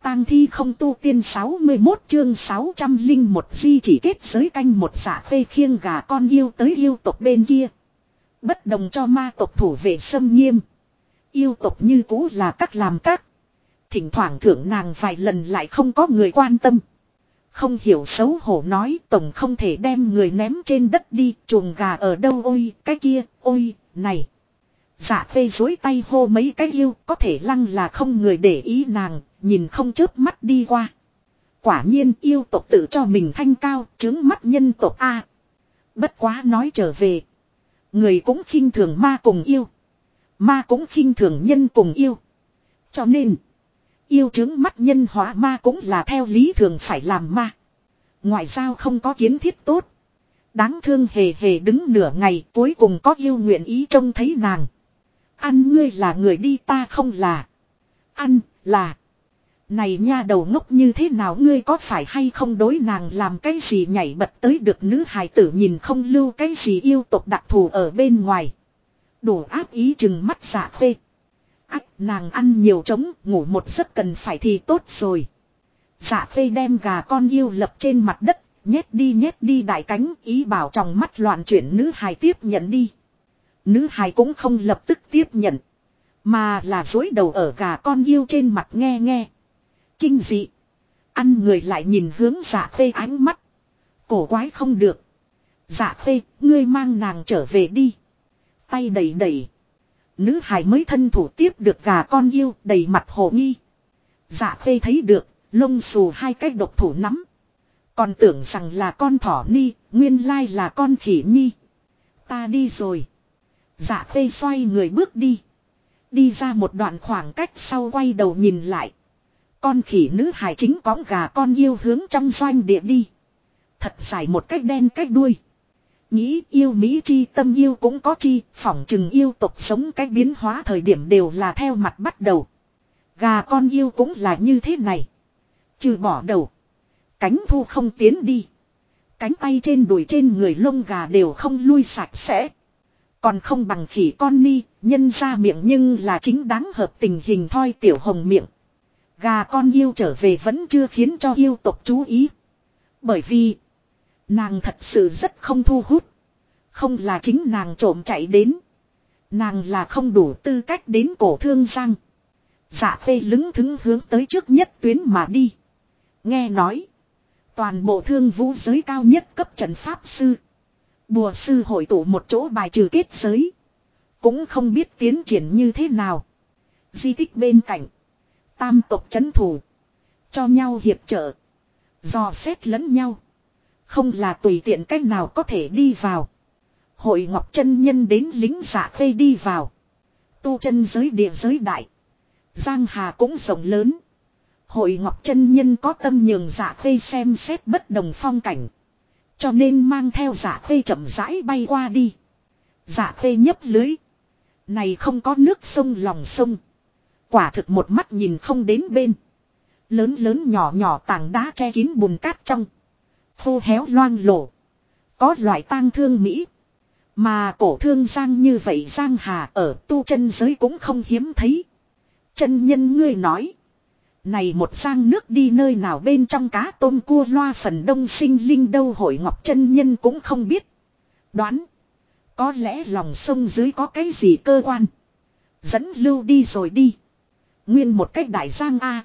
tang thi không tu tiên 61 chương 601 di chỉ kết giới canh một Dạ Khê khiêng gà con yêu tới yêu tộc bên kia. Bất đồng cho ma tộc thủ vệ xâm nghiêm. Yêu tộc như cũ là các làm các. Thỉnh thoảng thưởng nàng vài lần lại không có người quan tâm. Không hiểu xấu hổ nói tổng không thể đem người ném trên đất đi, chuồng gà ở đâu ôi, cái kia, ôi, này. Dạ Khê dối tay hô mấy cái yêu, có thể lăng là không người để ý nàng, nhìn không chớp mắt đi qua. Quả nhiên yêu tộc tự cho mình thanh cao, trướng mắt nhân tộc A. Bất quá nói trở về. Người cũng khinh thường ma cùng yêu. Ma cũng khinh thường nhân cùng yêu. Cho nên, yêu trướng mắt nhân hóa ma cũng là theo lý thường phải làm ma. Ngoại giao không có kiến thiết tốt. Đáng thương hề hề đứng nửa ngày cuối cùng có yêu nguyện ý trông thấy nàng. Ăn ngươi là người đi ta không là. Ăn là. Này nha đầu ngốc như thế nào ngươi có phải hay không đối nàng làm cái gì nhảy bật tới được nữ hài tử nhìn không lưu cái gì yêu tộc đặc thù ở bên ngoài. Đủ áp ý chừng mắt Dạ Khê. Ách nàng ăn nhiều trống ngủ một giấc cần phải thì tốt rồi. Dạ Khê đem gà con yêu lập trên mặt đất. Nhét đi đại cánh ý bảo trong mắt loạn chuyển nữ hài tiếp nhận đi. Nữ hài cũng không lập tức tiếp nhận. Mà là dối đầu ở gà con yêu trên mặt nghe nghe. Kinh dị. Ăn người lại nhìn hướng Dạ Khê ánh mắt. Cổ quái không được. Dạ Khê, ngươi mang nàng trở về đi. Tay đẩy đẩy. Nữ hài mới thân thủ tiếp được gà con yêu đầy mặt hồ nghi. Dạ Khê thấy được, lông xù hai cái độc thủ nắm. Còn tưởng rằng là con thỏ ni, nguyên lai là con khỉ nhi. Ta đi rồi. Dạ Khê xoay người bước đi. Đi ra một đoạn khoảng cách sau quay đầu nhìn lại. Con khỉ nữ hài chính cõng gà con yêu hướng trong doanh địa đi. Thật dài một cách đen cách đuôi. Nghĩ yêu Mỹ chi tâm yêu cũng có chi, phỏng chừng yêu tộc sống cách biến hóa thời điểm đều là theo mặt bắt đầu. Gà con yêu cũng là như thế này. Trừ bỏ đầu. Cánh thu không tiến đi. Cánh tay trên đùi trên người lông gà đều không lui sạch sẽ. Còn không bằng khỉ con ni, nhân ra miệng nhưng là chính đáng hợp tình hình thoi tiểu hồng miệng. Gà con yêu trở về vẫn chưa khiến cho yêu tộc chú ý. Bởi vì nàng thật sự rất không thu hút. Không là chính nàng trộm chạy đến. Nàng là không đủ tư cách đến cổ thương giang. Dạ Khê lững thững hướng tới trước nhất tuyến mà đi. Nghe nói. Toàn bộ thương vũ giới cao nhất cấp trận pháp sư. Bùa sư hội tụ một chỗ bài trừ kết giới. Cũng không biết tiến triển như thế nào. Di tích bên cạnh. Tam tộc trấn thủ. Cho nhau hiệp trợ. Dò xét lẫn nhau. Không là tùy tiện cách nào có thể đi vào. Hội Ngọc chân nhân đến lính Dạ Khê đi vào. Tu chân giới địa giới đại. Giang Hà cũng rộng lớn. Hội Ngọc chân nhân có tâm nhường Dạ Khê xem xét bất đồng phong cảnh. Cho nên mang theo Dạ Khê chậm rãi bay qua đi. Dạ Khê nhấp lưới. Này không có nước sông lòng sông. Quả thực một mắt nhìn không đến bên. Lớn lớn nhỏ nhỏ tảng đá che kín bùn cát trong. Khô héo loang lổ. Có loại tang thương mỹ. Mà cổ thương giang như vậy Giang Hà ở tu chân giới cũng không hiếm thấy. Chân nhân ngươi nói. Này một giang nước đi nơi nào bên trong cá tôm cua loa phần đông sinh linh đâu Hội Ngọc chân nhân cũng không biết. Đoán. Có lẽ lòng sông dưới có cái gì cơ quan. Dẫn lưu đi rồi đi. Nguyên một cách đại giang A.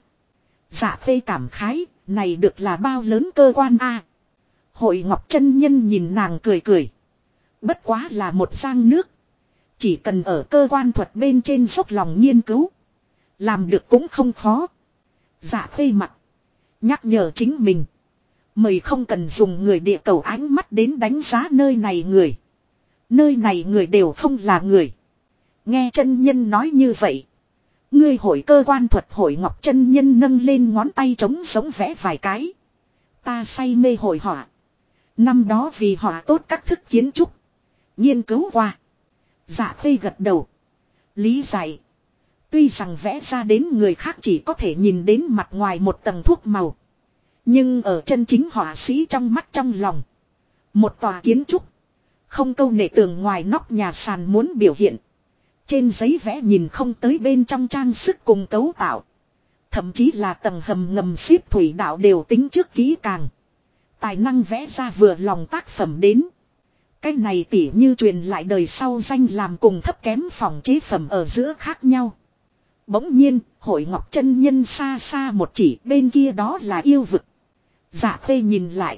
Dạ Khê cảm khái. Này được là bao lớn cơ quan A. Hội Ngọc chân nhân nhìn nàng cười cười. Bất quá là một giang nước. Chỉ cần ở cơ quan thuật bên trên dốc lòng nghiên cứu. Làm được cũng không khó. Dạ Khê mặt. Nhắc nhở chính mình. Mời không cần dùng người địa cầu ánh mắt đến đánh giá nơi này người. Nơi này người đều không là người. Nghe chân nhân nói như vậy. Ngươi hội cơ quan thuật Hội Ngọc chân nhân nâng lên ngón tay trống sống vẽ vài cái. Ta say mê hội họa. Năm đó vì họa tốt các thức kiến trúc. Nghiên cứu qua. Dạ Khê gật đầu. Lý giải. Tuy rằng vẽ ra đến người khác chỉ có thể nhìn đến mặt ngoài một tầng thuốc màu. Nhưng ở chân chính họa sĩ trong mắt trong lòng. Một tòa kiến trúc. Không câu nệ tường ngoài nóc nhà sàn muốn biểu hiện. Trên giấy vẽ nhìn không tới bên trong trang sức cùng cấu tạo. Thậm chí là tầng hầm ngầm xếp thủy đạo đều tính trước kỹ càng. Tài năng vẽ ra vừa lòng tác phẩm đến. Cái này tỉ như truyền lại đời sau danh làm cùng thấp kém phòng chế phẩm ở giữa khác nhau. Bỗng nhiên, Hội Ngọc chân nhân xa xa một chỉ, bên kia đó là yêu vực. Dạ Khê nhìn lại.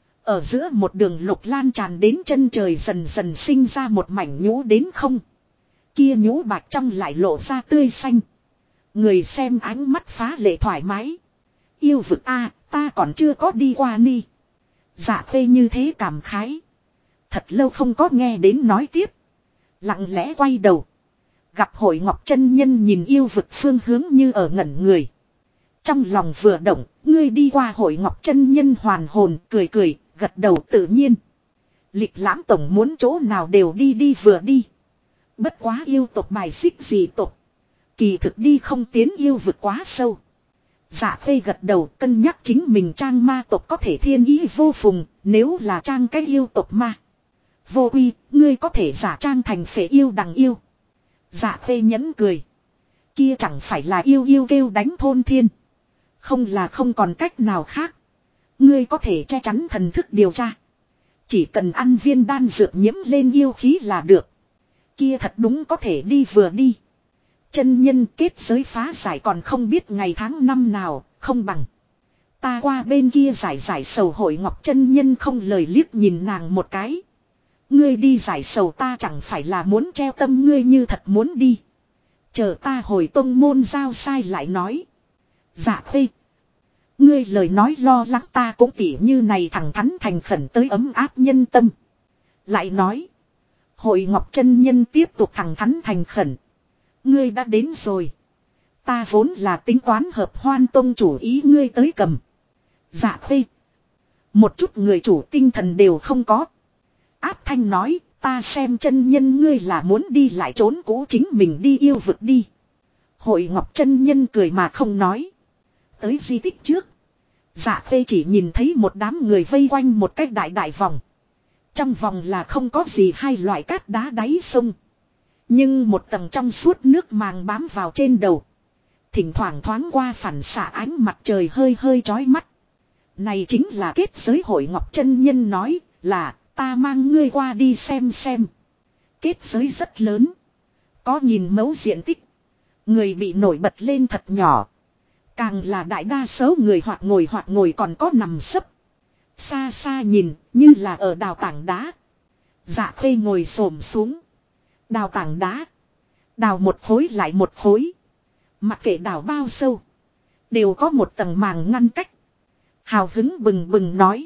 Ở giữa một đường lục lan tràn đến chân trời dần dần sinh ra một mảnh nhũ đến không. Kia nhũ bạch trong lại lộ ra tươi xanh. Người xem ánh mắt phá lệ thoải mái. Yêu vực a, ta còn chưa có đi qua ni. Dạ Khê như thế cảm khái. Thật lâu không có nghe đến nói tiếp. Lặng lẽ quay đầu. Gặp Hội Ngọc chân nhân nhìn yêu vực phương hướng như ở ngẩn người. Trong lòng vừa động, ngươi đi qua Hội Ngọc chân nhân hoàn hồn, cười cười, gật đầu tự nhiên. Lịch lãm tổng muốn chỗ nào đều đi đi vừa đi. Bất quá yêu tộc bài xích gì tộc. Kỳ thực đi không tiến yêu vực quá sâu. Dạ Khê gật đầu cân nhắc chính mình trang ma tộc có thể thiên ý vô phùng, nếu là trang cái yêu tộc ma. Vô uy, ngươi có thể giả trang thành phệ yêu đằng yêu. Dạ Khê nhẫn cười. Kia chẳng phải là yêu yêu kêu đánh thôn thiên. Không là không còn cách nào khác. Ngươi có thể che chắn thần thức điều tra. Chỉ cần ăn viên đan dược nhiễm lên yêu khí là được. Kia thật đúng có thể đi vừa đi. Chân nhân kết giới phá giải còn không biết ngày tháng năm nào, không bằng. Ta qua bên kia giải sầu. Hội Ngọc chân nhân không lời liếc nhìn nàng một cái. Ngươi đi giải sầu ta chẳng phải là muốn treo tâm ngươi như thật muốn đi. Chờ ta hồi tông môn giao sai lại nói. Dạ Khê. Ngươi lời nói lo lắng ta cũng tỉ như này thẳng thắn thành khẩn tới ấm áp nhân tâm. Lại nói. Hội Ngọc chân nhân tiếp tục thẳng thắn thành khẩn. Ngươi đã đến rồi. Ta vốn là tính toán hợp Hoan tông chủ ý ngươi tới cầm. Dạ Khê. Một chút người chủ tinh thần đều không có. Áp thanh nói, ta xem chân nhân ngươi là muốn đi lại trốn cũ chính mình đi yêu vực đi. Hội Ngọc chân nhân cười mà không nói. Tới di tích trước. Dạ Khê chỉ nhìn thấy một đám người vây quanh một cái đại vòng. Trong vòng là không có gì hai loại cát đá đáy sông. Nhưng một tầng trong suốt nước màng bám vào trên đầu. Thỉnh thoảng thoáng qua phản xạ ánh mặt trời hơi hơi chói mắt. Này chính là kết giới. Hội Ngọc chân nhân nói là ta mang ngươi qua đi xem. Kết giới rất lớn. Có nghìn mẫu diện tích. Người bị nổi bật lên thật nhỏ. Càng là đại đa số người hoặc ngồi còn có nằm sấp. Xa xa nhìn như là ở đào tảng đá. Dạ Khê ngồi xổm xuống. Đào tảng đá. Đào một khối lại một khối. Mặc kệ đào bao sâu. Đều có một tầng màng ngăn cách. Hào hứng bừng bừng nói.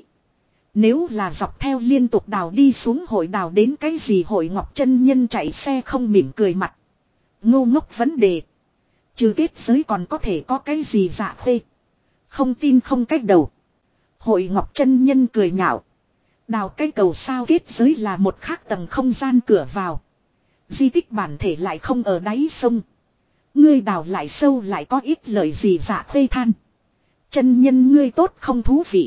Nếu là dọc theo liên tục đào đi xuống hội đào đến cái gì. Hội Ngọc chân nhân chạy xe không mỉm cười mặt. Ngô ngốc vấn đề. Trừ kết giới còn có thể có cái gì. Dạ Khê. Không tin không cách đầu. Hội Ngọc chân nhân cười nhạo. Đào cái cầu sao kết giới là một khác tầng không gian cửa vào. Di tích bản thể lại không ở đáy sông. Ngươi đào lại sâu lại có ít lợi gì. Dạ Khê than. Chân nhân ngươi tốt không thú vị.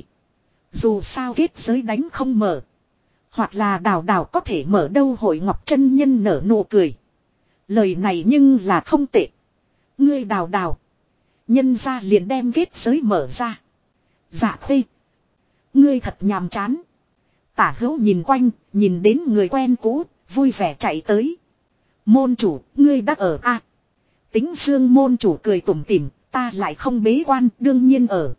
Dù sao kết giới đánh không mở. Hoặc là đào có thể mở đâu. Hội Ngọc chân nhân nở nụ cười. Lời này nhưng là không tệ. Ngươi đào. Nhân ra liền đem kết giới mở ra. Dạ Khê. Ngươi thật nhàm chán. Tả Hữu nhìn quanh, nhìn đến người quen cũ, vui vẻ chạy tới. Môn chủ, ngươi đã ở a? Tính Dương môn chủ cười tủm tỉm, ta lại không bế quan, đương nhiên ở.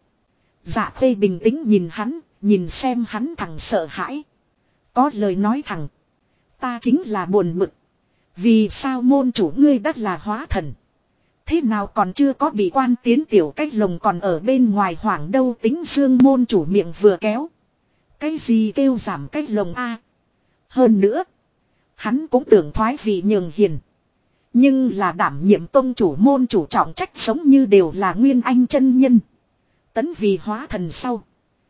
Dạ Khê bình tĩnh nhìn hắn, nhìn xem hắn thằng sợ hãi. Có lời nói thẳng. Ta chính là buồn bực. Vì sao môn chủ ngươi đã là hóa thần? Thế nào còn chưa có bị quan tiến tiểu cách lồng còn ở bên ngoài hoảng đâu. Tính Dương môn chủ miệng vừa kéo. Cái gì kêu giảm cách lồng a? Hơn nữa. Hắn cũng tưởng thoái vị nhường hiền. Nhưng là đảm nhiệm tông chủ môn chủ trọng trách giống như đều là Nguyên Anh chân nhân. Tấn vì hóa thần sau.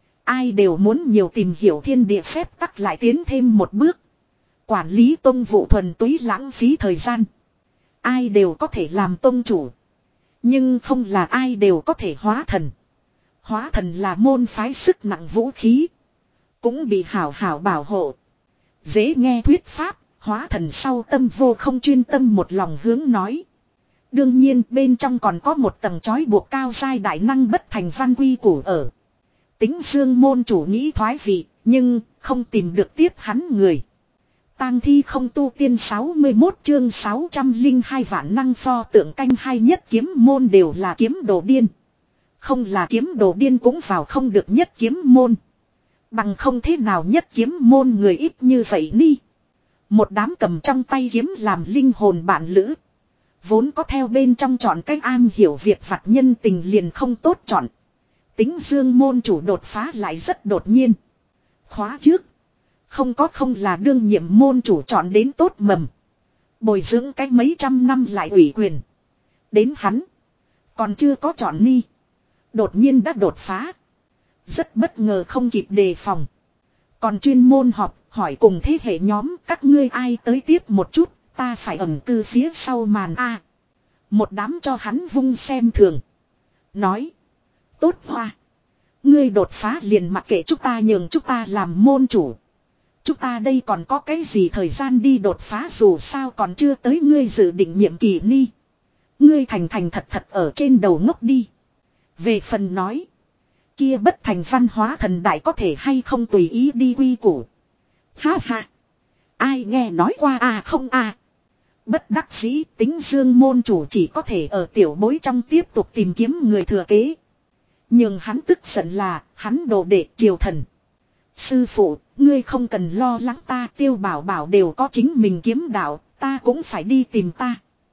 Ai đều muốn nhiều tìm hiểu thiên địa phép tắc lại tiến thêm một bước. Quản lý tông vụ thuần túy lãng phí thời gian. Ai đều có thể làm tông chủ. Nhưng không là ai đều có thể hóa thần. Hóa thần là môn phái sức nặng vũ khí. Cũng bị hảo hảo bảo hộ. Dễ nghe thuyết pháp. Hóa thần sau tâm vô không chuyên tâm một lòng hướng nói. Đương nhiên bên trong còn có một tầng trói buộc cao giai đại năng bất thành văn quy củ ở. Tính Dương môn chủ nghĩ thoái vị, nhưng không tìm được tiếp hắn người. Tang thi không tu tiên 61 chương 602 vạn năng pho tượng canh hai nhất kiếm môn đều là kiếm đồ điên. Không là kiếm đồ điên cũng vào không được nhất kiếm môn. Bằng không thế nào nhất kiếm môn người ít như vậy ni. Một đám cầm trong tay kiếm làm linh hồn bạn lữ. Vốn có theo bên trong chọn cách an hiểu việc vặt nhân tình liền không tốt chọn. Tính Dương môn chủ đột phá lại rất đột nhiên. Khóa trước. Không là đương nhiệm môn chủ chọn đến tốt mầm. Bồi dưỡng cách mấy trăm năm lại ủy quyền. Đến hắn. Còn chưa có chọn ni. Đột nhiên đã đột phá. Rất bất ngờ không kịp đề phòng. Còn chuyên môn họp hỏi cùng thế hệ nhóm các ngươi ai tới tiếp một chút. Ta phải ẩn cư phía sau màn A. Một đám cho hắn vung xem thường. Nói. Tốt hoa. Ngươi đột phá liền mặc kệ chúng ta nhường chúng ta làm môn chủ. Chúng ta đây còn có cái gì thời gian đi đột phá dù sao còn chưa tới ngươi dự định nhiệm kỳ ni. Ngươi thành thật ở trên đầu ngốc đi. Về phần nói. Kia bất thành văn hóa thần đại có thể hay không tùy ý đi quy củ. Ha ha. Ai nghe nói qua à không à. Bất đắc dĩ Tính Dương môn chủ chỉ có thể ở tiểu bối trong tiếp tục tìm kiếm người thừa kế. Nhưng hắn tức giận là hắn đồ đệ Triều Thần. Sư phụ, ngươi không cần lo lắng ta Tiêu Bảo Bảo đều có chính mình kiếm đạo, ta cũng phải đi tìm ta.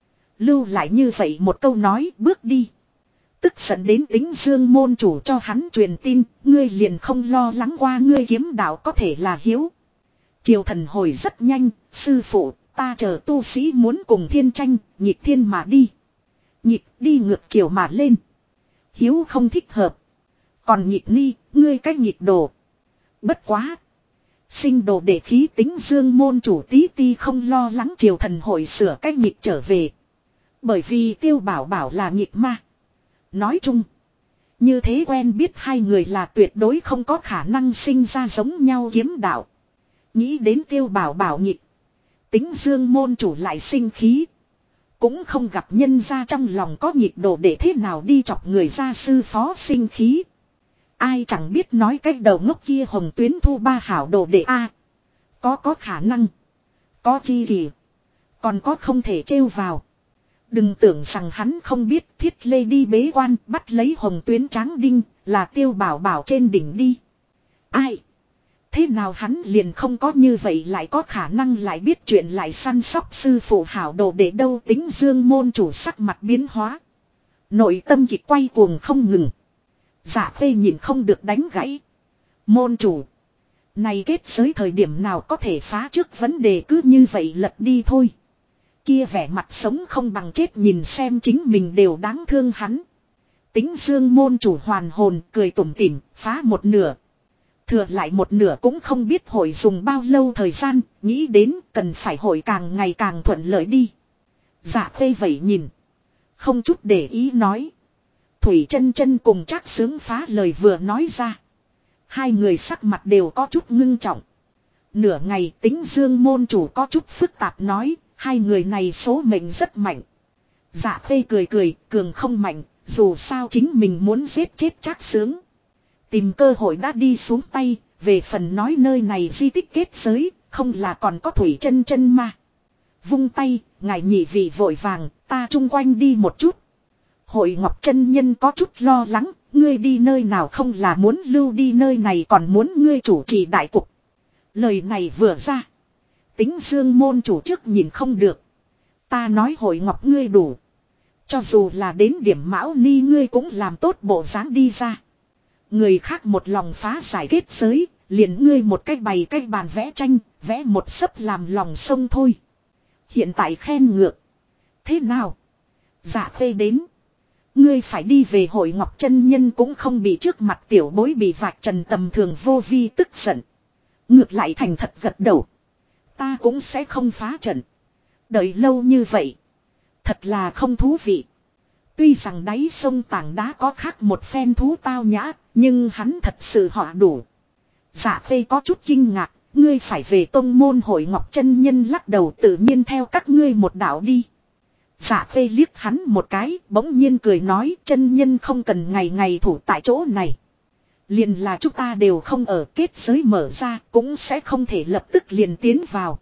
Lưu lại như vậy một câu nói bước đi. Tức giận đến Tính Dương môn chủ cho hắn truyền tin, ngươi liền không lo lắng qua ngươi kiếm đạo có thể là hiếu. Triều Thần hồi rất nhanh, sư phụ, ta chờ tu sĩ muốn cùng thiên tranh, nhịp thiên mà đi. Nhịp đi ngược chiều mà lên. Hiếu không thích hợp. Còn nhịp ni, ngươi cách nhịp đồ. Bất quá. Sinh đồ để khí Tính Dương môn chủ tí ti không lo lắng Triều Thần hội sửa cách nhịp trở về. Bởi vì Tiêu Bảo Bảo là nhịp ma. Nói chung. Như thế quen biết hai người là tuyệt đối không có khả năng sinh ra giống nhau kiếm đạo. Nghĩ đến Tiêu Bảo Bảo nhịp. Tính Dương môn chủ lại sinh khí. Cũng không gặp nhân ra trong lòng có nhịp đồ để thế nào đi chọc người gia sư phó sinh khí. Ai chẳng biết nói cách đầu ngốc kia Hồng Tuyến thu ba hảo đồ để a. Có khả năng. Có chi kỳ. Còn có không thể trêu vào. Đừng tưởng rằng hắn không biết Thiết Lê đi bế quan bắt lấy Hồng Tuyến tráng đinh là Tiêu Bảo Bảo trên đỉnh đi. Ai? Thế nào hắn liền không có như vậy lại có khả năng lại biết chuyện lại săn sóc sư phụ hảo đồ để đâu Tính Dương môn chủ sắc mặt biến hóa. Nội tâm kịch quay cuồng không ngừng. Dạ Phê nhìn không được đánh gãy. Môn chủ. Này kết giới thời điểm nào có thể phá trước vấn đề cứ như vậy lật đi thôi. Kia vẻ mặt sống không bằng chết nhìn xem chính mình đều đáng thương hắn. Tính Dương môn chủ hoàn hồn cười tủm tỉm phá một nửa. Thừa lại một nửa cũng không biết hội dùng bao lâu thời gian, nghĩ đến cần phải hội càng ngày càng thuận lợi đi. Dạ Phê vậy nhìn. Không chút để ý nói. Thủy Chân Chân cùng Trác Sướng phá lời vừa nói ra. Hai người sắc mặt đều có chút ngưng trọng. Nửa ngày Tính Dương môn chủ có chút phức tạp nói, hai người này số mệnh rất mạnh. Dạ Phê cười, cường không mạnh, dù sao chính mình muốn giết chết Trác Sướng. Tìm cơ hội đã đi xuống tay, về phần nói nơi này di tích kết giới, không là còn có Thủy Chân Chân mà. Vung tay, ngài nhị vị vội vàng, ta chung quanh đi một chút. Hội Ngọc chân nhân có chút lo lắng, ngươi đi nơi nào không là muốn lưu đi nơi này còn muốn ngươi chủ trì đại cục. Lời này vừa ra. Tính Dương môn chủ trước nhìn không được. Ta nói Hội Ngọc ngươi đủ. Cho dù là đến điểm Mão Ni ngươi cũng làm tốt bộ dáng đi ra. Người khác một lòng phá giải kết giới, liền ngươi một cách bày cách bàn vẽ tranh, vẽ một sấp làm lòng sông thôi. Hiện tại khen ngược. Thế nào? Dạ Phê đến. Ngươi phải đi về Hội Ngọc chân nhân cũng không bị trước mặt tiểu bối bị vạch trần tầm thường vô vi tức giận. Ngược lại thành thật gật đầu. Ta cũng sẽ không phá trận. Đợi lâu như vậy. Thật là không thú vị. Tuy rằng đáy sông tảng đá có khác một phen thú tao nhã, nhưng hắn thật sự họ đủ. Dạ Phê có chút kinh ngạc, ngươi phải về tông môn Hội Ngọc chân nhân lắc đầu tự nhiên theo các ngươi một đạo đi. Dạ phê liếc hắn một cái, bỗng nhiên cười nói chân nhân không cần ngày ngày thủ tại chỗ này. Liền là chúng ta đều không ở, kết giới mở ra cũng sẽ không thể lập tức liền tiến vào.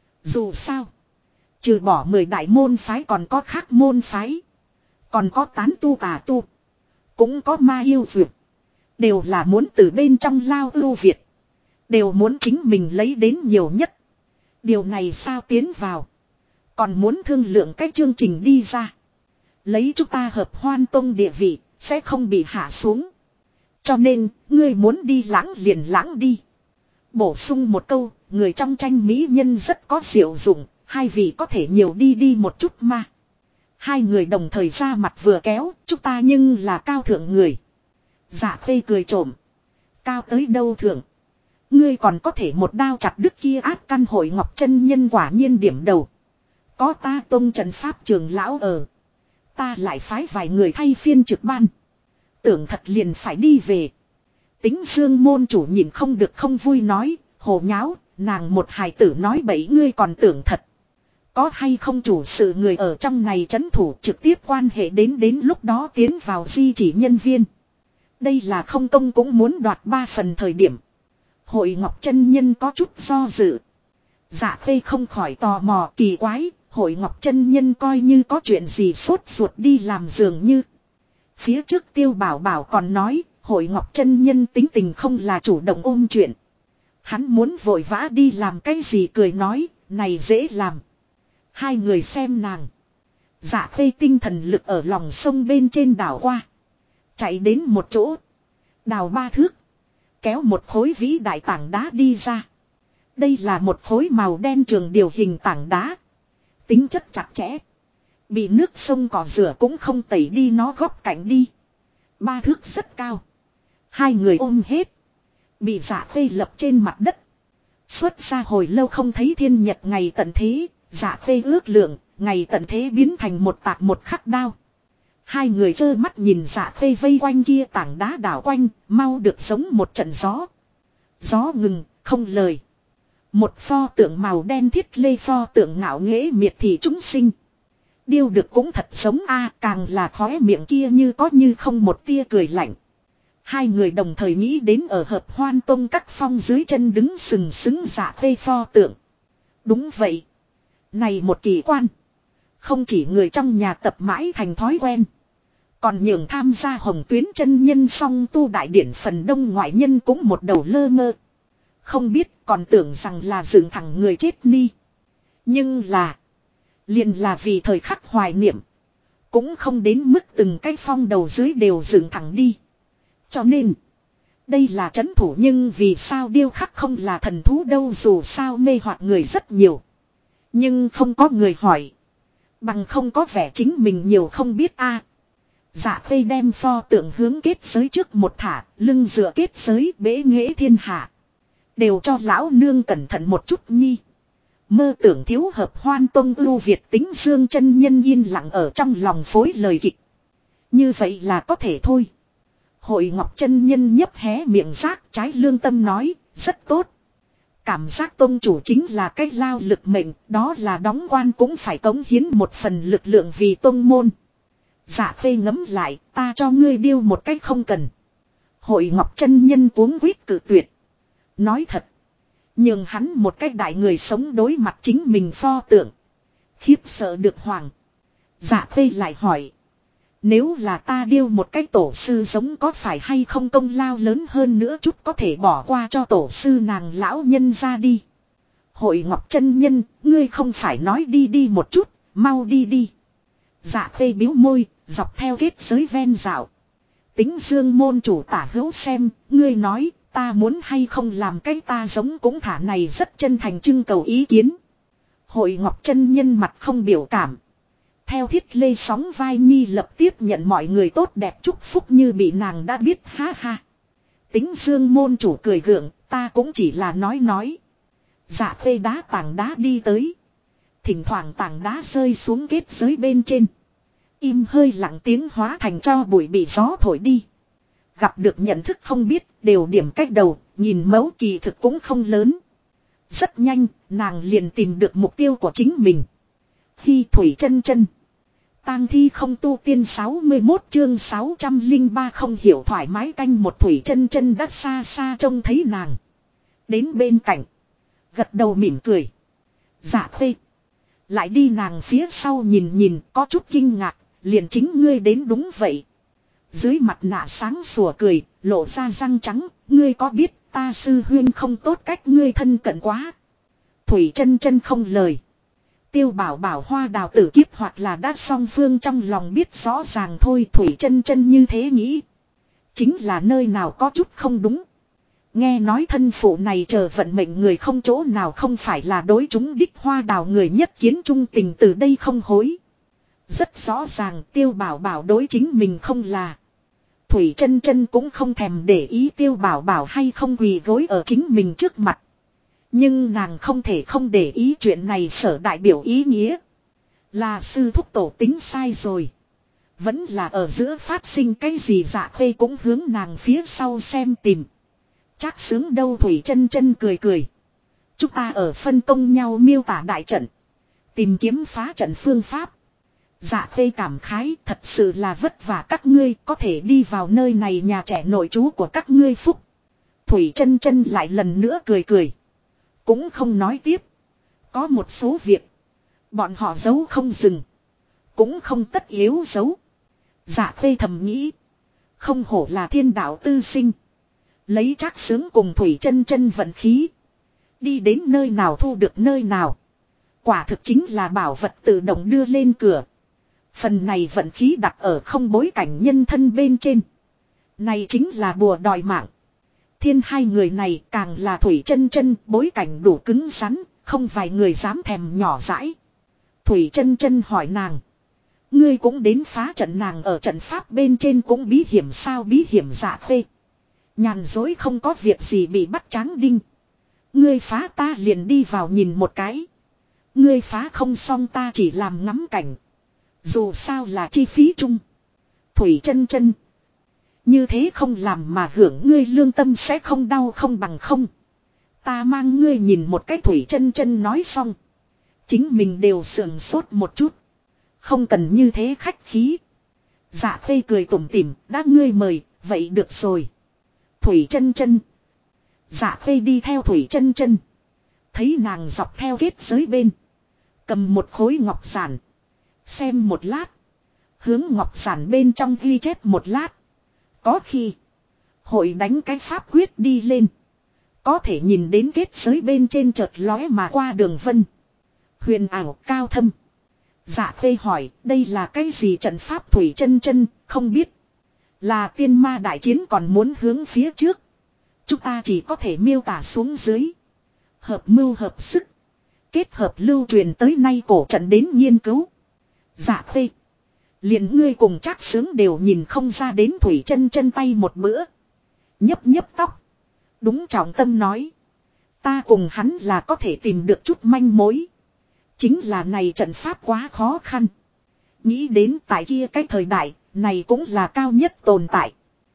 Dù sao, trừ bỏ 10 đại môn phái còn có khác môn phái. Còn có tán tu tà tu. Cũng có ma yêu dược. Đều là muốn từ bên trong lao ưu việt. Đều muốn chính mình lấy đến nhiều nhất. Điều này sao tiến vào. Còn muốn thương lượng cái chương trình đi ra. Lấy chúng ta hợp hoan tông địa vị. Sẽ không bị hạ xuống. Cho nên, ngươi muốn đi lãng liền lãng đi. Bổ sung một câu, người trong tranh mỹ nhân rất có diệu dụng. Hai vị có thể nhiều đi đi một chút mà. Hai người đồng thời ra mặt vừa kéo, chúng ta nhưng là cao thượng người. Dạ khê cười trộm. Cao tới đâu thượng. Ngươi còn có thể một đao chặt đứt kia ác căn hội ngọc chân nhân quả nhiên điểm đầu. Có ta tông trần pháp trường lão ở. Ta lại phái vài người thay phiên trực ban. Tưởng thật liền phải đi về. Tính dương môn chủ nhìn không được không vui nói. Hồ nháo, nàng một hài tử nói bậy ngươi còn tưởng thật. Có hay không chủ sự người ở trong này trấn thủ trực tiếp quan hệ đến lúc đó tiến vào di chỉ nhân viên. Đây là không công cũng muốn đoạt 3 phần thời điểm. Hội ngọc chân nhân có chút do dự. Dạ khê không khỏi tò mò kỳ quái. Hội ngọc chân nhân coi như có chuyện gì sốt ruột đi làm dường như. Phía trước tiêu bảo bảo còn nói. Hội ngọc chân nhân tính tình không là chủ động ôm chuyện. Hắn muốn vội vã đi làm cái gì cười nói. Này dễ làm. Hai người xem nàng. Dạ khê tinh thần lực ở lòng sông bên trên đảo qua. Chạy đến một chỗ. Đào 3 thước. Kéo một khối vĩ đại tảng đá đi ra. Đây là một khối màu đen trường điều hình tảng đá. Tính chất chặt chẽ. Bị nước sông cỏ rửa cũng không tẩy đi nó góc cạnh đi. 3 thước rất cao. Hai người ôm hết. Bị dạ khê lập trên mặt đất. Xuất ra hồi lâu không thấy thiên nhật ngày tận thế. Dạ khê ước lượng. Ngày tận thế biến thành một tạc một khắc đao. Hai người trơ mắt nhìn dạ khê vây quanh kia tảng đá đảo quanh. Mau được sống một trận gió. Gió ngừng, không lời. Một pho tượng màu đen thiết lê pho tượng ngạo nghễ miệt thị chúng sinh. Điêu được cũng thật giống a càng là khóe miệng kia như có như không một tia cười lạnh. Hai người đồng thời nghĩ đến ở hợp hoan tông các phong dưới chân đứng sừng sững dạ khê pho tượng. Đúng vậy. Này một kỳ quan. Không chỉ người trong nhà tập mãi thành thói quen. Còn nhường tham gia hồng tuyến chân nhân song tu đại điển phần đông ngoại nhân cũng một đầu lơ ngơ. Không biết còn tưởng rằng là dựng thẳng người chết ni. Nhưng là. Liền là vì thời khắc hoài niệm. Cũng không đến mức từng cái phong đầu dưới đều dựng thẳng đi. Cho nên. Đây là trấn thủ nhưng vì sao điêu khắc không là thần thú đâu dù sao mê hoặc người rất nhiều. Nhưng không có người hỏi. Bằng không có vẻ chính mình nhiều không biết a. Dạ khê đem pho tượng hướng kết giới trước một thả, lưng dựa kết giới bế nghệ thiên hạ. Đều cho lão nương cẩn thận một chút nhi. Mơ tưởng thiếu hợp hoan tông ưu việt tính dương chân nhân yên lặng ở trong lòng phối lời kịch. Như vậy là có thể thôi. Hội ngọc chân nhân nhấp hé miệng giác trái lương tâm nói, rất tốt. Cảm giác tông chủ chính là cái lao lực mệnh, đó là đóng quan cũng phải cống hiến một phần lực lượng vì tông môn. Dạ phê ngấm lại, ta cho ngươi điêu một cách không cần. Hội ngọc chân nhân cuống quýt cự tuyệt. Nói thật. Nhưng hắn một cách đại người sống đối mặt chính mình pho tượng. Khiếp sợ được hoàng. Dạ phê lại hỏi. Nếu là ta điêu một cách tổ sư giống có phải hay không công lao lớn hơn nữa chút có thể bỏ qua cho tổ sư nàng lão nhân ra đi. Hội ngọc chân nhân, ngươi không phải nói đi đi một chút, mau đi đi. Dạ phê biếu môi, dọc theo kết giới ven dạo. Tính dương môn chủ tả hữu xem, ngươi nói, ta muốn hay không làm cái ta giống cũng thả này rất chân thành trưng cầu ý kiến. Hội ngọc chân nhân mặt không biểu cảm. Theo thiết lê sóng vai nhi lập tiếp nhận mọi người tốt đẹp chúc phúc như bị nàng đã biết ha ha. Tính dương môn chủ cười gượng, ta cũng chỉ là nói. Dạ phê đá tảng đá đi tới. Thỉnh thoảng tảng đá rơi xuống kết giới bên trên. Im hơi lặng tiếng hóa thành cho bụi bị gió thổi đi. Gặp được nhận thức không biết, đều điểm cách đầu, nhìn mẫu kỳ thực cũng không lớn. Rất nhanh, nàng liền tìm được mục tiêu của chính mình. Hy thủy chân chân. tang thi không tu tiên 61 chương 603 không hiểu thoải mái canh một Thủy Chân Chân đã xa xa trông thấy nàng. Đến bên cạnh. Gật đầu mỉm cười. Dạ Khê. Lại đi nàng phía sau nhìn nhìn có chút kinh ngạc. Liền chính ngươi đến đúng vậy. Dưới mặt nạ sáng sủa cười. Lộ ra răng trắng. Ngươi có biết ta sư huyên không tốt cách ngươi thân cận quá. Thủy Chân Chân không lời. Tiêu Bảo Bảo hoa đào tử kiếp hoặc là đã song phương trong lòng biết rõ ràng thôi. Thủy Chân Chân như thế nghĩ. Chính là nơi nào có chút không đúng. Nghe nói thân phụ này chờ vận mệnh người không chỗ nào không phải là đối chúng đích hoa đào người nhất kiến trung tình từ đây không hối. Rất rõ ràng Tiêu Bảo Bảo đối chính mình không là. Thủy Chân Chân cũng không thèm để ý Tiêu Bảo Bảo hay không quỳ gối ở chính mình trước mặt. Nhưng nàng không thể không để ý chuyện này sở đại biểu ý nghĩa. Là sư thúc tổ tính sai rồi. Vẫn là ở giữa phát sinh cái gì Dạ Khê cũng hướng nàng phía sau xem tìm. Chắc sướng đâu Thủy Chân Chân cười cười. Chúng ta ở phân công nhau miêu tả đại trận. Tìm kiếm phá trận phương pháp. Dạ Khê cảm khái thật sự là vất vả các ngươi có thể đi vào nơi này nhà trẻ nội trú của các ngươi phúc. Thủy Chân Chân lại lần nữa cười cười. Cũng không nói tiếp. Có một số việc. Bọn họ giấu không dừng. Cũng không tất yếu giấu. Dạ Khê thầm nghĩ. Không hổ là thiên đạo tư sinh. Lấy Trác Sướng cùng Thủy Chân Chân vận khí. Đi đến nơi nào thu được nơi nào. Quả thực chính là bảo vật tự động đưa lên cửa. Phần này vận khí đặt ở không bối cảnh nhân thân bên trên. Này chính là bùa đòi mạng. Thiên hai người này càng là Thủy Chân Chân bối cảnh đủ cứng rắn. Không vài người dám thèm nhỏ dãi. Thủy Chân Chân hỏi nàng. Ngươi cũng đến phá trận nàng ở trận pháp bên trên cũng bí hiểm sao bí hiểm Dạ Khê. Nhàn dối không có việc gì bị bắt tráng đinh. Ngươi phá ta liền đi vào nhìn một cái. Ngươi phá không xong ta chỉ làm ngắm cảnh. Dù sao là chi phí chung. Thủy Chân Chân. Như thế không làm mà hưởng ngươi lương tâm sẽ không đau không bằng không. Ta mang ngươi nhìn một cái Thủy Chân Chân nói xong. Chính mình đều sườn sốt một chút. Không cần như thế khách khí. Dạ Khê cười tủm tỉm đã ngươi mời vậy được rồi. Thủy Chân Chân. Dạ Khê đi theo Thủy Chân Chân. Thấy nàng dọc theo kết giới bên. Cầm một khối ngọc giản. Xem một lát. Hướng ngọc giản bên trong ghi chép một lát. Có khi. Hội đánh cái pháp quyết đi lên. Có thể nhìn đến kết giới bên trên chợt lóe mà qua đường vân. Huyền ảo cao thâm. Dạ Khê hỏi đây là cái gì trận pháp Thủy Chân Chân không biết. Là tiên ma đại chiến còn muốn hướng phía trước. Chúng ta chỉ có thể miêu tả xuống dưới. Hợp mưu hợp sức. Kết hợp lưu truyền tới nay cổ trận đến nghiên cứu. Dạ Khê. Liền ngươi cùng Trác Sướng đều nhìn không ra đến Thủy Chân Chân tay một bữa. Nhấp nhấp tóc. Đúng trọng tâm nói. Ta cùng hắn là có thể tìm được chút manh mối. Chính là này trận pháp quá khó khăn. Nghĩ đến tại kia cái thời đại. Này cũng là cao nhất tồn tại.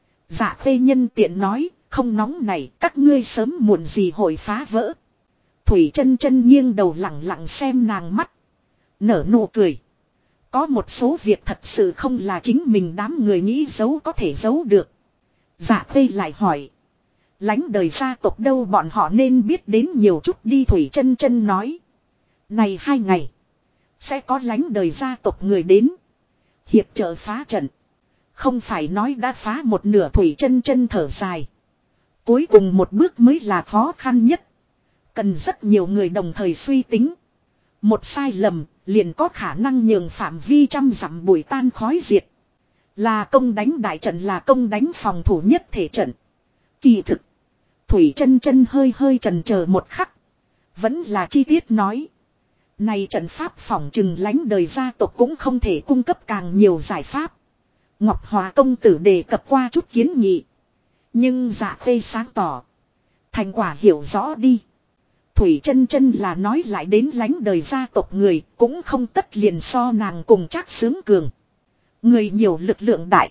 Dạ Khê nhân tiện nói. Không nóng này các ngươi sớm muộn gì hội phá vỡ. Thủy Chân Chân nghiêng đầu lặng lặng xem nàng mắt. Nở nụ cười. Có một số việc thật sự không là chính mình đám người nghĩ giấu có thể giấu được. Dạ Khê lại hỏi. Lánh đời gia tộc đâu bọn họ nên biết đến nhiều chút đi Thủy Chân Chân nói. Này 2 ngày. Sẽ có lánh đời gia tộc người đến. Hiệp trợ phá trận. Không phải nói đã phá một nửa Thủy Chân Chân thở dài. Cuối cùng một bước mới là khó khăn nhất. Cần rất nhiều người đồng thời suy tính. Một sai lầm liền có khả năng nhường phạm vi trăm dặm bụi tan khói diệt. Là công đánh đại trận là công đánh phòng thủ nhất thể trận. Kỳ thực. Thủy Chân Chân hơi hơi chần chờ một khắc. Vẫn là chi tiết nói. Này trận pháp phỏng chừng lánh đời gia tộc cũng không thể cung cấp càng nhiều giải pháp. Ngọc Hòa công tử đề cập qua chút kiến nghị. Nhưng Dạ Khê sáng tỏ. Thành quả hiểu rõ đi. Thủy Chân Chân là nói lại đến lánh đời gia tộc người cũng không tất liền so nàng cùng Trác Sướng cường. Người nhiều lực lượng đại.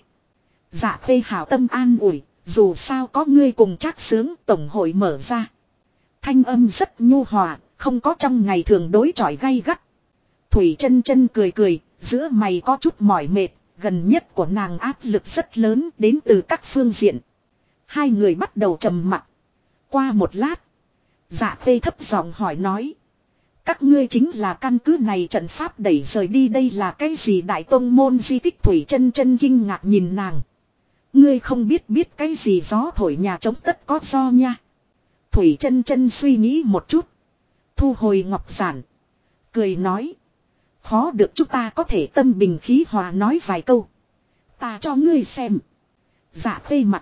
Dạ Khê hảo tâm an ủi. Dù sao có ngươi cùng Trác Sướng tổng hội mở ra. Thanh âm rất nhu hòa. Không có trong ngày thường đối chọi gay gắt. Thủy Chân Chân cười cười. Giữa mày có chút mỏi mệt, gần nhất của nàng áp lực rất lớn đến từ các phương diện. Hai người bắt đầu trầm mặc. Qua một lát, Dạ Khê thấp giọng hỏi nói. Các ngươi chính là căn cứ này trận pháp đẩy rời đi, đây là cái gì? Đại tông môn di tích. Thủy Chân Chân kinh ngạc nhìn nàng. Ngươi không biết cái gì gió thổi nhà trống tất có do nha. Thủy Chân Chân suy nghĩ một chút. Thu hồi ngọc giản. Cười nói. Khó được, chúng ta có thể tâm bình khí hòa nói vài câu. Ta cho ngươi xem. Dạ Khê mặt.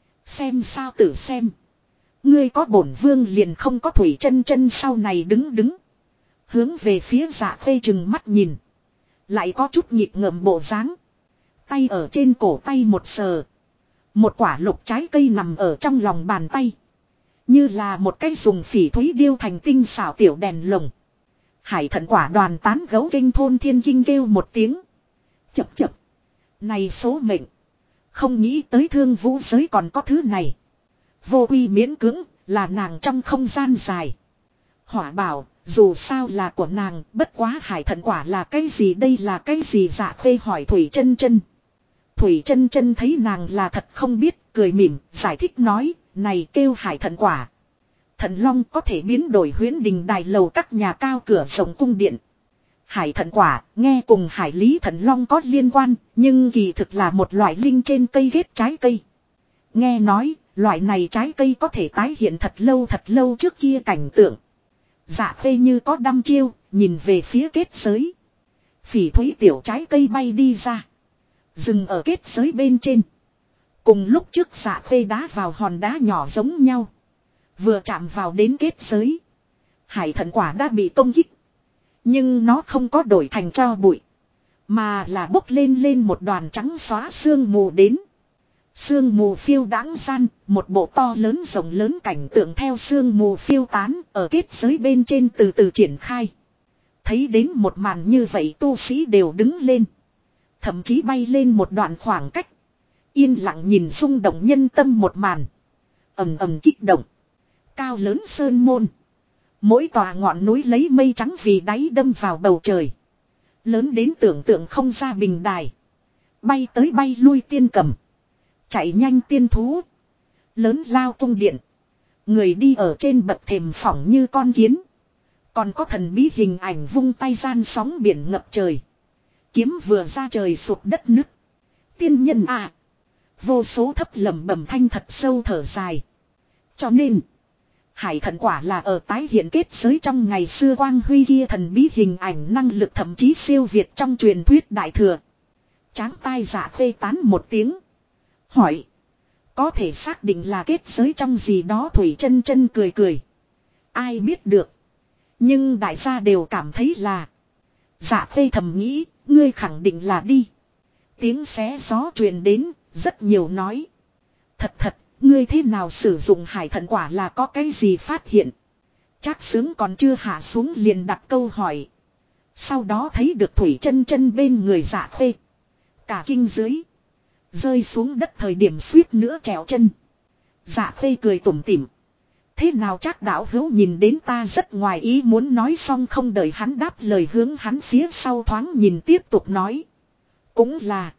Xem sao tự xem. Ngươi có bổn vương liền không có. Thủy Chân Chân sau này đứng. Hướng về phía Dạ Khê chừng mắt nhìn. Lại có chút nghịch ngợm bộ dáng. Tay ở trên cổ tay một sờ. Một quả lục trái cây nằm ở trong lòng bàn tay. Như là một cái dùng phỉ thúy điêu thành tinh xảo tiểu đèn lồng. Hải Thần quả đoàn tán gấu kinh thôn thiên kinh kêu một tiếng. Chập chập. Này số mệnh. Không nghĩ tới thương vũ giới còn có thứ này. Vô quy miễn cưỡng là nàng trong không gian dài. Hỏa bảo. Dù sao là của nàng, bất quá Hải Thần quả là cái gì, đây là cái gì? Dạ Khê hỏi Thủy Chân Chân. Thủy Chân Chân thấy nàng là thật không biết, cười mỉm, giải thích nói, này kêu Hải Thần quả. Thần long có thể biến đổi huyễn đình đài lầu các nhà cao cửa rộng cung điện. Hải Thần quả, nghe cùng hải lý thần long có liên quan, nhưng kỳ thực là một loại linh trên cây ghét trái cây. Nghe nói, loại này trái cây có thể tái hiện thật lâu trước kia cảnh tượng. Dạ Khê như có đăm chiêu, nhìn về phía kết giới. Phỉ thúy tiểu trái cây bay đi ra. Dừng ở kết giới bên trên. Cùng lúc trước Dạ Khê đá vào hòn đá nhỏ giống nhau. Vừa chạm vào đến kết giới. Hải Thần quả đã bị công kích. Nhưng nó không có đổi thành tro bụi. Mà là bốc lên một đoàn trắng xóa sương mù đến. Sương mù phiêu đãng gian, một bộ to lớn rộng lớn cảnh tượng theo sương mù phiêu tán ở kết giới bên trên từ từ triển khai. Thấy đến một màn như vậy tu sĩ đều đứng lên. Thậm chí bay lên một đoạn khoảng cách. Yên lặng nhìn rung động nhân tâm một màn. Ầm ầm kích động. Cao lớn sơn môn. Mỗi tòa ngọn núi lấy mây trắng vì đáy đâm vào bầu trời. Lớn đến tưởng tượng không ra bình đài. Bay tới bay lui tiên cầm. Chạy nhanh tiên thú. Lớn lao cung điện. Người đi ở trên bậc thềm phỏng như con kiến. Còn có thần bí hình ảnh vung tay gian sóng biển ngập trời. Kiếm vừa ra trời sụp đất nứt. Tiên nhân à. Vô số thấp lẩm bẩm thanh thật sâu thở dài. Cho nên. Hải Thần quả là ở tái hiện kết giới trong ngày xưa quang huy kia, thần bí hình ảnh năng lực thậm chí siêu việt trong truyền thuyết đại thừa. Tráng tai Dạ Khê tán một tiếng. Hỏi. Có thể xác định là kết giới trong gì đó? Thủy Chân Chân cười cười. Ai biết được. Nhưng đại gia đều cảm thấy là. Dạ Khê thầm nghĩ. Ngươi khẳng định là đi. Tiếng xé gió truyền đến. Rất nhiều nói. Thật. Ngươi thế nào sử dụng Hải Thần quả là có cái gì phát hiện? Trác Xướng còn chưa hạ xuống liền đặt câu hỏi. Sau đó thấy được Thủy Chân Chân bên người Dạ Khê. Cả kinh dưới. Rơi xuống đất thời điểm suýt nữa trèo chân. Dạ Khê cười tủm tỉm. Thế nào Trác đạo hữu nhìn đến ta rất ngoài ý muốn, nói xong không đợi hắn đáp lời hướng hắn phía sau thoáng nhìn tiếp tục nói. Cũng là.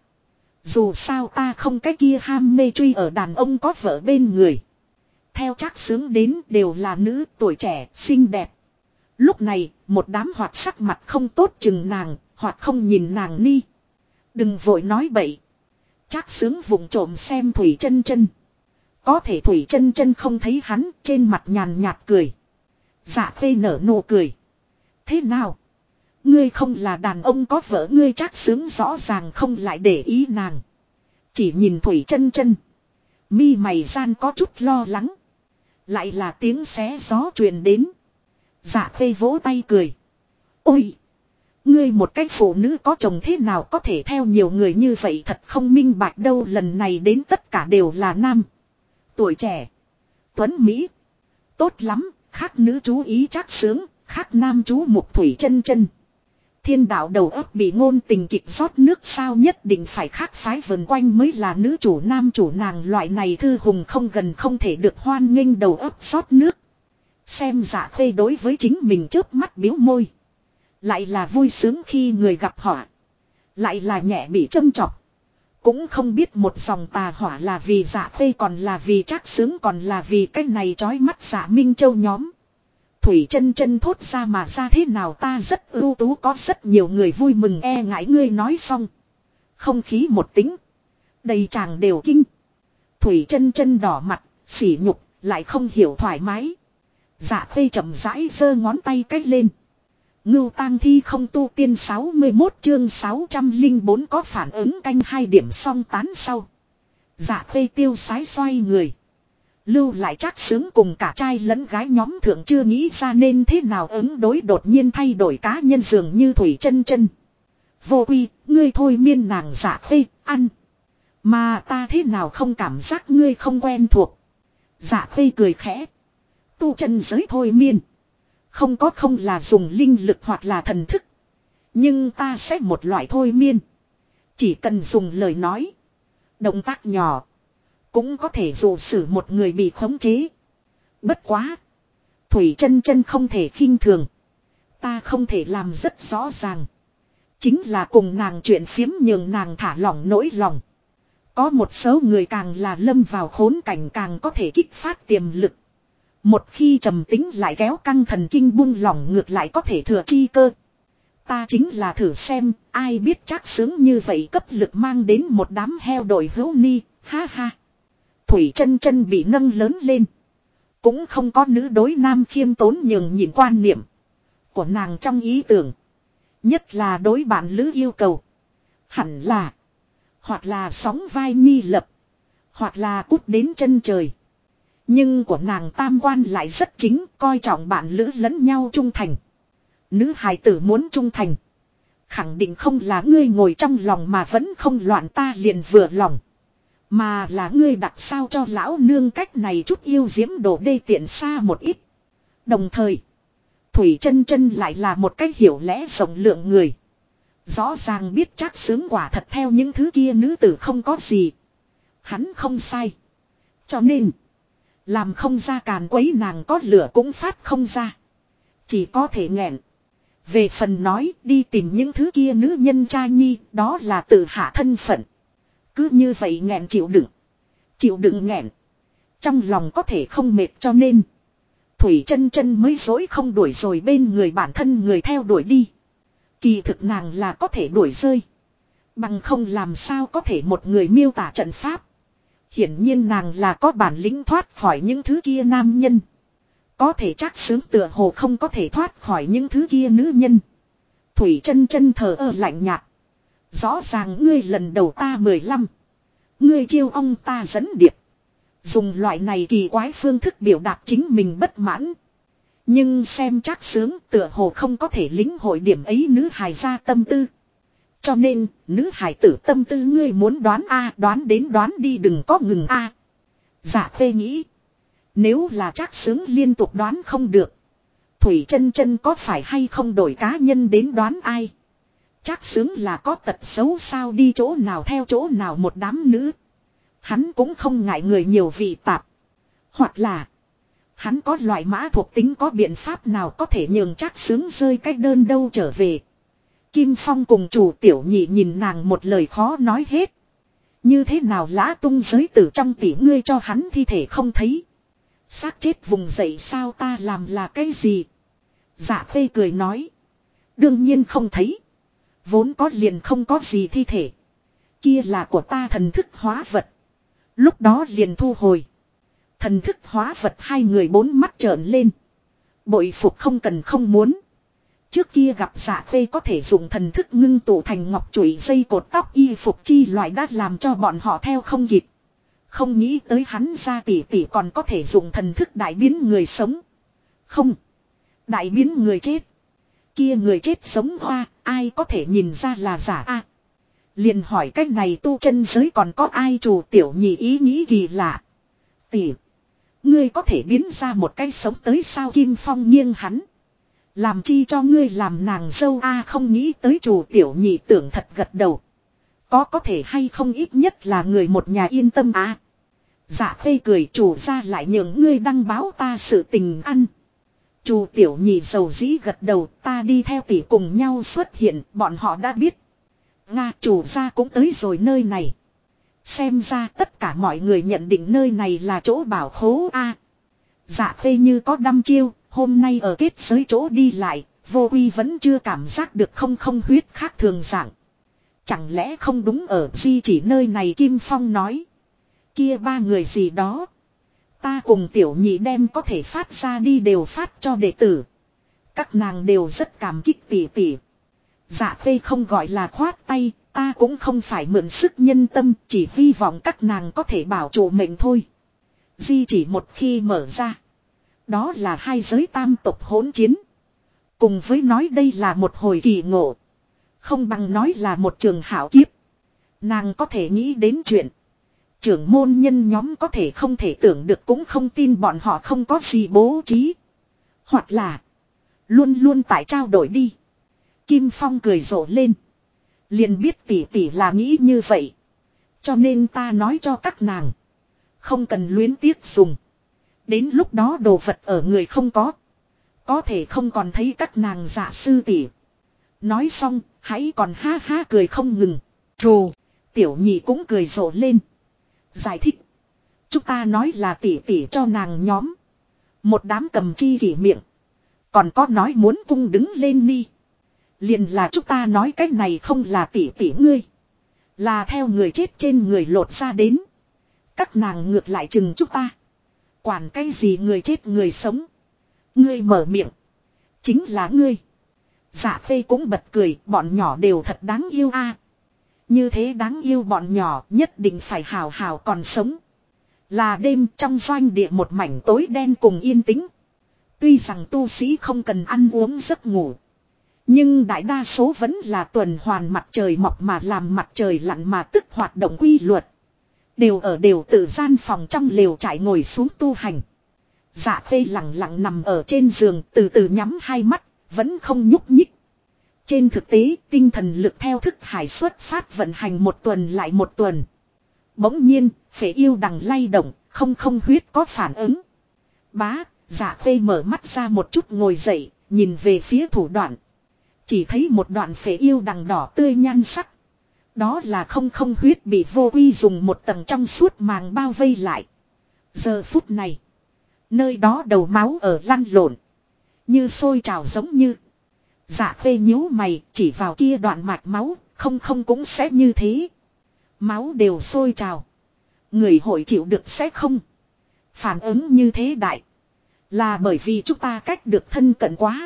Dù sao ta không cái kia ham mê truy ở đàn ông có vợ bên người. Theo Trác Xướng đến đều là nữ tuổi trẻ, xinh đẹp. Lúc này, một đám hoạt sắc mặt không tốt chừng nàng, hoặc không nhìn nàng ni. Đừng vội nói bậy. Trác Xướng vụng trộm xem Thủy Chân Chân. Có thể Thủy Chân Chân không thấy hắn, trên mặt nhàn nhạt cười. Dạ Khê nở nụ cười. Thế nào? Ngươi không là đàn ông có vợ? Ngươi Trác Xướng rõ ràng không lại để ý nàng. Chỉ nhìn Thủy Chân Chân. Mi mày gian có chút lo lắng. Lại là tiếng xé gió truyền đến. Dạ Khê vỗ tay cười. Ôi! Ngươi một cái phụ nữ có chồng thế nào có thể theo nhiều người như vậy, thật không minh bạch đâu. Lần này đến tất cả đều là nam. Tuổi trẻ. Tuấn Mỹ. Tốt lắm, khác nữ chú ý Trác Xướng, khác nam chú mục Thủy Chân Chân. Thiên đạo đầu óc bị ngôn tình kịch rót nước sao, nhất định phải khác phái vần quanh mới là nữ chủ nam chủ, nàng loại này thư hùng không gần không thể được hoan nghênh đầu óc rót nước. Xem Dạ Khê đối với chính mình chớp mắt biếu môi. Lại là vui sướng khi người gặp họa. Lại là nhẹ bị châm chọc. Cũng không biết một dòng tà hỏa là vì Dạ Khê còn là vì Trác Sướng còn là vì cái này chói mắt Dạ Minh Châu nhóm. Thủy chân chân thốt ra mà ra thế nào ta rất ưu tú có rất nhiều người vui mừng e ngại ngươi nói xong. Không khí một tính. Đầy chàng đều kinh. Thủy chân chân đỏ mặt, sỉ nhục, lại không hiểu thoải mái. Dạ Khê chậm rãi giơ ngón tay cách lên. Ngưu tang thi không tu tiên 61 chương 604 có phản ứng canh 2 điểm song tán sau. Dạ Khê tiêu sái xoay người. Lưu lại Trác Sướng cùng cả trai lẫn gái nhóm thượng chưa nghĩ ra nên thế nào ứng đối đột nhiên thay đổi cá nhân dường như Thủy chân chân. Vô quy, ngươi thôi miên nàng Dạ Khê, ăn. Mà ta thế nào không cảm giác ngươi không quen thuộc. Dạ Khê cười khẽ. Tu chân giới thôi miên. Không có không là dùng linh lực hoặc là thần thức. Nhưng ta sẽ một loại thôi miên. Chỉ cần dùng lời nói. Động tác nhỏ. Cũng có thể dụ sử một người bị khống chế. Bất quá. Thủy chân chân không thể khinh thường. Ta không thể làm rất rõ ràng. Chính là cùng nàng chuyện phiếm nhường nàng thả lỏng nỗi lòng. Có một số người càng là lâm vào khốn cảnh càng có thể kích phát tiềm lực. Một khi trầm tính lại kéo căng thần kinh buông lỏng ngược lại có thể thừa chi cơ. Ta chính là thử xem, ai biết Trác Sướng như vậy cấp lực mang đến một đám heo đội hữu ni, ha ha. Thủy chân chân bị nâng lớn lên. Cũng không có nữ đối nam khiêm tốn nhường nhịn quan niệm của nàng trong ý tưởng. Nhất là đối bạn lữ yêu cầu. Hẳn là, hoặc là sóng vai nhi lập, hoặc là cút đến chân trời. Nhưng của nàng tam quan lại rất chính, coi trọng bạn lữ lẫn nhau trung thành. Nữ hài tử muốn trung thành. Khẳng định không là ngươi ngồi trong lòng mà vẫn không loạn ta liền vừa lòng. Mà là ngươi đặt sao cho lão nương cách này chút yêu diễm đổ đê tiện xa một ít. Đồng thời, Thủy chân chân lại là một cách hiểu lẽ rộng lượng người. Rõ ràng biết Trác Sướng quả thật theo những thứ kia nữ tử không có gì. Hắn không sai. Cho nên, làm không ra càn quấy nàng có lửa cũng phát không ra. Chỉ có thể nghẹn. Về phần nói đi tìm những thứ kia nữ nhân cha nhi, đó là tự hạ thân phận. Cứ như vậy nghẹn chịu đựng. Chịu đựng nghẹn. Trong lòng có thể không mệt cho nên. Thủy chân chân mới dối không đuổi rồi bên người bản thân người theo đuổi đi. Kỳ thực nàng là có thể đuổi rơi. Bằng không làm sao có thể một người miêu tả trận pháp. Hiển nhiên nàng là có bản lĩnh thoát khỏi những thứ kia nam nhân. Có thể Trác Sướng tựa hồ không có thể thoát khỏi những thứ kia nữ nhân. Thủy chân chân thờ ơ lạnh nhạt. Rõ ràng ngươi lần đầu ta 15. Ngươi chiêu ông ta dẫn điệp. Dùng loại này kỳ quái phương thức biểu đạt chính mình bất mãn. Nhưng xem Trác Sướng tựa hồ không có thể lĩnh hội điểm ấy nữ hài ra tâm tư. Cho nên, nữ hài tử tâm tư ngươi muốn đoán a đoán đến đoán đi đừng có ngừng a. Dạ Khê nghĩ. Nếu là Trác Sướng liên tục đoán không được. Thủy chân chân có phải hay không đổi cá nhân đến đoán ai. Trác Sướng là có tật xấu sao đi chỗ nào theo chỗ nào một đám nữ. Hắn cũng không ngại người nhiều vị tạp. Hoặc là hắn có loại mã thuộc tính có biện pháp nào có thể nhường Trác Sướng rơi cách đơn đâu trở về. Kim Phong cùng chủ tiểu nhị nhìn nàng một lời khó nói hết. Như thế nào lã tung giới tử trong tỉ ngươi cho hắn thi thể không thấy. Xác chết vùng dậy sao ta làm là cái gì. Dạ Khê cười nói. Đương nhiên không thấy. Vốn có liền không có gì thi thể. Kia là của ta thần thức hóa vật. Lúc đó liền thu hồi. Thần thức hóa vật hai người bốn mắt trợn lên. Bội phục không cần không muốn. Trước kia gặp Dạ Khê có thể dùng thần thức ngưng tụ thành ngọc chùy dây cột tóc y phục chi loại đã làm cho bọn họ theo không kịp. Không nghĩ tới hắn ra tỷ tỷ còn có thể dùng thần thức đại biến người sống. Không. Đại biến người chết. Kia người chết sống hoa, ai có thể nhìn ra là giả a? Liền hỏi cách này tu chân giới còn có ai chủ tiểu nhị ý nghĩ kỳ lạ. Tỷ. Ngươi có thể biến ra một cái sống tới sao Kim Phong nghiêng hắn. Làm chi cho ngươi làm nàng dâu a không nghĩ tới chủ tiểu nhị tưởng thật gật đầu. Có thể hay không ít nhất là người một nhà yên tâm à. Dạ Khê cười chủ ra lại nhường ngươi đăng báo ta sự tình ăn. Chủ tiểu nhị dầu dĩ gật đầu ta đi theo tỷ cùng nhau xuất hiện bọn họ đã biết. Nga chủ gia cũng tới rồi nơi này. Xem ra tất cả mọi người nhận định nơi này là chỗ bảo khố a. Dạ Khê như có đăm chiêu, hôm nay ở kết giới chỗ đi lại, Vô Uy vẫn chưa cảm giác được không huyết khác thường dạng. Chẳng lẽ không đúng ở di chỉ nơi này Kim Phong nói. Kia ba người gì đó. Ta cùng tiểu nhị đem có thể phát ra đi đều phát cho đệ tử. Các nàng đều rất cảm kích tỉ tỉ. Dạ Khê không gọi là khoát tay, ta cũng không phải mượn sức nhân tâm, chỉ hy vọng các nàng có thể bảo trụ mệnh thôi. Di chỉ một khi mở ra. Đó là hai giới tam tộc hỗn chiến. Cùng với nói đây là một hồi kỳ ngộ. Không bằng nói là một trường hảo kiếp. Nàng có thể nghĩ đến chuyện. Trưởng môn nhân nhóm có thể không thể tưởng được cũng không tin bọn họ không có gì bố trí. Hoặc là luôn luôn tại trao đổi đi. Kim Phong cười rộ lên. Liền biết tỷ tỷ là nghĩ như vậy. Cho nên ta nói cho các nàng. Không cần luyến tiếc dùng. Đến lúc đó đồ vật ở người không có. Có thể không còn thấy các nàng dạ sư tỷ. Nói xong, hãy còn ha ha cười không ngừng. Trù, tiểu nhị cũng cười rộ lên. Giải thích. Chúng ta nói là tỷ tỷ cho nàng nhóm. Một đám cầm chi kỷ miệng. Còn có nói muốn cung đứng lên đi. Liền là chúng ta nói cái này không là tỷ tỷ ngươi. Là theo người chết trên người lột ra đến. Các nàng ngược lại chừng chúng ta. Quản cái gì người chết người sống. Ngươi mở miệng. Chính là ngươi. Dạ Khê cũng bật cười. Bọn nhỏ đều thật đáng yêu a. Như thế đáng yêu bọn nhỏ nhất định phải hào hào còn sống. Là đêm trong doanh địa một mảnh tối đen cùng yên tĩnh. Tuy rằng tu sĩ không cần ăn uống giấc ngủ. Nhưng đại đa số vẫn là tuần hoàn mặt trời mọc mà làm mặt trời lặn mà tức hoạt động quy luật. Đều tự gian phòng trong lều trải ngồi xuống tu hành. Dạ Khê lặng lặng nằm ở trên giường từ từ nhắm hai mắt, vẫn không nhúc nhích. Trên thực tế, tinh thần lực theo thức hải xuất phát vận hành một tuần lại một tuần. Bỗng nhiên, phệ yêu đằng lay động, không huyết có phản ứng. Bá, Dạ Khê mở mắt ra một chút ngồi dậy, nhìn về phía thủ đoạn. Chỉ thấy một đoạn phệ yêu đằng đỏ tươi nhan sắc. Đó là không huyết bị Vô Uy dùng một tầng trong suốt màng bao vây lại. Giờ phút này, nơi đó đầu máu ở lăn lộn. Như sôi trào giống như. Dạ Khê nhíu mày chỉ vào kia đoạn mạch máu, không cũng sẽ như thế. Máu đều sôi trào. Người hội chịu được sẽ không. Phản ứng như thế đại. Là bởi vì chúng ta cách được thân cận quá.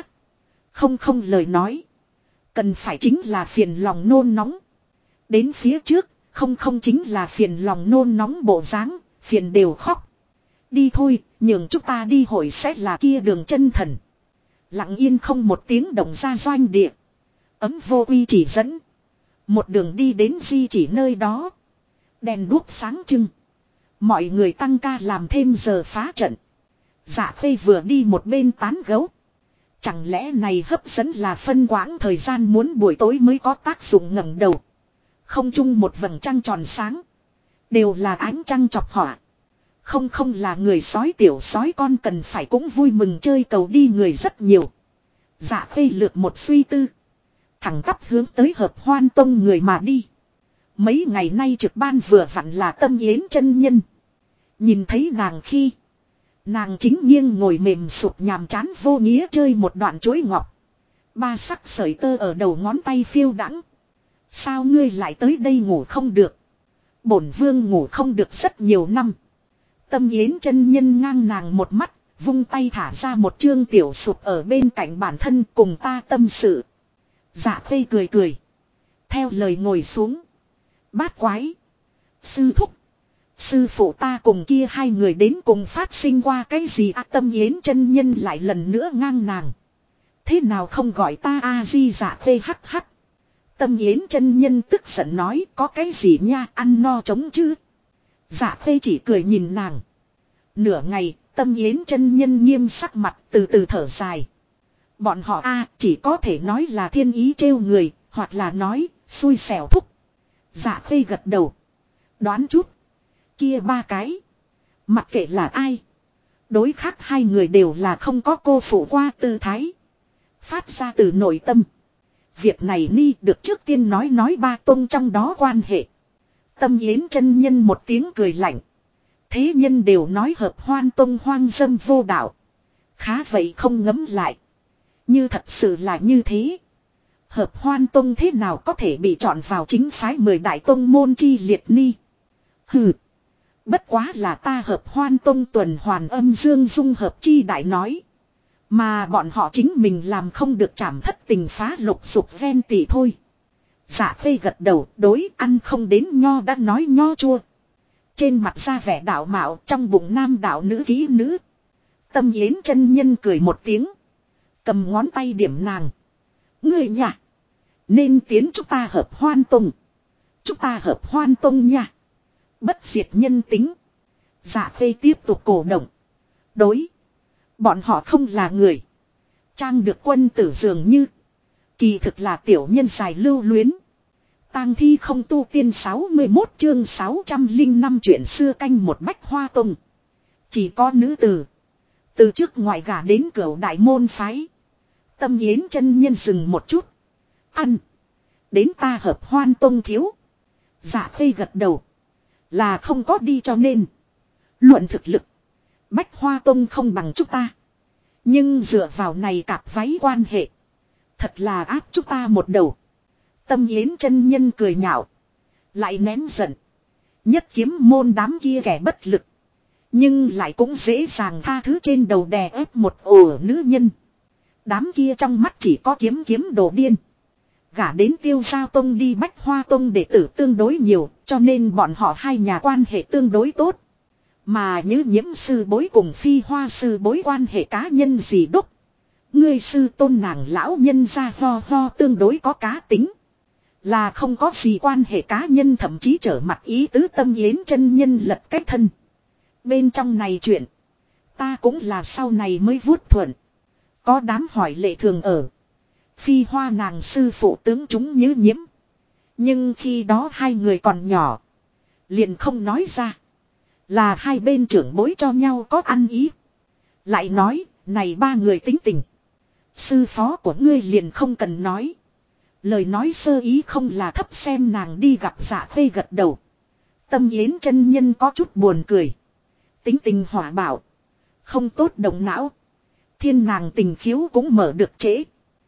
Không lời nói. Cần phải chính là phiền lòng nôn nóng. Đến phía trước, không chính là phiền lòng nôn nóng bộ dáng, phiền đều khóc. Đi thôi, nhường chúng ta đi hội sẽ là kia đường chân thần. Lặng yên không một tiếng động ra doanh địa. Ấm Vô Uy chỉ dẫn. Một đường đi đến di chỉ nơi đó. Đèn đuốc sáng trưng. Mọi người tăng ca làm thêm giờ phá trận. Dạ Khê vừa đi một bên tán gấu. Chẳng lẽ này hấp dẫn là phân quãng thời gian muốn buổi tối mới có tác dụng ngẩng đầu. Không chung một vầng trăng tròn sáng. Đều là ánh trăng chọc họa. Không là người sói tiểu sói con cần phải cũng vui mừng chơi cầu đi người rất nhiều. Dạ Khê lược một suy tư. Thẳng tắp hướng tới Hợp Hoan Tông người mà đi. Mấy ngày nay trực ban vừa vặn là Tâm Yến chân nhân. Nhìn thấy nàng khi. Nàng chính nghiêng ngồi mềm sụp nhàm chán vô nghĩa chơi một đoạn chuối ngọc. Ba sắc sợi tơ ở đầu ngón tay phiêu đãng. Sao ngươi lại tới đây ngủ không được? Bổn vương ngủ không được rất nhiều năm. Tâm Yến chân nhân ngang nàng một mắt, vung tay thả ra một chương tiểu sụp ở bên cạnh bản thân cùng ta tâm sự. Dạ Khê cười cười. Theo lời ngồi xuống. Bát quái. Sư thúc. Sư phụ ta cùng kia hai người đến cùng phát sinh qua cái gì à, Tâm Yến chân nhân lại lần nữa ngang nàng. Thế nào không gọi ta A-di Dạ Khê hắc hắc. Tâm Yến chân nhân tức giận nói có cái gì nha ăn no trống chứ. Dạ Khê chỉ cười nhìn nàng. Nửa ngày Tâm Yến chân nhân nghiêm sắc mặt từ từ thở dài. Bọn họ chỉ có thể nói là thiên ý trêu người hoặc là nói xui xẻo thúc. Dạ Khê gật đầu. Đoán chút. Kia ba cái. Mặc kệ là ai. Đối khác hai người đều là không có cô phụ qua tư thái. Phát ra từ nội tâm. Việc này ni được trước tiên nói ba tông trong đó quan hệ. Tâm Yến chân nhân một tiếng cười lạnh. Thế nhân đều nói Hợp Hoan tông hoang dâm vô đạo. Khá vậy không ngấm lại. Như thật sự là như thế. Hợp Hoan tông thế nào có thể bị chọn vào chính phái 10 đại tông môn chi liệt ni. Hừ. Bất quá là ta Hợp Hoan tông tuần hoàn âm dương dung hợp chi đại nói. Mà bọn họ chính mình làm không được trảm thất tình phá lục dục ven tỉ thôi. Dạ Khê gật đầu, đối ăn không đến nho đã nói nho chua. Trên mặt ra vẻ đạo mạo, trong bụng nam đạo nữ ký nữ. Tâm Yến chân nhân cười một tiếng. Cầm ngón tay điểm nàng. Ngươi nhỉ. Nên tiến chúng ta Hợp Hoan tông. Chúng ta Hợp Hoan tông nha. Bất diệt nhân tính. Dạ Khê tiếp tục cổ động. Đối. Bọn họ không là người. Trang được quân tử dường như. Kỳ thực là tiểu nhân dài lưu luyến. Tang thi không tu tiên 61 chương 605 chuyện xưa canh một bách hoa tông. Chỉ có nữ tử. Từ trước ngoại gả đến cửa đại môn phái. Tâm Yến chân nhân dừng một chút. Ăn. Đến ta Hợp Hoan tông thiếu. Dạ Khê gật đầu. Là không có đi cho nên. Luận thực lực. Bách Hoa tông không bằng chúng ta. Nhưng dựa vào này cặp váy quan hệ. Thật là áp chúng ta một đầu. Tâm Yến chân nhân cười nhạo. Lại nén giận. Nhất kiếm môn đám kia kẻ bất lực. Nhưng lại cũng dễ dàng tha thứ trên đầu đè ép một ổ nữ nhân. Đám kia trong mắt chỉ có kiếm đồ điên. Gả đến Tiêu Giao tông đi Bách Hoa tông đệ tử tương đối nhiều. Cho nên bọn họ hai nhà quan hệ tương đối tốt. Mà như Nhiễm sư bối cùng Phi Hoa sư bối quan hệ cá nhân gì đúc. Ngươi sư tôn nàng lão nhân ra ho tương đối có cá tính. Là không có gì quan hệ cá nhân, thậm chí trở mặt ý tứ. Tâm Yến chân nhân lật cái thân. Bên trong này chuyện. Ta cũng là sau này mới vuốt thuận. Có đám hỏi lệ thường ở. Phi Hoa nàng sư phụ tướng chúng Như Nhiễm. Nhưng khi đó hai người còn nhỏ. Liền không nói ra. Là hai bên trưởng bối cho nhau có ăn ý. Lại nói, này ba người tính tình. Sư phó của ngươi liền không cần nói. Lời nói sơ ý không là thấp xem nàng đi gặp Dạ Khê gật đầu. Tâm Yến chân nhân có chút buồn cười. Tính tình hỏa bạo. Không tốt động não. Thiên nàng tình khiếu cũng mở được trễ.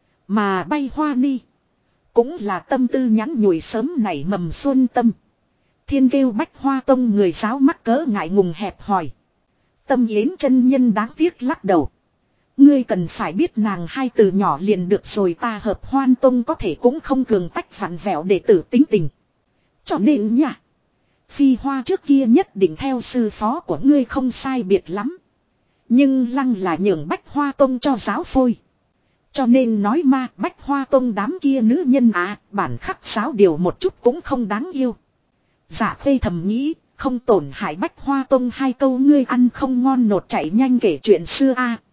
Mà Bay Hoa Ni. Cũng là tâm tư nhắn nhủi sớm nảy mầm xuân tâm. Thiên kêu Bách Hoa tông người giáo mắc cỡ ngại ngùng hẹp hòi. Tâm Yến chân nhân đáng tiếc lắc đầu. Ngươi cần phải biết nàng hai từ nhỏ liền được rồi, ta Hợp Hoan tông có thể cũng không cường tách vặn vẹo đệ tử tính tình. Cho nên nha. Phi Hoa trước kia nhất định theo sư phó của ngươi không sai biệt lắm. Nhưng lăng là nhường Bách Hoa tông cho giáo phôi. Cho nên nói ma Bách Hoa tông đám kia nữ nhân bản khắc giáo điều một chút cũng không đáng yêu. Dạ Khê thầm nghĩ, không tổn hại Bách Hoa tông hai câu ngươi ăn không ngon nột chạy nhanh kể chuyện xưa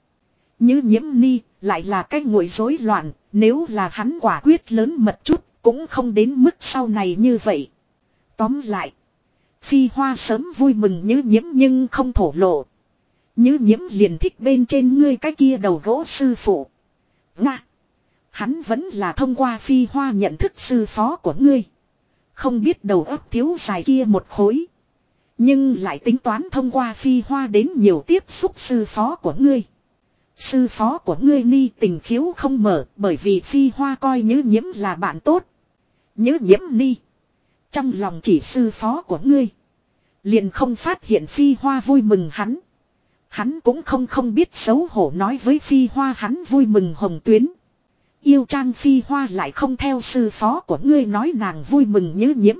Như Nhiễm ni, lại là cái nguội rối loạn, nếu là hắn quả quyết lớn mật chút, cũng không đến mức sau này như vậy. Tóm lại, Phi Hoa sớm vui mừng Như Nhiễm nhưng không thổ lộ. Như Nhiễm liền thích bên trên ngươi cái kia đầu gỗ sư phụ. Nga! Hắn vẫn là thông qua Phi Hoa nhận thức sư phó của ngươi. Không biết đầu óc thiếu dài kia một khối. Nhưng lại tính toán thông qua Phi Hoa đến nhiều tiếp xúc sư phó của ngươi. Sư phó của ngươi ni tình khiếu không mở bởi vì Phi Hoa coi Như Nhiễm là bạn tốt. Như Nhiễm ni. Trong lòng chỉ sư phó của ngươi. Liền không phát hiện Phi Hoa vui mừng hắn. Hắn cũng không biết xấu hổ nói với Phi Hoa hắn vui mừng hồng tuyến. Yêu Trang Phi Hoa lại không theo sư phó của ngươi nói nàng vui mừng Như Nhiễm.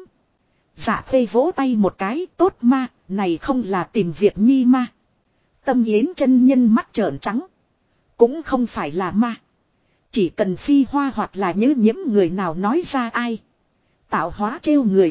Dạ Khê vỗ tay một cái, tốt ma, này không là tìm việc nhi ma. Tâm Yến chân nhân mắt trợn trắng. Cũng không phải là ma. Chỉ cần Phi Hoa hoặc là Như Nhiễm người nào nói ra ai. Tạo hóa trêu người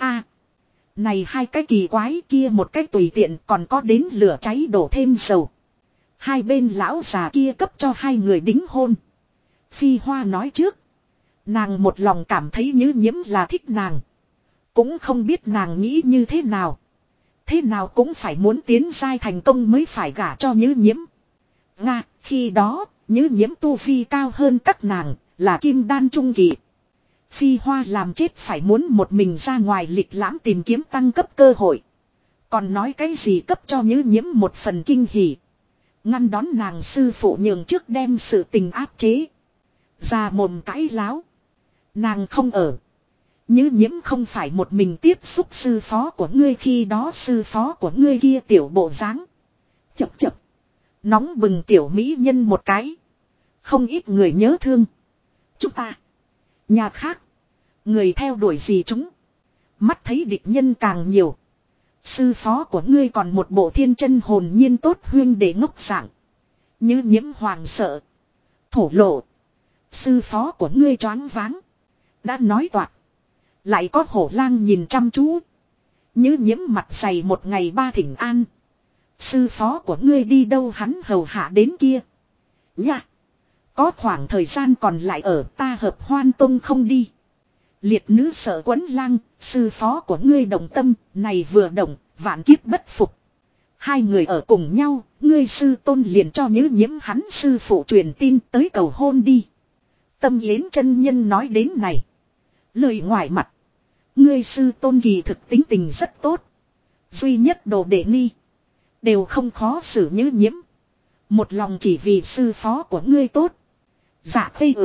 Này hai cái kỳ quái kia một cái tùy tiện còn có đến lửa cháy đổ thêm dầu. Hai bên lão già kia cấp cho hai người đính hôn. Phi Hoa nói trước. Nàng một lòng cảm thấy Như Nhiễm là thích nàng. Cũng không biết nàng nghĩ như thế nào. Thế nào cũng phải muốn tiến giai thành công mới phải gả cho Như Nhiễm. Nga, khi đó, Như Nhiễm tu vi cao hơn các nàng, là kim đan trung kỳ. Phi Hoa làm chết phải muốn một mình ra ngoài lịch lãm tìm kiếm tăng cấp cơ hội. Còn nói cái gì cấp cho Nhữ Nhiễm một phần kinh hỉ. Ngăn đón nàng sư phụ nhường trước đem sự tình áp chế. Ra mồm cãi láo. Nàng không ở. Nhữ Nhiễm không phải một mình tiếp xúc sư phó của ngươi, khi đó sư phó của ngươi kia tiểu bộ dáng. Chập chập. Nóng bừng tiểu mỹ nhân một cái. Không ít người nhớ thương. Chúng ta. Nhà khác. Người theo đuổi gì chúng. Mắt thấy địch nhân càng nhiều. Sư phó của ngươi còn một bộ thiên chân hồn nhiên tốt huyên để ngốc dạng. Như Nhiễm hoàng sợ. Thổ lộ. Sư phó của ngươi choáng váng. Đã nói toạc. Lại có hổ lang nhìn chăm chú. Như Nhiễm mặt dày một ngày ba thỉnh an. Sư phó của ngươi đi đâu hắn hầu hạ đến kia. Nha. Có khoảng thời gian còn lại ở ta Hợp Hoan Tông không đi. Liệt nữ sợ quấn lang. Sư phó của ngươi động tâm. Này vừa động. Vạn kiếp bất phục. Hai người ở cùng nhau. Ngươi sư tôn liền cho Nhữ Nhiễm hắn sư phụ truyền tin tới cầu hôn đi. Tâm Yến chân nhân nói đến này. Lời ngoài mặt. Ngươi sư tôn kỳ thực tính tình rất tốt. Duy nhất đồ đệ ni. Đều không khó xử Nhữ Nhiễm. Một lòng chỉ vì sư phó của ngươi tốt. Dạ cây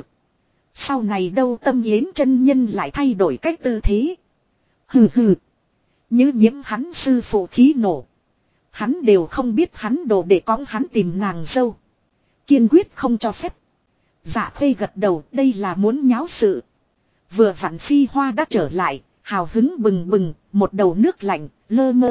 Sau này đâu Tâm Yến chân nhân lại thay đổi cách tư thế. Hừ hừ. Nhữ Nhiễm hắn sư phụ khí nổ. Hắn đều không biết hắn đồ để cõng hắn tìm nàng dâu. Kiên quyết không cho phép. Dạ cây gật đầu, đây là muốn nháo sự. Vừa vặn Phi Hoa đã trở lại, hào hứng bừng bừng, một đầu nước lạnh, lơ mơ.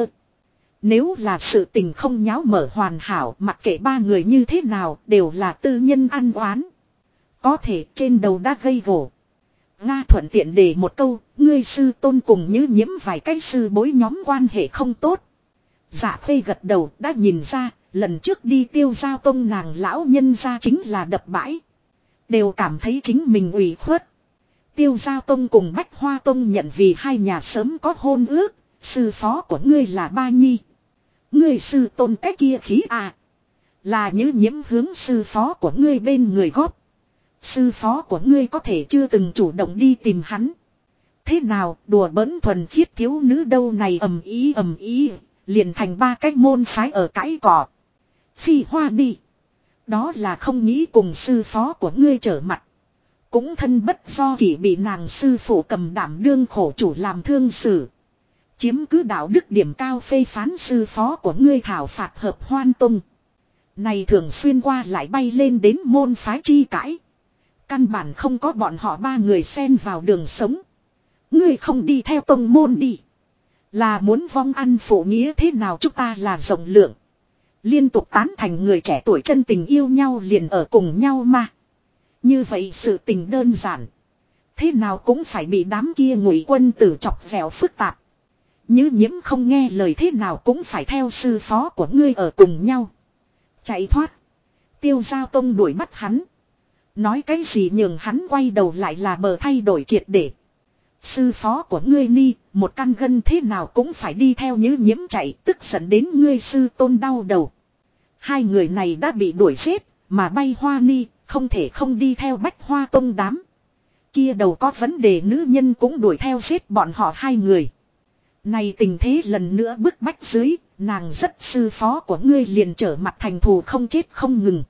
Nếu là sự tình không nháo mở hoàn hảo, mặc kệ ba người như thế nào, đều là tư nhân ăn oán. Có thể trên đầu đã gây gổ. Nga thuận tiện để một câu, ngươi sư tôn cùng Nhữ Nhiễm vài cái sư bối nhóm quan hệ không tốt. Dạ phê gật đầu đã nhìn ra, lần trước đi Tiêu Giao Tông nàng lão nhân ra chính là đập bãi. Đều cảm thấy chính mình ủy khuất. Tiêu Giao Tông cùng Bách Hoa Tông nhận vì hai nhà sớm có hôn ước, sư phó của ngươi là Ba Nhi. Ngươi sư tôn cái kia khí à. Là Nhữ Nhiễm hướng sư phó của ngươi bên người góp. Sư phó của ngươi có thể chưa từng chủ động đi tìm hắn. Thế nào đùa bỡn thuần khiết thiếu nữ đâu này ầm ý. Liền thành ba cái môn phái ở cãi cỏ. Phi Hoa đi. Đó là không nghĩ cùng sư phó của ngươi trở mặt. Cũng thân bất do kỷ bị nàng sư phụ cầm đảm đương khổ chủ làm thương xử. Chiếm cứ đạo đức điểm cao phê phán sư phó của ngươi thảo phạt Hợp Hoan Tông. Này thường xuyên qua lại bay lên đến môn phái chi cãi. Căn bản không có bọn họ ba người xen vào đường sống. Ngươi không đi theo tông môn đi. Là muốn vong ăn phụ nghĩa thế nào, chúng ta là rộng lượng. Liên tục tán thành người trẻ tuổi chân tình yêu nhau liền ở cùng nhau mà. Như vậy sự tình đơn giản. Thế nào cũng phải bị đám kia ngụy quân tử chọc vẹo phức tạp. Nhữ Nhiễm không nghe lời thế nào cũng phải theo sư phó của ngươi ở cùng nhau. Chạy thoát. Tiêu Giao Tông đuổi bắt hắn. Nói cái gì nhường hắn quay đầu lại là bờ thay đổi triệt để. Sư phó của ngươi ni, một căn gân thế nào cũng phải đi theo Nhữ Nhiễm chạy, tức giận đến ngươi sư tôn đau đầu. Hai người này đã bị đuổi giết, mà bay Hoa ni, không thể không đi theo Bách Hoa Tông đám. Kia đầu có vấn đề nữ nhân cũng đuổi theo giết bọn họ hai người. Này tình thế lần nữa bức bách dưới, nàng rất sư phó của ngươi liền trở mặt thành thù không chết không ngừng.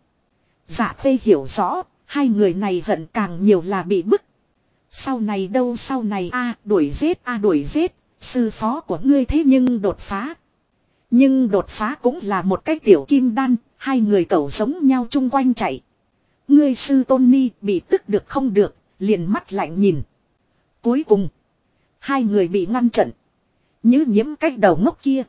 Dạ phê hiểu rõ, hai người này hận càng nhiều là bị bức. Sau này đâu sau này đuổi giết, sư phó của ngươi thế nhưng đột phá. Nhưng đột phá cũng là một cái tiểu kim đan, hai người cẩu giống nhau chung quanh chạy. Ngươi sư tôn ni bị tức được không được, liền mắt lạnh nhìn. Cuối cùng, hai người bị ngăn trận. Nhữ Nhiễm cái đầu ngốc kia.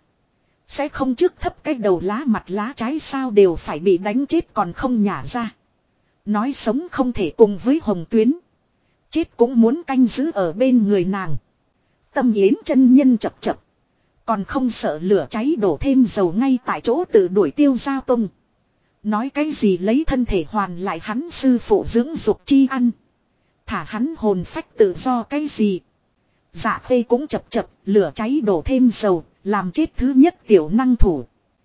Sẽ không trước thấp cái đầu lá mặt lá trái sao đều phải bị đánh chết còn không nhả ra. Nói sống không thể cùng với Hồng Tuyến. Chết cũng muốn canh giữ ở bên người nàng. Tâm Yến chân nhân chập chập. Còn không sợ lửa cháy đổ thêm dầu ngay tại chỗ tự đuổi Tiêu Giao Tông. Nói cái gì lấy thân thể hoàn lại hắn sư phụ dưỡng dục chi ăn. Thả hắn hồn phách tự do cái gì. Dạ phê cũng chập chập, lửa cháy đổ thêm dầu, làm chết thứ nhất tiểu năng thủ.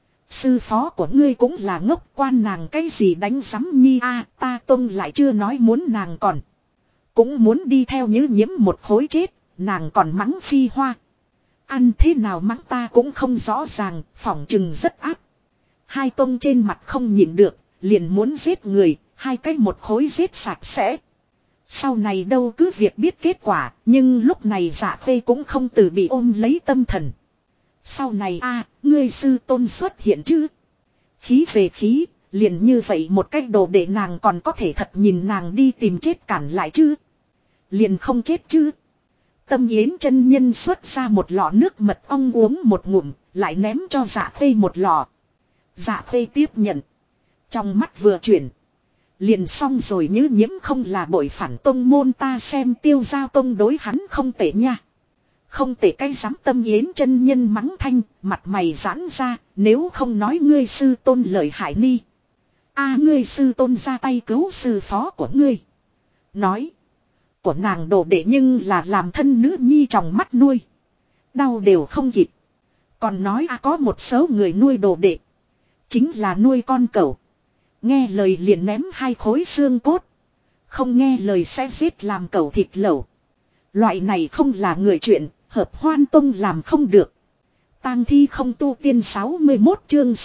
Sư phó của ngươi cũng là ngốc, quan nàng cái gì đánh sắm nhi ta Tông lại chưa nói muốn nàng còn. Cũng muốn đi theo Như Nhiễm một khối chết. Nàng còn mắng Phi Hoa. Ăn thế nào mắng ta cũng không rõ ràng. Phỏng chừng rất áp. Hai tông trên mặt không nhịn được. Liền muốn giết người. Hai cái một khối giết sạch sẽ. Sau này đâu cứ việc biết kết quả. Nhưng lúc này Dạ Khê cũng không từ bị ôm lấy tâm thần. Sau này ngươi sư tôn xuất hiện chứ. Khí về khí. Liền như vậy một cách đồ để nàng còn có thể thật nhìn nàng đi tìm chết cản lại chứ. Liền không chết chứ. Tâm Yến chân nhân xuất ra một lọ nước mật ong uống một ngụm. Lại ném cho Dạ Khê một lọ. Dạ Khê tiếp nhận. Trong mắt vừa chuyển. Liền xong rồi. Như Nhiễm không là bội phản tông môn, ta xem Tiêu Giao tông đối hắn không tệ nha. Không tệ cái dám. Tâm Yến chân nhân mắng thanh, mặt mày giãn ra, nếu không nói ngươi sư tôn lợi hại ni. Ngươi sư tôn ra tay cứu sư phó của ngươi. Nói. Của nàng đồ đệ nhưng là làm thân nữ nhi trong mắt nuôi. Đau đều không kịp. Còn nói có một số người nuôi đồ đệ. Chính là nuôi con cẩu. Nghe lời liền ném 2 khối xương cốt. Không nghe lời sẽ giết làm cẩu thịt lẩu. Loại này không là người chuyện, hợp Hoan tông làm không được. Tang thi không tu tiên 61 chương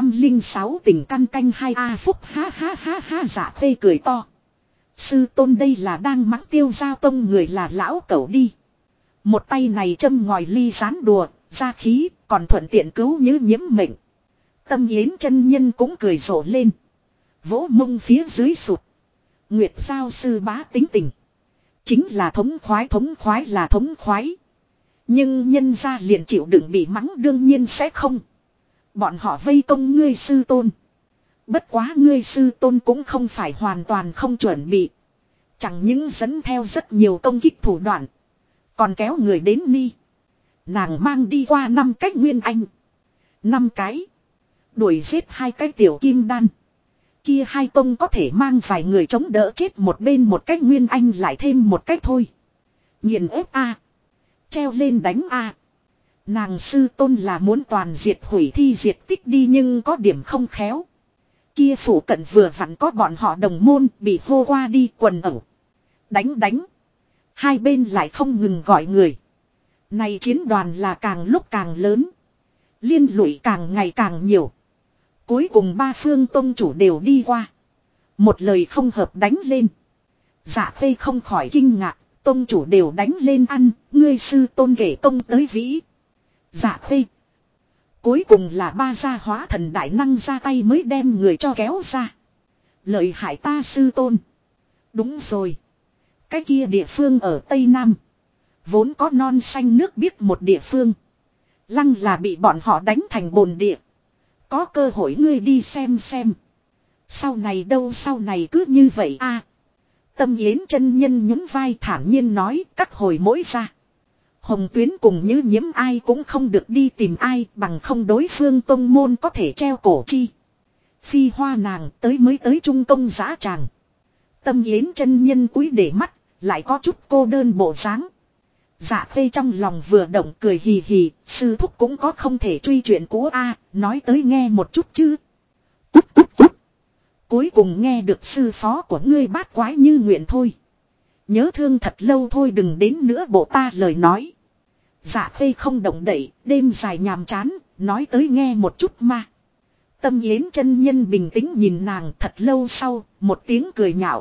606 tình căn canh 2 phúc ha ha ha ha. Dạ Khê cười to. Sư tôn đây là đang mắng Tiêu Giao tông người là lão cẩu đi. Một tay này châm ngòi ly rán đùa, ra khí, còn thuận tiện cứu Như Nhiễm mệnh. Tâm Yến chân nhân cũng cười rộ lên. Vỗ mông phía dưới sụt. Nguyệt Giao sư bá tính tình. Chính là thống khoái là thống khoái. Nhưng nhân ra liền chịu đựng bị mắng đương nhiên sẽ không. Bọn họ vây công ngươi sư tôn. Bất quá ngươi sư tôn cũng không phải hoàn toàn không chuẩn bị. Chẳng những dẫn theo rất nhiều công kích thủ đoạn. Còn kéo người đến ni. Nàng mang đi qua 5 cách nguyên anh. 5 cái. Đuổi giết 2 cái tiểu kim đan. Kia 2 tông có thể mang vài người chống đỡ chết một bên một cách nguyên anh lại thêm một cách thôi. Nghiền ép treo lên đánh Nàng sư tôn là muốn toàn diệt hủy thi diệt tích đi nhưng có điểm không khéo. Kia phủ cận vừa vặn có bọn họ đồng môn bị hô qua đi quần ẩu. Đánh. Hai bên lại không ngừng gọi người. Này chiến đoàn là càng lúc càng lớn. Liên lụy càng ngày càng nhiều. Cuối cùng 3 phương tông chủ đều đi qua. Một lời không hợp đánh lên. Dạ Khê không khỏi kinh ngạc. Tông chủ đều đánh lên ăn. Ngươi sư tôn kể công tới vĩ. Dạ Khê. Cuối cùng là 3 gia hóa thần đại năng ra tay mới đem người cho kéo ra. Lợi hại ta sư tôn. Đúng rồi. Cái kia địa phương ở Tây Nam. Vốn có non xanh nước biếc một địa phương. Lăng là bị bọn họ đánh thành bồn địa. Có cơ hội ngươi đi xem. Sau này đâu sau này cứ như vậy Tâm Yến chân nhân nhún vai thản nhiên nói các hồi mỗi ra. Hồng Tuyến cùng Như Nhiễm ai cũng không được đi tìm ai bằng không đối phương tông môn có thể treo cổ chi. Phi Hoa nàng mới tới trung công giã tràng. Tâm Yến chân nhân cúi để mắt, lại có chút cô đơn bộ dáng. Dạ Khê trong lòng vừa động cười hì hì, sư thúc cũng có không thể truy chuyện của nói tới nghe một chút chứ. Cút. Cuối cùng nghe được sư phó của ngươi bát quái như nguyện thôi. Nhớ thương thật lâu thôi đừng đến nữa bộ ta lời nói. Dạ Khê không động đậy, đêm dài nhàm chán, nói tới nghe một chút mà. Tâm Yến chân nhân bình tĩnh nhìn nàng thật lâu sau, một tiếng cười nhạo.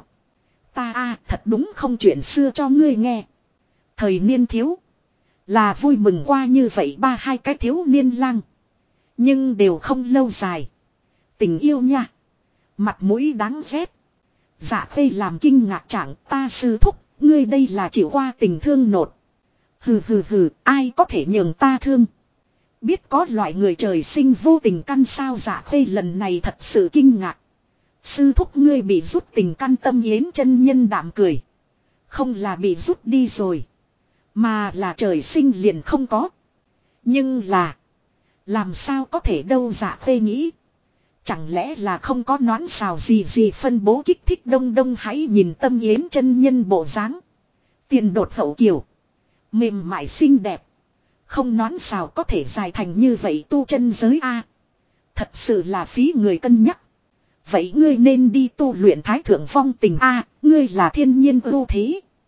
Ta thật đúng không chuyện xưa cho ngươi nghe. Thời niên thiếu. Là vui mừng qua như vậy 3-2 cái thiếu niên lang. Nhưng đều không lâu dài. Tình yêu nha. Mặt mũi đáng ghét. Dạ Khê làm kinh ngạc chẳng ta sư thúc. Ngươi đây là chịu qua tình thương nột. Hừ ai có thể nhường ta thương. Biết có loại người trời sinh vô tình căn sao. Dạ Khê lần này thật sự kinh ngạc. Sư thúc ngươi bị rút tình căn. Tâm Yến chân nhân đạm cười. Không là bị rút đi rồi. Mà là trời sinh liền không có. Nhưng là. Làm sao có thể đâu. Dạ Khê nghĩ. Chẳng lẽ là không có nón xào gì phân bố kích thích đông hãy nhìn Tâm Yến chân nhân bộ dáng. Tiền đột hậu kiều. Mềm mại xinh đẹp. Không nón xào có thể dài thành như vậy tu chân giới Thật sự là phí người cân nhắc. Vậy ngươi nên đi tu luyện thái thượng vong tình ngươi là thiên nhiên ưu thế.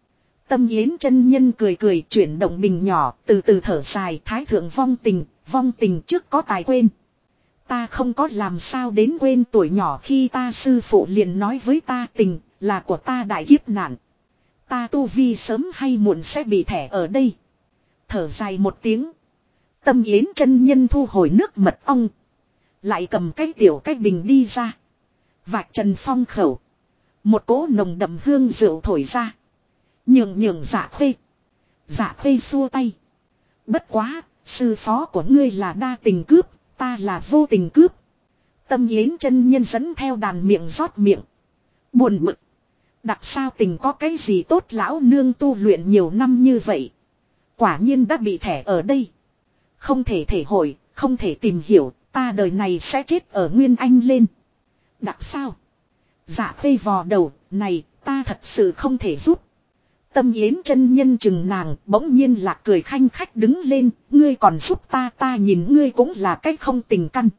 Tâm Yến chân nhân cười cười chuyển động bình nhỏ, từ từ thở dài, thái thượng vong tình trước có tài quên. Ta không có làm sao đến quên tuổi nhỏ khi ta sư phụ liền nói với ta tình là của ta đại kiếp nạn. Ta tu vi sớm hay muộn sẽ bị thẻ ở đây. Thở dài một tiếng. Tâm Yến chân nhân thu hồi nước mật ong. Lại cầm cái tiểu cái bình đi ra. Vạch trần phong khẩu. Một cỗ nồng đậm hương rượu thổi ra. Nhường Dạ Khê. Dạ Khê xua tay. Bất quá, sư phó của ngươi là đa tình cướp, ta là vô tình cướp. Tâm Yến chân nhân dẫn theo đàn miệng rót miệng. Buồn bực. Đặc sao tình có cái gì tốt lão nương tu luyện nhiều năm như vậy. Quả nhiên đã bị thẻ ở đây. Không thể thể hội, không thể tìm hiểu, ta đời này sẽ chết ở Nguyên Anh lên. Đặc sao? Dạ Khê vò đầu, này, ta thật sự không thể giúp. Tâm Yến chân nhân chừng nàng, bỗng nhiên là cười khanh khách đứng lên, ngươi còn giúp ta nhìn ngươi cũng là cách không tình căn.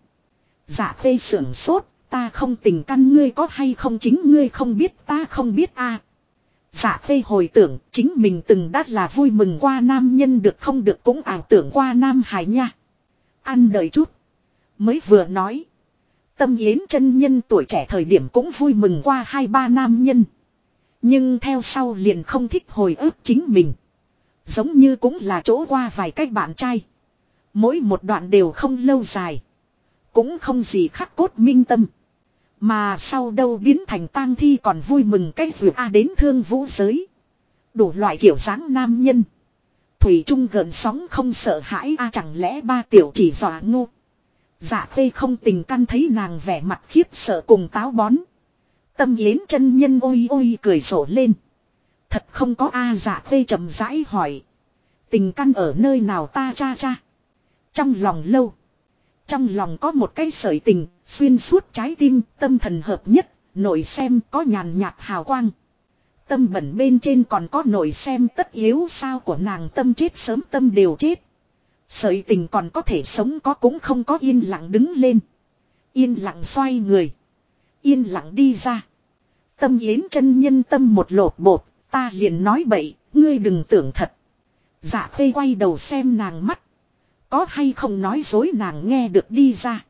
Dạ Khê sưởng sốt, ta không tình căn ngươi có hay không chính ngươi không biết ta không biết a. Dạ Khê hồi tưởng, chính mình từng đắt là vui mừng qua nam nhân được không được cũng ảo tưởng qua nam hài nha. Ăn đợi chút. Mới vừa nói. Tâm Yến chân nhân tuổi trẻ thời điểm cũng vui mừng qua 2-3 nam nhân. Nhưng theo sau liền không thích hồi ức chính mình. Giống như cũng là chỗ qua vài cách bạn trai. Mỗi một đoạn đều không lâu dài. Cũng không gì khắc cốt minh tâm. Mà sau đâu biến thành tang thi còn vui mừng cái vượt đến thương vũ giới. Đủ loại kiểu dáng nam nhân. Thủy Trung gợn sóng không sợ hãi chẳng lẽ ba tiểu chỉ dọa ngu. Dạ Khê không tình căn thấy nàng vẻ mặt khiếp sợ cùng táo bón. Tâm Yến chân nhân ôi ôi cười rộ lên. Thật không có Dạ Khê chậm rãi hỏi. Tình căn ở nơi nào ta cha. Trong lòng lâu. Trong lòng có một cái sợi tình, xuyên suốt trái tim, tâm thần hợp nhất, nội xem có nhàn nhạt hào quang. Tâm bẩn bên trên còn có nội xem tất yếu sao của nàng tâm chết sớm tâm đều chết. Sợi tình còn có thể sống có cũng không có yên lặng đứng lên. Yên lặng xoay người. Yên lặng đi ra. Tâm Yến chân nhân tâm một lột bột, ta liền nói bậy, ngươi đừng tưởng thật. Dạ Khê quay đầu xem nàng mắt. Có hay không nói dối nàng nghe được đi ra.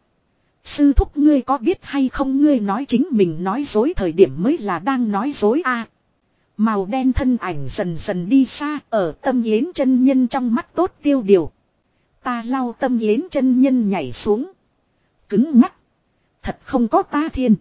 Sư thúc ngươi có biết hay không ngươi nói chính mình nói dối thời điểm mới là đang nói dối a. Màu đen thân ảnh dần dần đi xa ở Tâm Yến chân nhân trong mắt tốt tiêu điều. Ta lau Tâm Yến chân nhân nhảy xuống. Cứng ngắc. Thật không có ta thiên.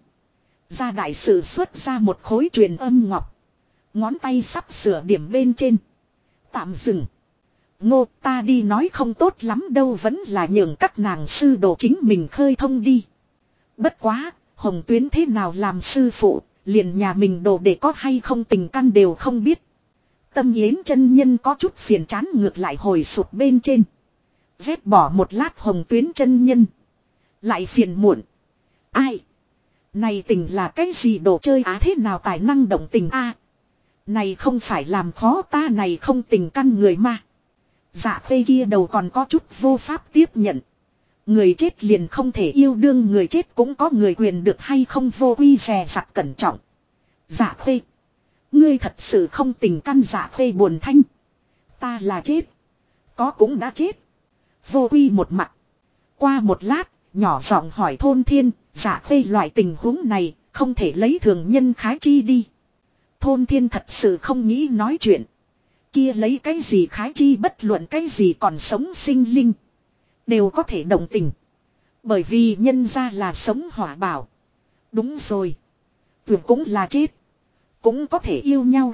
Ra đại sự xuất ra một khối truyền âm ngọc. Ngón tay sắp sửa điểm bên trên. Tạm dừng. Ngô ta đi nói không tốt lắm đâu vẫn là nhường các nàng sư đồ chính mình khơi thông đi. Bất quá, Hồng Tuyến thế nào làm sư phụ, liền nhà mình đồ để có hay không tình căn đều không biết. Tâm Yến chân nhân có chút phiền chán ngược lại hồi sụt bên trên. Vét bỏ một lát Hồng Tuyến chân nhân. Lại phiền muộn. Ai? Này tình là cái gì đồ chơi thế nào tài năng động tình Này không phải làm khó ta này không tình căn người mà. Dạ Khê kia đầu còn có chút vô pháp tiếp nhận. Người chết liền không thể yêu đương người chết cũng có người quyền được hay không vô quy dè dặt cẩn trọng. Dạ Khê. Ngươi thật sự không tình căn Dạ Khê buồn thanh. Ta là chết. Có cũng đã chết. Vô quy một mặt. Qua một lát, nhỏ giọng hỏi Thôn Thiên, Dạ Khê loại tình huống này, không thể lấy thường nhân khái chi đi. Thôn Thiên thật sự không nghĩ nói chuyện. Kia lấy cái gì khái chi bất luận cái gì còn sống sinh linh. Đều có thể động tình. Bởi vì nhân ra là sống hỏa bảo. Đúng rồi. Tưởng cũng là chết. Cũng có thể yêu nhau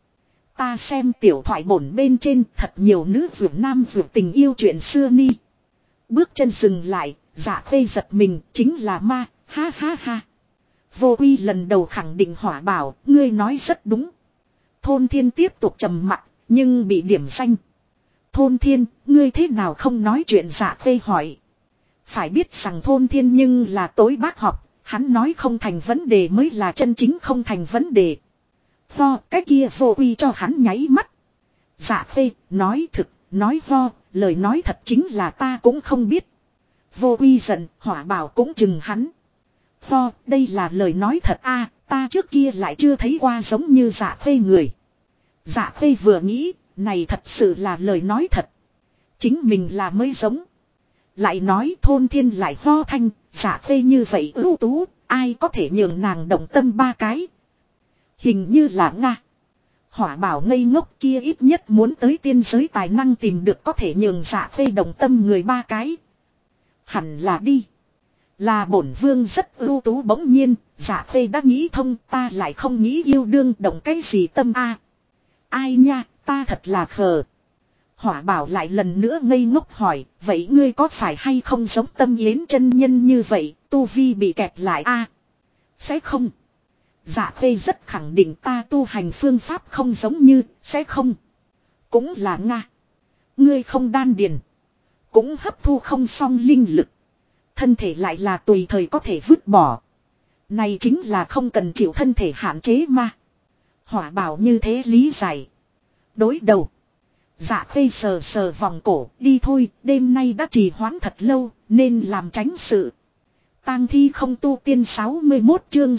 Ta xem tiểu thoại bổn bên trên thật nhiều nữ vượt nam vượt tình yêu chuyện xưa ni. Bước chân dừng lại, Dạ Khê giật mình chính là ma, ha ha ha. Vô Quy lần đầu khẳng định hỏa bảo, ngươi nói rất đúng. Thôn Thiên tiếp tục trầm mặc, nhưng bị điểm danh. Thôn Thiên, ngươi thế nào không nói chuyện Dạ Khê hỏi. Phải biết rằng Thôn Thiên nhưng là tối bác học, hắn nói không thành vấn đề mới là chân chính không thành vấn đề. Ho, cái kia Vô Quy cho hắn nháy mắt. Dạ Khê, nói thực, nói ho, lời nói thật chính là ta cũng không biết. Vô Quy giận, hỏa bảo cũng chừng hắn. Ho, đây là lời nói thật ta trước kia lại chưa thấy qua giống như Dạ Khê người. Dạ khê vừa nghĩ, này thật sự là lời nói thật. Chính mình là mới giống. Lại nói thôn thiên lại ho thanh, dạ khê như vậy ưu tú, ai có thể nhường nàng động tâm ba cái. Hình như là Nga. Hỏa bảo ngây ngốc kia ít nhất muốn tới tiên giới tài năng tìm được có thể nhường dạ khê động tâm người ba cái. Hẳn là đi. Là bổn vương rất ưu tú bỗng nhiên, dạ khê đã nghĩ thông ta lại không nghĩ yêu đương động cái gì tâm a. Ai nha, ta thật là khờ. Hỏa bảo lại lần nữa ngây ngốc hỏi, vậy ngươi có phải hay không giống Tâm Yến chân nhân như vậy, tu vi bị kẹp lại a? Sẽ không. Dạ khê rất khẳng định ta tu hành phương pháp không giống như, sẽ không. Cũng là Nga. Ngươi không đan điền. Cũng hấp thu không xong linh lực. Thân thể lại là tùy thời có thể vứt bỏ. Này chính là không cần chịu thân thể hạn chế mà. Hỏa bảo như thế lý giải. Đối đầu. Dạ khê sờ sờ vòng cổ, đi thôi, đêm nay đã trì hoãn thật lâu, nên làm tránh sự. Tang thi không tu tiên 61 chương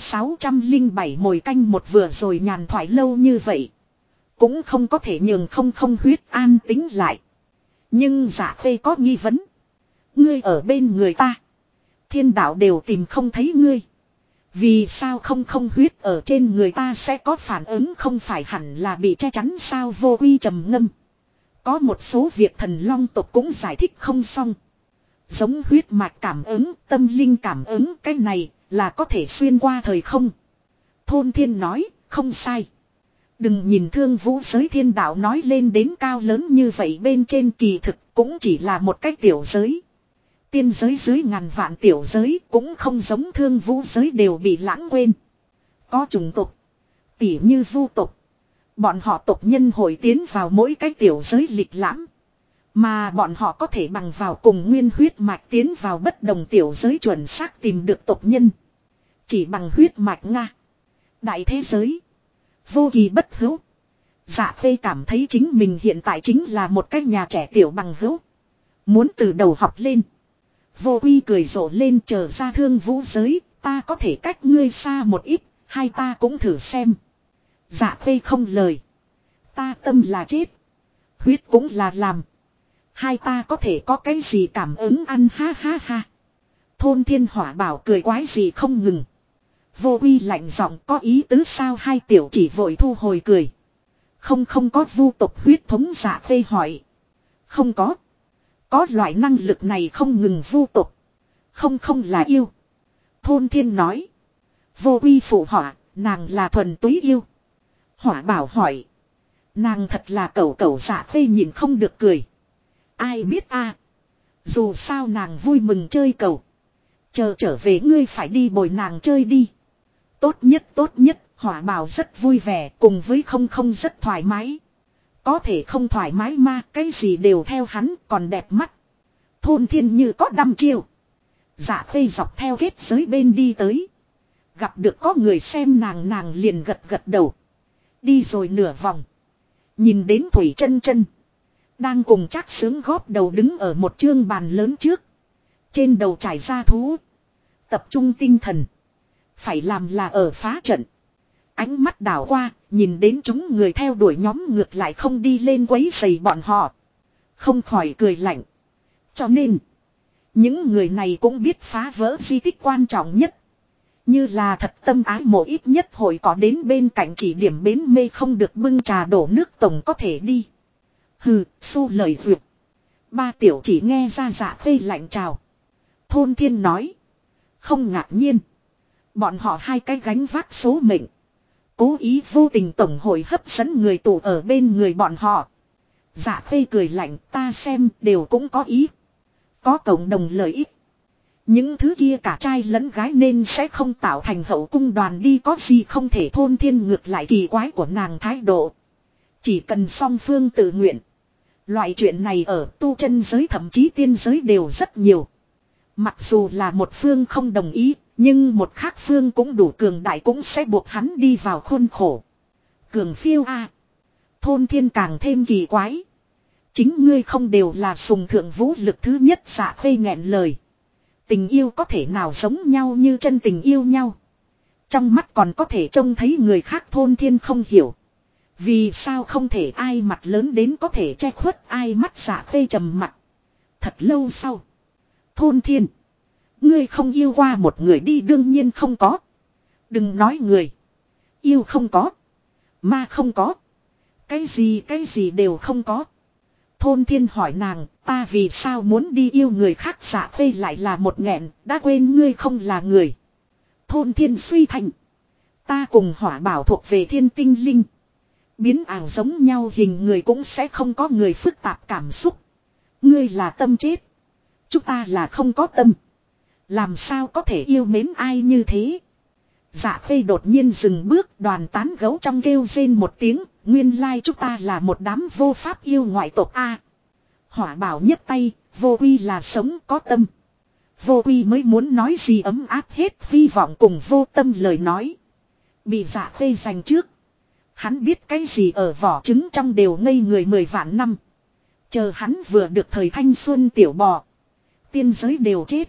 607 mồi canh một vừa rồi nhàn thoại lâu như vậy. Cũng không có thể nhường không huyết an tính lại. Nhưng dạ khê có nghi vấn. Ngươi ở bên người ta. Thiên đạo đều tìm không thấy ngươi. Vì sao không huyết ở trên người ta sẽ có phản ứng không phải hẳn là bị che chắn sao vô quy trầm ngâm. Có một số việc thần long tộc cũng giải thích không xong. Giống huyết mạch cảm ứng, tâm linh cảm ứng cái này là có thể xuyên qua thời không. Thôn thiên nói, không sai. Đừng nhìn Thương Vũ giới thiên đạo nói lên đến cao lớn như vậy bên trên kỳ thực cũng chỉ là một cái tiểu giới. Tiên giới dưới ngàn vạn tiểu giới cũng không giống Thương Vũ giới đều bị lãng quên. Có chủng tộc, tỉ như vu tộc. Bọn họ tộc nhân hội tiến vào mỗi cái tiểu giới lịch lãm. Mà bọn họ có thể bằng vào cùng nguyên huyết mạch tiến vào bất đồng tiểu giới chuẩn xác tìm được tộc nhân. Chỉ bằng huyết mạch Nga. Đại thế giới. Vô kỳ bất hữu. Dạ khê cảm thấy chính mình hiện tại chính là một cái nhà trẻ tiểu bằng hữu. Muốn từ đầu học lên. Vô quy cười rộ lên chờ ra Thương Vũ giới. Ta có thể cách ngươi xa một ít. Hai ta cũng thử xem. Dạ khê không lời. Ta tâm là chết. Huyết cũng là làm. Hai ta có thể có cái gì cảm ứng ăn ha ha ha. Thôn thiên hỏa bảo cười quái gì không ngừng. Vô uy lạnh giọng có ý tứ sao hai tiểu chỉ vội thu hồi cười. Không có vu tộc huyết thống dạ khê hỏi. Không có. Có loại năng lực này không ngừng vu tộc. Không là yêu. Thôn thiên nói. Vô uy phụ hỏa, nàng là thuần túy yêu. Hỏa bảo hỏi. Nàng thật là cẩu dạ khê nhìn không được cười. Ai biết a? Dù sao nàng vui mừng chơi cầu. Chờ trở về ngươi phải đi bồi nàng chơi đi. Tốt nhất, hỏa bảo rất vui vẻ cùng với không rất thoải mái. Có thể không thoải mái mà cái gì đều theo hắn còn đẹp mắt. Thôn thiên như có đăm chiêu. Dạ khê dọc theo kết giới bên đi tới. Gặp được có người xem nàng liền gật đầu. Đi rồi nửa vòng. Nhìn đến Thủy Chân Chân đang cùng Trác Sướng góp đầu đứng ở một chương bàn lớn trước. Trên đầu trải ra thú. Tập trung tinh thần. Phải làm là ở phá trận. Ánh mắt đảo qua, nhìn đến chúng người theo đuổi nhóm ngược lại không đi lên quấy rầy bọn họ. Không khỏi cười lạnh. Cho nên, những người này cũng biết phá vỡ di tích quan trọng nhất. Như là thật tâm ái mộ ít nhất hội có đến bên cạnh chỉ điểm bến mê không được bưng trà đổ nước tổng có thể đi. Hừ, xu lời duyệt. Ba tiểu chỉ nghe ra dạ khê lạnh chào. Thôn thiên nói. Không ngạc nhiên. Bọn họ hai cái gánh vác số mệnh. Cố ý vô tình tổng hội hấp dẫn người tụ ở bên người bọn họ. Dạ khê cười lạnh ta xem đều cũng có ý. Có cộng đồng lợi ích. Những thứ kia cả trai lẫn gái nên sẽ không tạo thành hậu cung đoàn đi có gì không thể thôn thiên ngược lại kỳ quái của nàng thái độ. Chỉ cần song phương tự nguyện. Loại chuyện này ở tu chân giới thậm chí tiên giới đều rất nhiều. Mặc dù là một phương không đồng ý, nhưng một khác phương cũng đủ cường đại cũng sẽ buộc hắn đi vào khuôn khổ. Cường phiêu a. Thôn thiên càng thêm kỳ quái. Chính ngươi không đều là sùng thượng vũ lực thứ nhất dạ khê nghẹn lời. Tình yêu có thể nào giống nhau như chân tình yêu nhau. Trong mắt còn có thể trông thấy người khác thôn thiên không hiểu. Vì sao không thể ai mặt lớn đến có thể che khuất ai mắt Dạ Khê trầm mặt. Thật lâu sau. Thôn Thiên. Ngươi không yêu qua một người đi đương nhiên không có. Đừng nói người. Yêu không có. Ma không có. Cái gì đều không có. Thôn Thiên hỏi nàng, ta vì sao muốn đi yêu người khác Dạ Khê lại là một nghẹn, đã quên ngươi không là người. Thôn Thiên suy thành. Ta cùng Hỏa Bảo thuộc về thiên tinh linh. Biến ảo giống nhau hình người cũng sẽ không có người phức tạp cảm xúc. Ngươi là tâm chết. Chúng ta là không có tâm. Làm sao có thể yêu mến ai như thế. Dạ Khê đột nhiên dừng bước, đoàn tán gấu trong kêu rên một tiếng. Nguyên lai chúng ta là một đám vô pháp yêu ngoại tộc A. Hỏa Bảo nhấc tay, vô quy là sống có tâm. Vô quy mới muốn nói gì ấm áp hết hy vọng cùng vô tâm lời nói. Bị Dạ Khê giành trước. Hắn biết cái gì ở vỏ trứng trong đều ngây người 10 vạn năm. Chờ hắn vừa được thời thanh xuân tiểu bò. Tiên giới đều chết.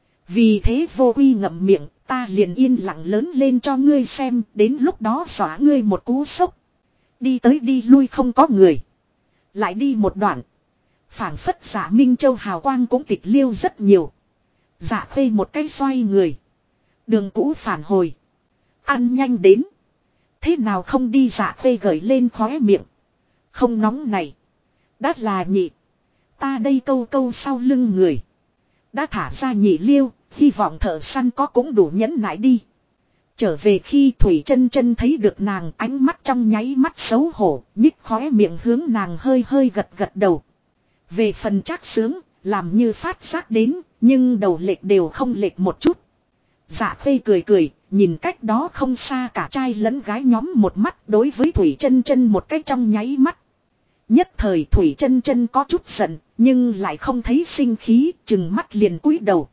Vì thế vô quy ngậm miệng, ta liền yên lặng lớn lên cho ngươi xem, đến lúc đó xóa ngươi một cú sốc. Đi tới đi lui không có người. Lại đi một đoạn. Phảng phất Dạ Minh Châu hào quang cũng tịch liêu rất nhiều. Dạ Khê một cái xoay người. Đường cũ phản hồi. Ăn nhanh đến. Thế nào không đi Dạ Khê gởi lên khóe miệng. Không nóng này. Đã là nhị. Ta đây câu câu sau lưng người. Đã thả ra nhị liêu. Hy vọng thợ săn có cũng đủ nhẫn nại đi. Trở về khi Thủy Chân Chân thấy được nàng, ánh mắt trong nháy mắt xấu hổ, nhích khóe miệng hướng nàng hơi hơi gật đầu. Về phần Trác Sướng, làm như phát giác đến, nhưng đầu lệch đều không lệch một chút. Dạ Khê cười, nhìn cách đó không xa cả trai lẫn gái nhóm một mắt, đối với Thủy Chân Chân một cái trong nháy mắt. Nhất thời Thủy Chân Chân có chút giận, nhưng lại không thấy sinh khí, chừng mắt liền cúi đầu.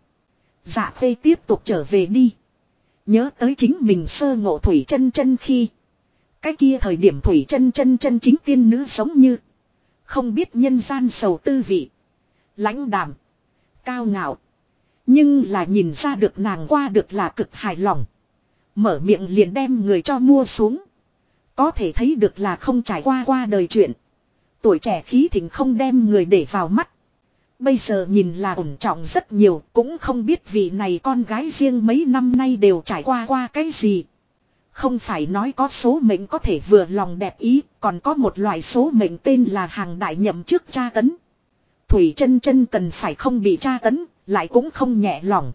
Dạ Khê tiếp tục trở về đi. Nhớ tới chính mình sơ ngộ Thủy Chân Chân khi. Cái kia thời điểm Thủy Chân Chân chân chính tiên nữ giống như. Không biết nhân gian sầu tư vị. Lãnh đạm. Cao ngạo. Nhưng là nhìn ra được nàng qua được là cực hài lòng. Mở miệng liền đem người cho mua xuống. Có thể thấy được là không trải qua đời chuyện. Tuổi trẻ khí thịnh không đem người để vào mắt. Bây giờ nhìn là ổn trọng rất nhiều, cũng không biết vị này con gái riêng mấy năm nay đều trải qua cái gì. Không phải nói có số mệnh có thể vừa lòng đẹp ý, còn có một loại số mệnh tên là hàng đại nhậm trước tra tấn. Thủy Chân Chân cần phải không bị tra tấn, lại cũng không nhẹ lòng.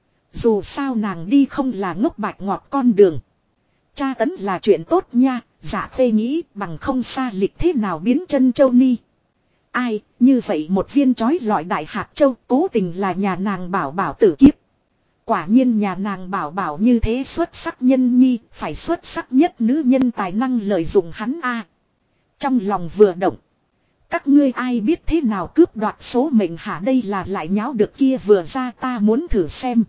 Dù sao nàng đi không là ngốc bạch ngọt con đường. Tra tấn là chuyện tốt nha, Dạ Khê nghĩ bằng không xa lịch thế nào biến chân châu ni. Ai, như vậy một viên chói lọi đại hạt châu cố tình là nhà nàng bảo bảo tử kiếp. Quả nhiên nhà nàng bảo bảo như thế xuất sắc nhân nhi, phải xuất sắc nhất nữ nhân tài năng lợi dụng hắn a. Trong lòng vừa động. Các ngươi ai biết thế nào cướp đoạt số mệnh hả đây là lại nháo được kia vừa ra ta muốn thử xem.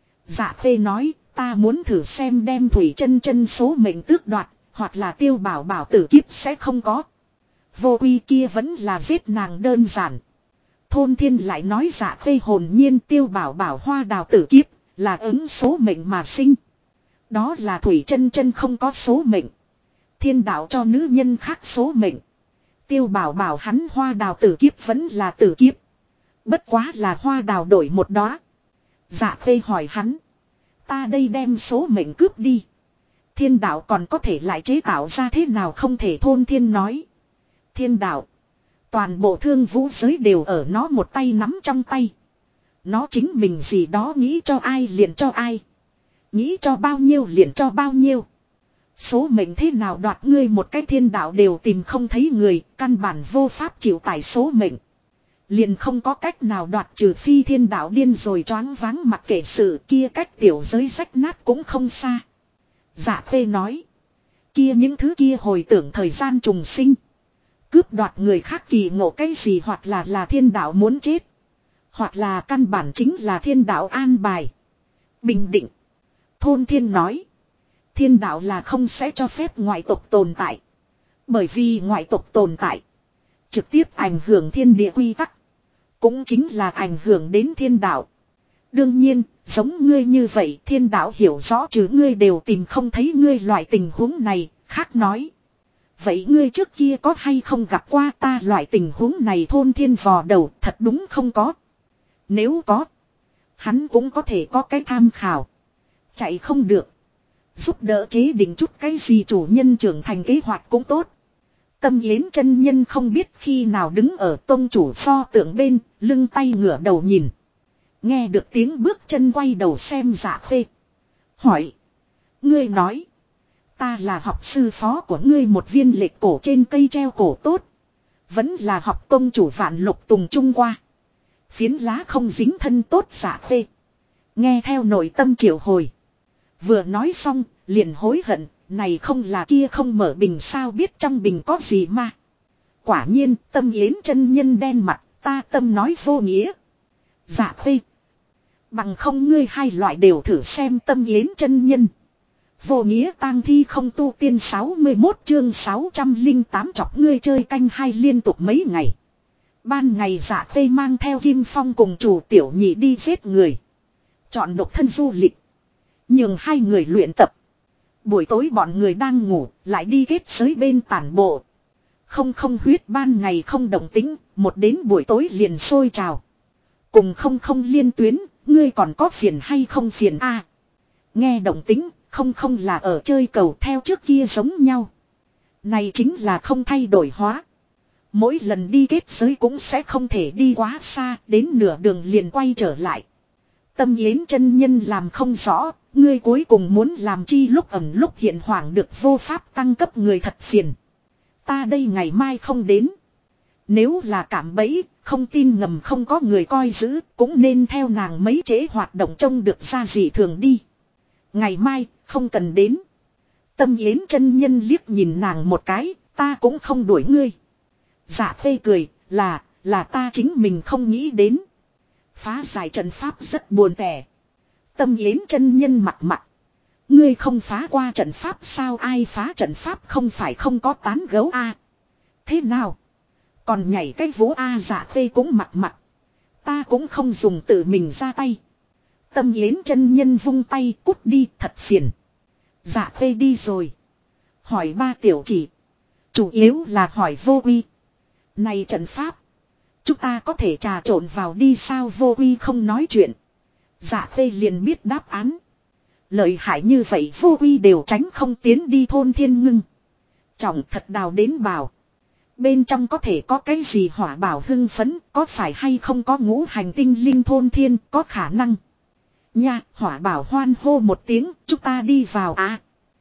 Dạ Khê nói, ta muốn thử xem đem Thủy Chân Chân số mệnh tước đoạt, hoặc là Tiêu Bảo bảo tử kiếp sẽ không có. Vô quy kia vẫn là giết nàng đơn giản. Thôn Thiên lại nói Dạ Khê hồn nhiên Tiêu Bảo bảo hoa đào tử kiếp, là ứng số mệnh mà sinh. Đó là Thủy Chân Chân không có số mệnh. Thiên đạo cho nữ nhân khác số mệnh. Tiêu Bảo bảo hắn hoa đào tử kiếp vẫn là tử kiếp. Bất quá là hoa đào đổi một đóa. Dạ Khê hỏi hắn. Ta đây đem số mệnh cướp đi. Thiên đạo còn có thể lại chế tạo ra thế nào không thể. Thôn Thiên nói. Thiên đạo. Toàn bộ thương vũ giới đều ở nó một tay nắm trong tay. Nó chính mình gì đó nghĩ cho ai liền cho ai. Nghĩ cho bao nhiêu liền cho bao nhiêu. Số mệnh thế nào đoạt ngươi một cái thiên đạo đều tìm không thấy người. Căn bản vô pháp chịu tải số mệnh. Liền không có cách nào đoạt trừ phi thiên đạo điên rồi choáng váng mặc kệ sự kia cách tiểu giới rách nát cũng không xa. Dạ Khê nói. Kia những thứ kia hồi tưởng thời gian trùng sinh. Cướp đoạt người khác kỳ ngộ cái gì hoặc là thiên đạo muốn chết. Hoặc là căn bản chính là thiên đạo an bài. Bình định. Thôn Thiên nói. Thiên đạo là không sẽ cho phép ngoại tộc tồn tại. Bởi vì ngoại tộc tồn tại. Trực tiếp ảnh hưởng thiên địa quy tắc. Cũng chính là ảnh hưởng đến thiên đạo. Đương nhiên, giống ngươi như vậy thiên đạo hiểu rõ chứ ngươi đều tìm không thấy ngươi loại tình huống này, khác nói. Vậy ngươi trước kia có hay không gặp qua ta loại tình huống này thôn thiên vò đầu thật đúng không có. Nếu có. Hắn cũng có thể có cái tham khảo. Chạy không được. Giúp đỡ chế định chút cái gì chủ nhân trưởng thành kế hoạch cũng tốt. Tâm Yến chân nhân không biết khi nào đứng ở tông chủ pho tượng bên, lưng tay ngửa đầu nhìn. Nghe được tiếng bước chân quay đầu xem Dạ Khê. Hỏi. Ngươi nói. Ta là học sư phó của ngươi một viên lệch cổ trên cây treo cổ tốt. Vẫn là học tông chủ Vạn Lục Tùng Trung qua. Phiến lá không dính thân tốt Dạ Khê. Nghe theo nội tâm triệu hồi. Vừa nói xong, liền hối hận, này không là kia không mở bình sao biết trong bình có gì mà. Quả nhiên, Tâm Yến chân nhân đen mặt, ta tâm nói vô nghĩa. Dạ Khê. Bằng không ngươi hai loại đều thử xem Tâm Yến chân nhân. Vô nghĩa tang thi không tu tiên 61 chương 608 chọc ngươi chơi canh hai liên tục mấy ngày. Ban ngày Dạ Khê mang theo Kim Phong cùng chủ tiểu nhị đi giết người. Chọn độc thân du lịch. Nhường hai người luyện tập. Buổi tối bọn người đang ngủ, lại đi kết giới bên tản bộ. Không huyết ban ngày không động tính, một đến buổi tối liền sôi trào. Cùng không liên tuyến, ngươi còn có phiền hay không phiền a? Nghe động tính, không là ở chơi cầu theo trước kia giống nhau. Này chính là không thay đổi hóa. Mỗi lần đi kết giới cũng sẽ không thể đi quá xa, đến nửa đường liền quay trở lại. Tâm Yến chân nhân làm không rõ, ngươi cuối cùng muốn làm chi lúc ẩn lúc hiện hoảng được vô pháp tăng cấp người thật phiền. Ta đây ngày mai không đến. Nếu là cảm bẫy, không tin ngầm không có người coi giữ, cũng nên theo nàng mấy trễ hoạt động trông được ra gì thường đi. Ngày mai, không cần đến. Tâm Yến chân nhân liếc nhìn nàng một cái, ta cũng không đuổi ngươi. Dạ Khê cười, là ta chính mình không nghĩ đến. Phá giải trận pháp rất buồn tẻ. Tâm Yến chân nhân mặt. Ngươi không phá qua trận pháp sao ai phá trận pháp không phải không có tán gấu a? Thế nào? Còn nhảy cái vố a Dạ Khê cũng mặt. Ta cũng không dùng tự mình ra tay. Tâm Yến chân nhân vung tay cút đi thật phiền. Dạ Khê đi rồi. Hỏi ba tiểu chỉ. Chủ yếu là hỏi Vô Uy. Này trận pháp. Chúng ta có thể trà trộn vào đi sao Vô Uy không nói chuyện. Dạ Khê liền biết đáp án. Lợi hại như vậy Vô Uy đều tránh không tiến đi thôn Thiên Ngưng. Trọng thật đào đến bảo. Bên trong có thể có cái gì hỏa bảo hưng phấn, có phải hay không có ngũ hành tinh linh thôn thiên, có khả năng. Nha, hỏa bảo hoan hô một tiếng, chúng ta đi vào à.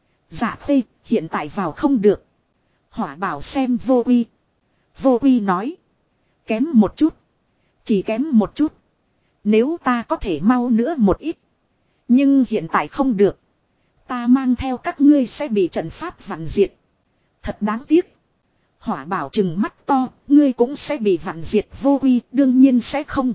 Dạ Khê, hiện tại vào không được. Hỏa bảo xem Vô Uy. Vô Uy nói. Kém một chút. Chỉ kém một chút. Nếu ta có thể mau nữa một ít. Nhưng hiện tại không được. Ta mang theo các ngươi sẽ bị trận pháp vặn diệt. Thật đáng tiếc. Hỏa bảo trừng mắt to, ngươi cũng sẽ bị vặn diệt Vô Uy, đương nhiên sẽ không.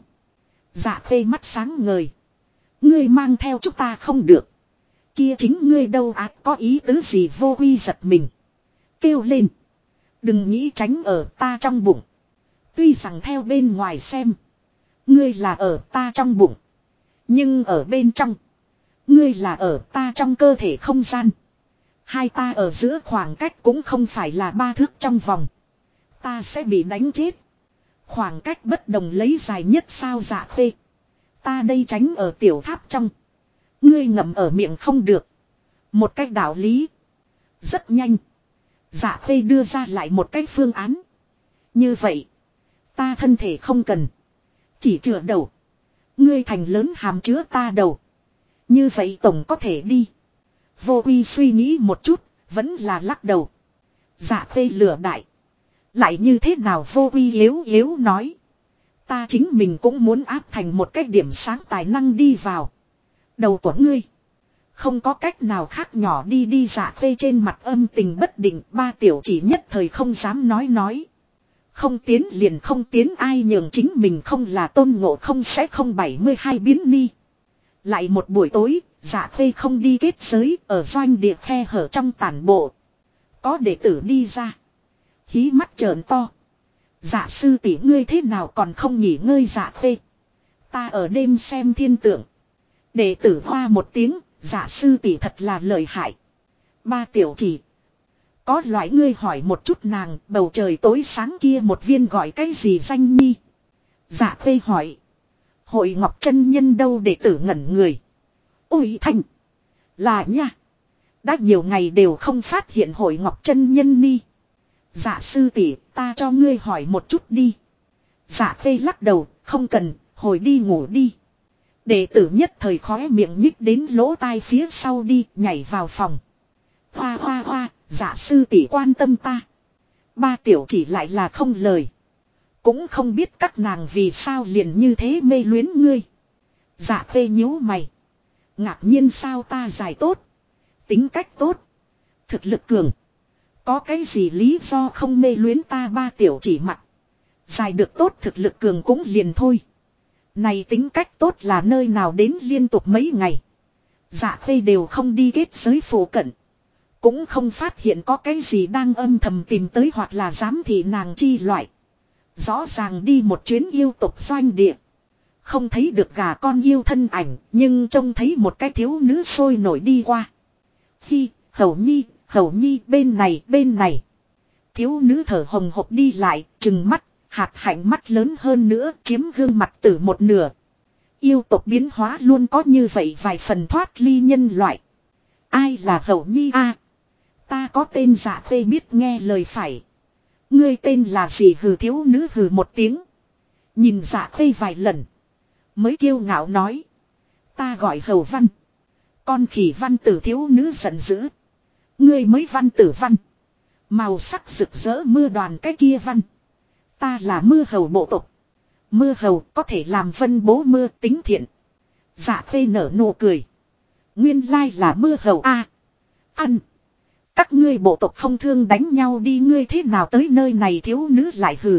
Dạ Khê mắt sáng ngời. Ngươi mang theo chúng ta không được. Kia chính ngươi đâu có ý tứ gì Vô Uy giật mình. Kêu lên. Đừng nghĩ tránh ở ta trong bụng. Tuy rằng theo bên ngoài xem. Ngươi là ở ta trong bụng. Nhưng ở bên trong. Ngươi là ở ta trong cơ thể không gian. Hai ta ở giữa khoảng cách cũng không phải là 3 thước trong vòng. Ta sẽ bị đánh chết. Khoảng cách bất đồng lấy dài nhất sao Dạ Khê. Ta đây tránh ở tiểu tháp trong. Ngươi ngậm ở miệng không được. Một cách đạo lý. Rất nhanh. Dạ Khê đưa ra lại một cách phương án. Như vậy. Ta thân thể không cần. Chỉ chừa đầu. Ngươi thành lớn hàm chứa ta đầu. Như vậy tổng có thể đi. Vô Uy suy nghĩ một chút. Vẫn là lắc đầu. Dạ Khê lừa đại. Lại như thế nào Vô Uy yếu nói. Ta chính mình cũng muốn áp thành một cái điểm sáng tài năng đi vào. Đầu của ngươi. Không có cách nào khác nhỏ đi Dạ Khê trên mặt âm tình bất định. Ba tiểu chỉ nhất thời không dám nói. Không tiến liền không tiến ai nhường chính mình không là Tôn Ngộ Không sẽ không 72 biến ni. Lại một buổi tối, Dạ Khê không đi kết giới ở doanh địa khe hở trong tản bộ. Có đệ tử đi ra. Hí mắt trợn to. Dạ sư tỷ ngươi thế nào còn không nghỉ ngơi Dạ Khê. Ta ở đêm xem thiên tượng. Đệ tử hoa một tiếng, dạ sư tỷ thật là lợi hại. Ba tiểu chỉ. Có loại ngươi hỏi một chút nàng, bầu trời tối sáng kia một viên gọi cái gì danh nhi? Dạ khê hỏi. Hội Ngọc chân nhân đâu để tử ngẩn người. Ôi Thanh. Là nha. Đã nhiều ngày đều không phát hiện Hội Ngọc chân nhân ni. Dạ sư tỷ, ta cho ngươi hỏi một chút đi. Dạ khê lắc đầu, không cần, hồi đi ngủ đi. Đệ tử nhất thời khóe miệng nhích đến lỗ tai phía sau đi, nhảy vào phòng. Hoa hoa hoa, dạ sư tỷ quan tâm ta. Ba tiểu chỉ lại là không lời. Cũng không biết các nàng vì sao liền như thế mê luyến ngươi. Dạ khê nhíu mày. Ngạc nhiên sao ta dài tốt. Tính cách tốt. Thực lực cường. Có cái gì lý do không mê luyến ta? Ba tiểu chỉ mặt. Dài được tốt thực lực cường cũng liền thôi. Này tính cách tốt là nơi nào đến liên tục mấy ngày. Dạ khê đều không đi kết giới phổ cận. Cũng không phát hiện có cái gì đang âm thầm tìm tới hoặc là giám thị nàng chi loại. Rõ ràng đi một chuyến yêu tục doanh địa. Không thấy được gà con yêu thân ảnh, nhưng trông thấy một cái thiếu nữ sôi nổi đi qua. Hi, hầu nhi, bên này. Thiếu nữ thở hồng hộc đi lại, trừng mắt, hạt hạnh mắt lớn hơn nữa, chiếm gương mặt tử một nửa. Yêu tộc biến hóa luôn có như vậy vài phần thoát ly nhân loại. Ai là hầu nhi a? Ta có tên Dạ khê biết nghe lời phải. Ngươi tên là gì? Hừ, thiếu nữ hừ một tiếng. Nhìn Dạ khê vài lần. Mới kiêu ngạo nói. Ta gọi Hầu Văn. Con khỉ văn tử, thiếu nữ giận dữ. Ngươi mới văn tử văn. Màu sắc rực rỡ mưa đoàn cái kia văn. Ta là mưa hầu bộ tộc. Mưa hầu có thể làm vân bố mưa, tính thiện. Dạ khê nở nụ cười. Nguyên lai là mưa hầu a. Ăn. Các ngươi bộ tộc không thương đánh nhau đi, ngươi thế nào tới nơi này? Thiếu nữ lại hừ.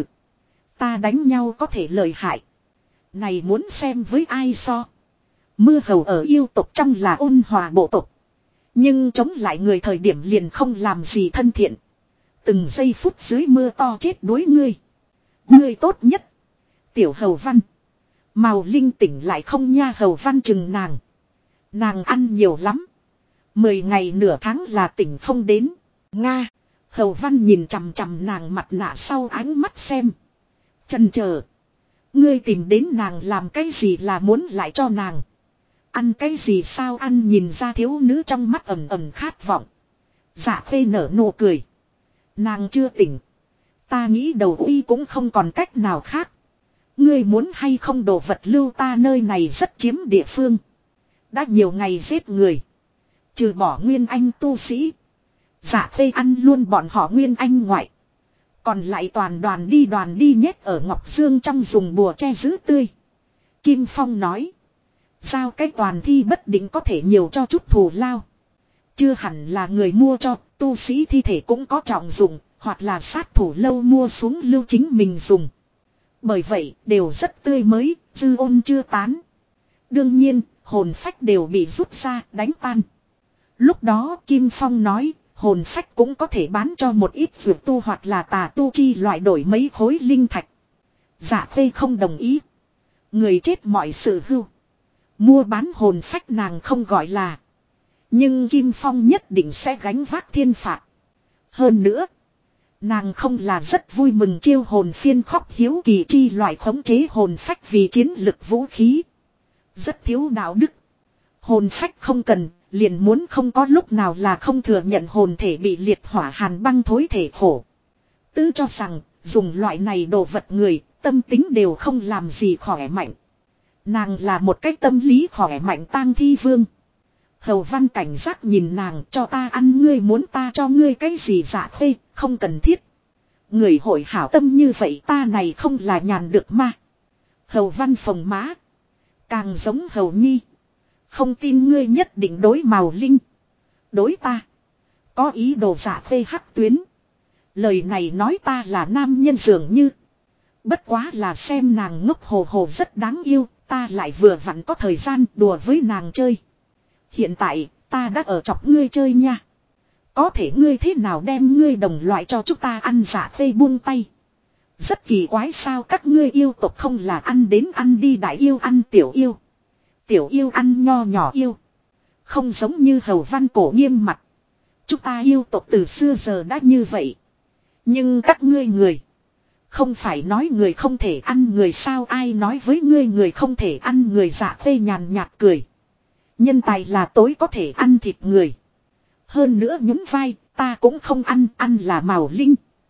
Ta đánh nhau có thể lợi hại. Này muốn xem với ai so. Mưa hầu ở yêu tộc trong là ôn hòa bộ tộc. Nhưng chống lại người thời điểm liền không làm gì thân thiện. Từng giây phút dưới mưa to chết đuối ngươi. Ngươi tốt nhất. Tiểu hầu văn. Màu linh tỉnh lại không nha? Hầu văn chừng nàng. Nàng ăn nhiều lắm. 10 ngày nửa tháng là tỉnh không đến. Nga. Hầu văn nhìn chằm chằm nàng mặt nạ sau ánh mắt xem. Chần chờ. Ngươi tìm đến nàng làm cái gì? Là muốn lại cho nàng ăn cái gì sao? Ăn. Nhìn ra thiếu nữ trong mắt ẩm ẩm khát vọng. Dạ khê nở nụ cười. Nàng chưa tỉnh. Ta nghĩ đầu uy cũng không còn cách nào khác. Ngươi muốn hay không đồ vật lưu, ta nơi này rất chiếm địa phương. Đã nhiều ngày giết người. Trừ bỏ nguyên anh tu sĩ. Dạ khê ăn luôn bọn họ nguyên anh ngoại. Còn lại toàn đoàn đi nhét ở Ngọc Dương trong dùng bùa che giữ tươi. Kim Phong nói. Sao cái toàn thi bất định có thể nhiều cho chút thù lao. Chưa hẳn là người mua cho, tu sĩ thi thể cũng có trọng dụng, hoặc là sát thủ lâu mua xuống lưu chính mình dùng. Bởi vậy đều rất tươi mới, dư ôn chưa tán. Đương nhiên, hồn phách đều bị rút ra, đánh tan. Lúc đó Kim Phong nói, hồn phách cũng có thể bán cho một ít dược tu hoặc là tà tu chi loại đổi mấy khối linh thạch. Dạ khê không đồng ý. Người chết mọi sự hưu. Mua bán hồn phách nàng không gọi là. Nhưng Kim Phong nhất định sẽ gánh vác thiên phạt. Hơn nữa, nàng không là rất vui mừng chiêu hồn phiên khóc hiếu kỳ chi loại khống chế hồn phách vì chiến lực vũ khí. Rất thiếu đạo đức. Hồn phách không cần, liền muốn không có lúc nào là không thừa nhận hồn thể bị liệt hỏa hàn băng thối thể khổ. Tư cho rằng, dùng loại này đồ vật người, tâm tính đều không làm gì khỏe mạnh. Nàng là một cái tâm lý khỏe mạnh tang thi vương. Hầu văn cảnh giác nhìn nàng, cho ta ăn, ngươi muốn ta cho ngươi cái gì? Dạ khê, không cần thiết. Người hội hảo tâm như vậy ta này không là nhàn được mà. Hầu văn phồng má. Càng giống hầu nhi. Không tin ngươi nhất định đối màu linh. Đối ta. Có ý đồ. Dạ khê hắc tuyến. Lời này nói ta là nam nhân dường như. Bất quá là xem nàng ngốc hồ hồ rất đáng yêu. Ta lại vừa vặn có thời gian đùa với nàng chơi. Hiện tại ta đã ở chọc ngươi chơi nha. Có thể ngươi thế nào đem ngươi đồng loại cho chúng ta ăn? Dạ khê buông tay. Rất kỳ quái sao các ngươi yêu tộc không là ăn đến ăn đi, đại yêu ăn tiểu yêu. Tiểu yêu ăn nho nhỏ yêu. Không giống như hầu văn cổ nghiêm mặt. Chúng ta yêu tộc từ xưa giờ đã như vậy. Nhưng các ngươi người. Không phải nói người không thể ăn người sao, ai nói với ngươi người không thể ăn người? Dạ Khê nhàn nhạt cười. Nhân tài là tối có thể ăn thịt người. Hơn nữa nhún vai, ta cũng không ăn, ăn là Mào Linh.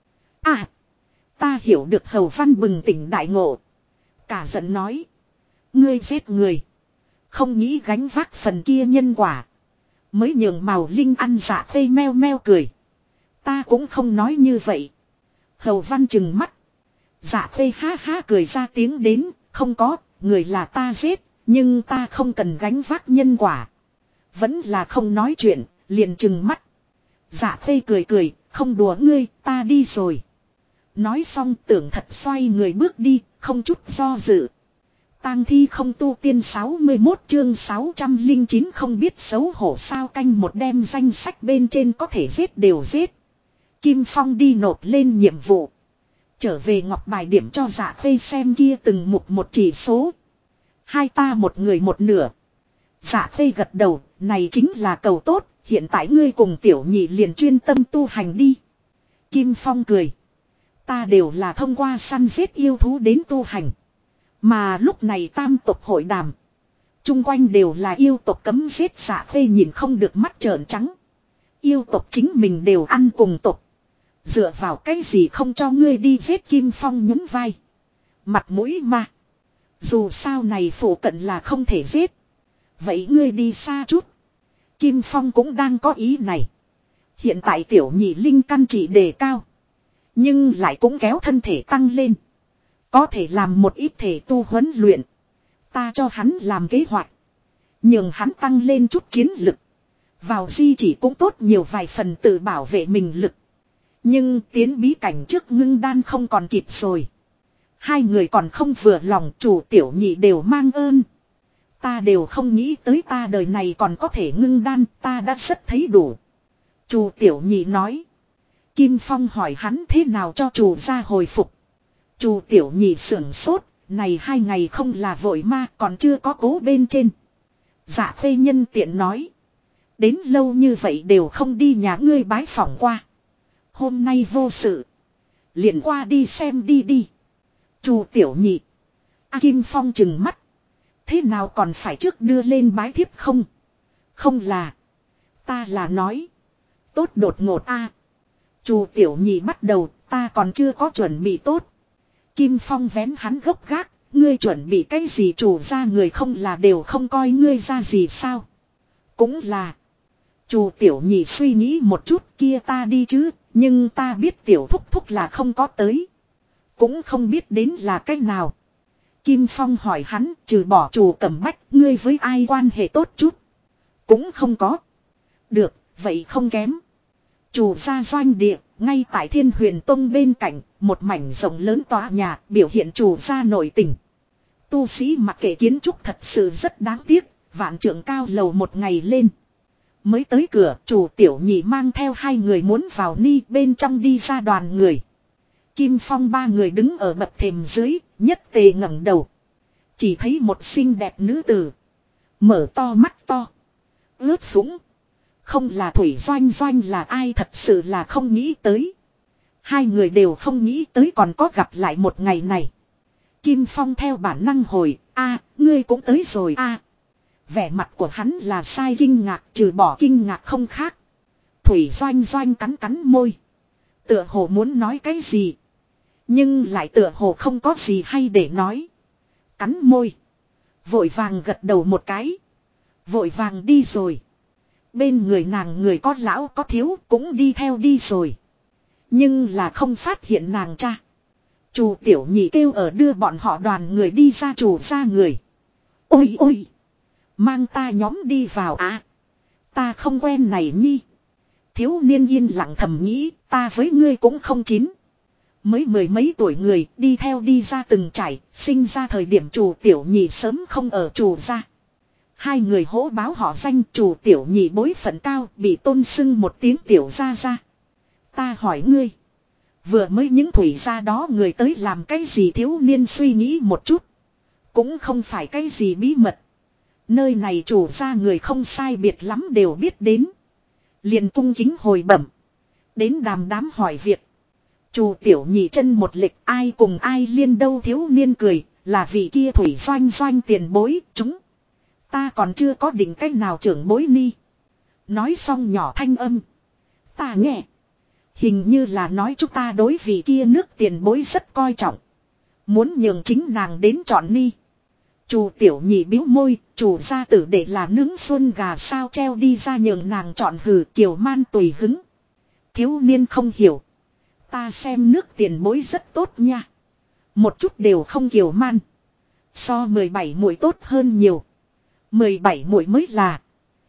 À, ta hiểu được. Hầu Văn bừng tỉnh đại ngộ. Cả giận nói. Ngươi giết người. Không nghĩ gánh vác phần kia nhân quả. Mới nhường Mào Linh ăn. Dạ Khê meo meo cười. Ta cũng không nói như vậy. Hầu Văn trừng mắt. Dạ Khê ha ha cười ra tiếng đến. Không có, người là ta giết. Nhưng ta không cần gánh vác nhân quả. Vẫn là không nói chuyện, liền trừng mắt. Dạ Khê cười cười, không đùa ngươi, ta đi rồi. Nói xong tưởng thật xoay người bước đi, không chút do dự. Tang thi không tu tiên 61 chương 609 không biết xấu hổ sao. Canh một đem danh sách bên trên có thể giết đều giết. Kim Phong đi nộp lên nhiệm vụ. Trở về ngọc bài điểm cho Dạ Khê xem kia từng mục một chỉ số. Hai ta một người một nửa. Dạ Khê gật đầu, này chính là cầu tốt, hiện tại ngươi cùng tiểu nhị liền chuyên tâm tu hành đi. Kim Phong cười. Ta đều là thông qua săn giết yêu thú đến tu hành. Mà lúc này tam tộc hội đàm. Trung quanh đều là yêu tộc cấm giết. Dạ Khê nhìn không được mắt trợn trắng. Yêu tộc chính mình đều ăn cùng tộc. Dựa vào cái gì không cho ngươi đi giết? Kim Phong nhún vai. Mặt mũi mà. Dù sao này phủ cận là không thể giết. Vậy ngươi đi xa chút. Kim Phong cũng đang có ý này. Hiện tại tiểu nhị linh căn trị đề cao. Nhưng lại cũng kéo thân thể tăng lên. Có thể làm một ít thể tu huấn luyện. Ta cho hắn làm kế hoạch. Nhưng hắn tăng lên chút chiến lực. Vào di chỉ cũng tốt nhiều vài phần tự bảo vệ mình lực. Nhưng tiến bí cảnh trước ngưng đan không còn kịp rồi. Hai người còn không vừa lòng, chủ tiểu nhị đều mang ơn. Ta đều không nghĩ tới ta đời này còn có thể ngưng đan, ta đã rất thấy đủ. Chủ tiểu nhị nói. Kim Phong hỏi hắn thế nào cho chủ gia hồi phục. Chủ tiểu nhị sưởng sốt, này 2 ngày không là vội ma, còn chưa có cố bên trên. Dạ Khê nhân tiện nói. Đến lâu như vậy đều không đi nhà ngươi bái phỏng qua. Hôm nay vô sự. Liền qua đi xem đi đi. Chủ tiểu nhị. Kim Phong trừng mắt. Thế nào còn phải trước đưa lên bái thiếp không? Không là. Ta là nói. Tốt đột ngột a. Chủ tiểu nhị bắt đầu, ta còn chưa có chuẩn bị tốt. Kim Phong vén hắn gốc gác, ngươi chuẩn bị cái gì? Chủ gia người không là đều không coi ngươi ra gì sao? Cũng là. Chủ tiểu nhị suy nghĩ một chút, kia ta đi chứ, nhưng ta biết tiểu thúc thúc là không có tới. Cũng không biết đến là cách nào. Kim Phong hỏi hắn, trừ bỏ chủ Cẩm Bách, ngươi với ai quan hệ tốt chút? Cũng không có. Được, vậy không kém. Chủ gia doanh địa, ngay tại Thiên Huyền Tông bên cạnh, một mảnh rộng lớn tòa nhà, biểu hiện chủ gia nội tình. Tu sĩ mặc kệ kiến trúc thật sự rất đáng tiếc, vạn trượng cao lầu một ngày lên. Mới tới cửa, chủ tiểu nhị mang theo 2 người muốn vào ni, bên trong đi ra đoàn người. Kim Phong 3 người đứng ở bậc thềm dưới, nhất tề ngẩng đầu. Chỉ thấy một xinh đẹp nữ tử. Mở to mắt to. Ướt sũng. Không là Thủy Doanh Doanh là ai, thật sự là không nghĩ tới. 2 người đều không nghĩ tới còn có gặp lại một ngày này. Kim Phong theo bản năng hồi, ngươi cũng tới rồi Vẻ mặt của hắn là sai kinh ngạc, trừ bỏ kinh ngạc không khác. Thủy Doanh Doanh cắn cắn môi. Tựa hồ muốn nói cái gì. Nhưng lại tựa hồ không có gì hay để nói. Cắn môi. Vội vàng gật đầu một cái. Vội vàng đi rồi. Bên người nàng người có lão có thiếu cũng đi theo đi rồi. Nhưng là không phát hiện nàng cha. Chủ tiểu nhị kêu ở đưa bọn họ đoàn người đi ra. Chủ ra người. Ôi ôi. Mang ta nhóm đi vào ta không quen này nhi. Thiếu niên yên lặng thầm nghĩ, ta với ngươi cũng không chín. Mới 10 mấy tuổi người đi theo đi ra từng trải, sinh ra thời điểm chủ tiểu nhị sớm không ở chủ gia. 2 người hỗ báo họ danh, chủ tiểu nhị bối phận cao, bị tôn xưng một tiếng tiểu gia gia. Ta hỏi ngươi, vừa mới những thủy gia đó người tới làm cái gì? Thiếu niên suy nghĩ một chút. Cũng không phải cái gì bí mật. Nơi này chủ gia người không sai biệt lắm đều biết đến. liền cung kính hồi bẩm. Đến đàm hỏi việc. Chu Tiểu Nhị chân một lịch, ai cùng ai liên đâu, thiếu niên cười, là vị kia thủy doanh tiền bối, chúng. Ta còn chưa có định cách nào trưởng bối ni. Nói xong nhỏ thanh âm. Ta nghe. Hình như là nói chúng ta đối vị kia nước tiền bối rất coi trọng. Muốn nhường chính nàng đến chọn ni. Chu Tiểu Nhị bĩu môi, chủ gia tử để là nướng xuân gà sao treo đi ra nhường nàng chọn, hừ, kiều man tùy hứng. Thiếu niên không hiểu. Ta xem nước tiền bối rất tốt nha. Một chút đều không kiều man. So 17 muội tốt hơn nhiều. 17 muội mới là.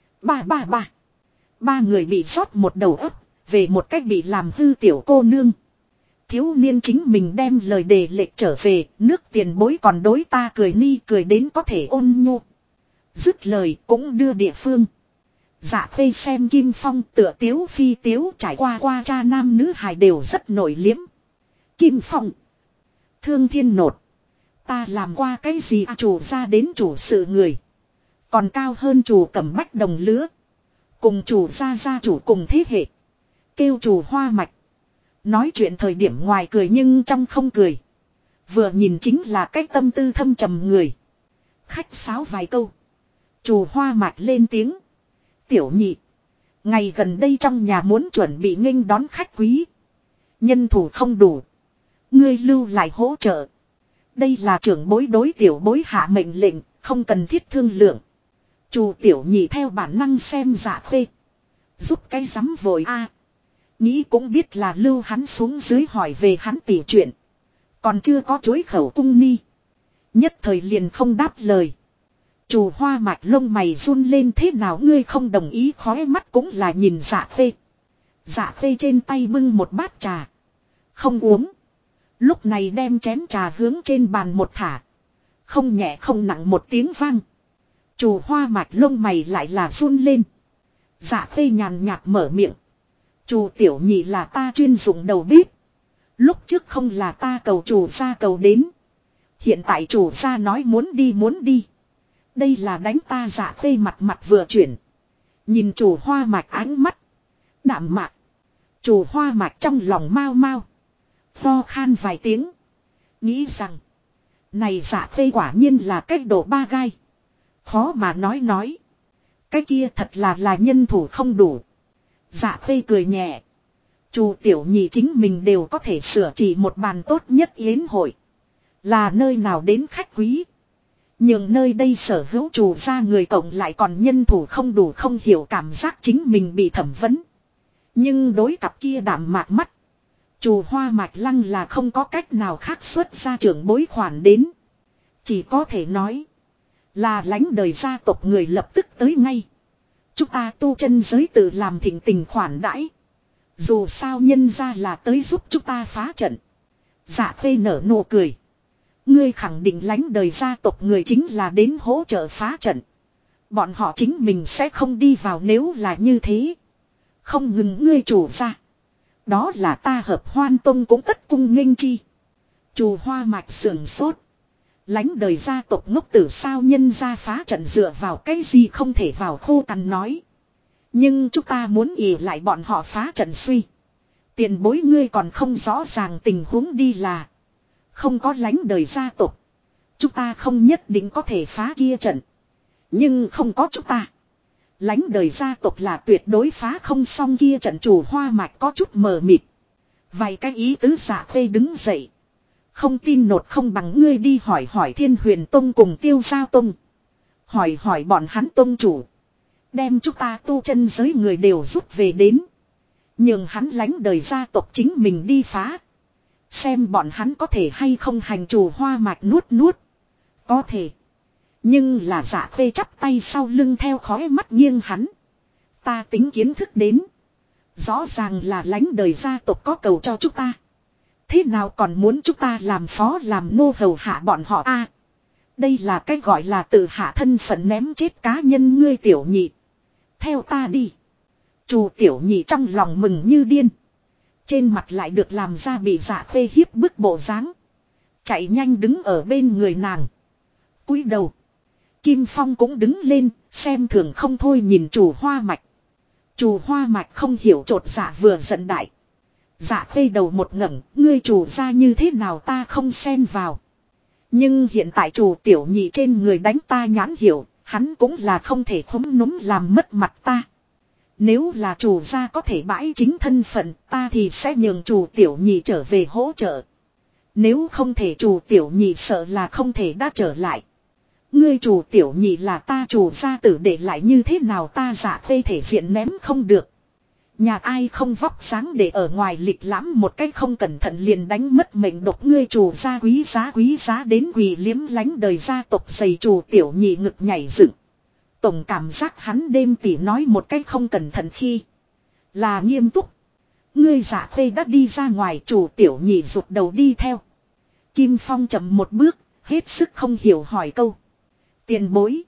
Ba người bị rót một đầu ấp. Về một cách bị làm hư tiểu cô nương. Thiếu niên chính mình đem lời đề lệch trở về. Nước tiền bối còn đối ta cười ni, cười đến có thể ôn nhu. Dứt lời cũng đưa địa phương. Dạ Khê xem Kim Phong tựa tiếu phi tiếu, trải qua cha nam nữ hài đều rất nổi liếm. Kim Phong. Thương thiên nột. Ta làm qua cái gì à, chủ gia đến chủ sự người. Còn cao hơn chủ Cẩm Bách đồng lứa. Cùng chủ gia chủ cùng thế hệ. Kêu chủ Hoa Mạch. Nói chuyện thời điểm ngoài cười nhưng trong không cười. Vừa nhìn chính là cái tâm tư thâm trầm người. Khách sáo vài câu. Chủ Hoa Mạch lên tiếng. Tiểu Nhị. Ngày gần đây trong nhà muốn chuẩn bị nghênh đón khách quý. Nhân thủ không đủ. Ngươi lưu lại hỗ trợ. Đây là trưởng bối đối tiểu bối hạ mệnh lệnh, không cần thiết thương lượng. Chu Tiểu Nhị theo bản năng xem Dạ Khê. Giúp cái rắm vội a. Nghĩ cũng biết là lưu hắn xuống dưới hỏi về hắn tỉ chuyện. Còn chưa có chối khẩu cung ni. Nhất thời liền không đáp lời. Chu Hoa Mạch lông mày run lên, thế nào ngươi không đồng ý, khóe mắt cũng là nhìn Dạ Khê. Dạ Khê trên tay bưng một bát trà. Không uống. Lúc này đem chén trà hướng trên bàn một thả. Không nhẹ không nặng một tiếng vang. Chu Hoa Mạch lông mày lại là run lên. Dạ Khê nhàn nhạt mở miệng. Chu Tiểu Nhị là ta chuyên dụng đầu bếp. Lúc trước không là ta cầu chủ gia cầu đến. Hiện tại chủ gia nói muốn đi. Đây là đánh ta. Dạ Khê mặt vừa chuyển. Nhìn Chu Hoa Mạch ánh mắt đạm mạc. Chu Hoa Mạch trong lòng mau mau. Ho khan vài tiếng. Nghĩ rằng. Này Dạ Khê quả nhiên là cách độ ba gai. Khó mà nói. Cái kia thật là nhân thủ không đủ. Dạ Khê cười nhẹ. Chu Tiểu Nhị chính mình đều có thể sửa chỉ một bàn tốt nhất yến hội. Là nơi nào đến khách quý. Nhưng nơi đây sở hữu chủ gia người cộng lại còn nhân thủ không đủ, không hiểu cảm giác chính mình bị thẩm vấn. Nhưng đối cặp kia đạm mạc mắt. Chu Hoa Mạch Lăng là không có cách nào khác xuất ra trưởng bối khoản đến. Chỉ có thể nói. Là lãnh đời gia tộc người lập tức tới ngay. Chúng ta tu chân giới tự làm thịnh tình khoản đãi. Dù sao nhân ra là tới giúp chúng ta phá trận. Dạ Khê nở nụ cười. Ngươi khẳng định lãnh đời gia tộc người chính là đến hỗ trợ phá trận. Bọn họ chính mình sẽ không đi vào, nếu là như thế. Không ngừng ngươi chủ ra. Đó là ta Hợp Hoan Tông cũng tất cung nghênh chi. Chu Hoa Mạch sườn sốt. Lãnh đời gia tộc ngốc tử sao, nhân ra phá trận dựa vào cái gì không thể vào, khô cằn nói. Nhưng chúng ta muốn ỉ lại bọn họ phá trận suy. Tiền bối ngươi còn không rõ ràng tình huống đi là. Không có lãnh đời gia tộc. Chúng ta không nhất định có thể phá kia trận. Nhưng không có chúng ta. Lãnh đời gia tộc là tuyệt đối phá không xong kia trận. Chủ Hoa Mạch có chút mờ mịt. Vài cái ý tứ. Dạ Khê đứng dậy. Không tin nột không bằng ngươi đi hỏi Thiên Huyền Tông cùng Tiêu Giao Tông. Hỏi bọn hắn tông chủ. Đem chúng ta tu chân giới người đều rút về đến. Nhưng hắn lãnh đời gia tộc chính mình đi phá. Xem bọn hắn có thể hay không hành. Chủ Hoa Mạch nuốt. Có thể. Nhưng là Dạ Khê chắp tay sau lưng theo khóe mắt nghiêng hắn. Ta tính kiến thức đến. Rõ ràng là lãnh đời gia tộc có cầu cho chúng ta. Thế nào còn muốn chúng ta làm phó làm nô hầu hạ bọn họ a? Đây là cái gọi là tự hạ thân phận ném chết cá nhân. Ngươi Tiểu Nhị. Theo ta đi. Chu Tiểu Nhị trong lòng mừng như điên. Trên mặt lại được làm ra bị Dạ Khê hiếp bức bộ dáng. Chạy nhanh đứng ở bên người nàng. Cúi đầu. Kim Phong cũng đứng lên, xem thường không thôi nhìn Chu Hoa Mạch. Chủ Hoa Mạch không hiểu chột dạ vừa giận đại. Dạ khê đầu một ngẩng, ngươi chủ ra như thế nào ta không xen vào. Nhưng hiện tại chủ tiểu nhị trên người đánh ta nhãn hiểu, hắn cũng là không thể khúm núm làm mất mặt ta. Nếu là chủ gia có thể bãi chính thân phận, ta thì sẽ nhường chủ tiểu nhị trở về hỗ trợ. Nếu không thể chủ tiểu nhị sợ là không thể đã trở lại. Ngươi chủ tiểu nhị là ta chủ gia tử để lại như thế nào ta Dạ khê thể diện ném không được. Nhà ai không vóc sáng để ở ngoài lịch lãm một cách không cẩn thận liền đánh mất mệnh độc ngươi chủ gia quý giá đến quỳ liếm lánh đời gia tộc dày chủ tiểu nhị ngực nhảy dựng. Tổng cảm giác hắn đêm tỉ nói một cách không cẩn thận khi là nghiêm túc. Ngươi Dạ khê đã đi ra ngoài chủ tiểu nhị rụt đầu đi theo. Kim Phong chậm một bước, hết sức không hiểu hỏi câu. Tiền bối.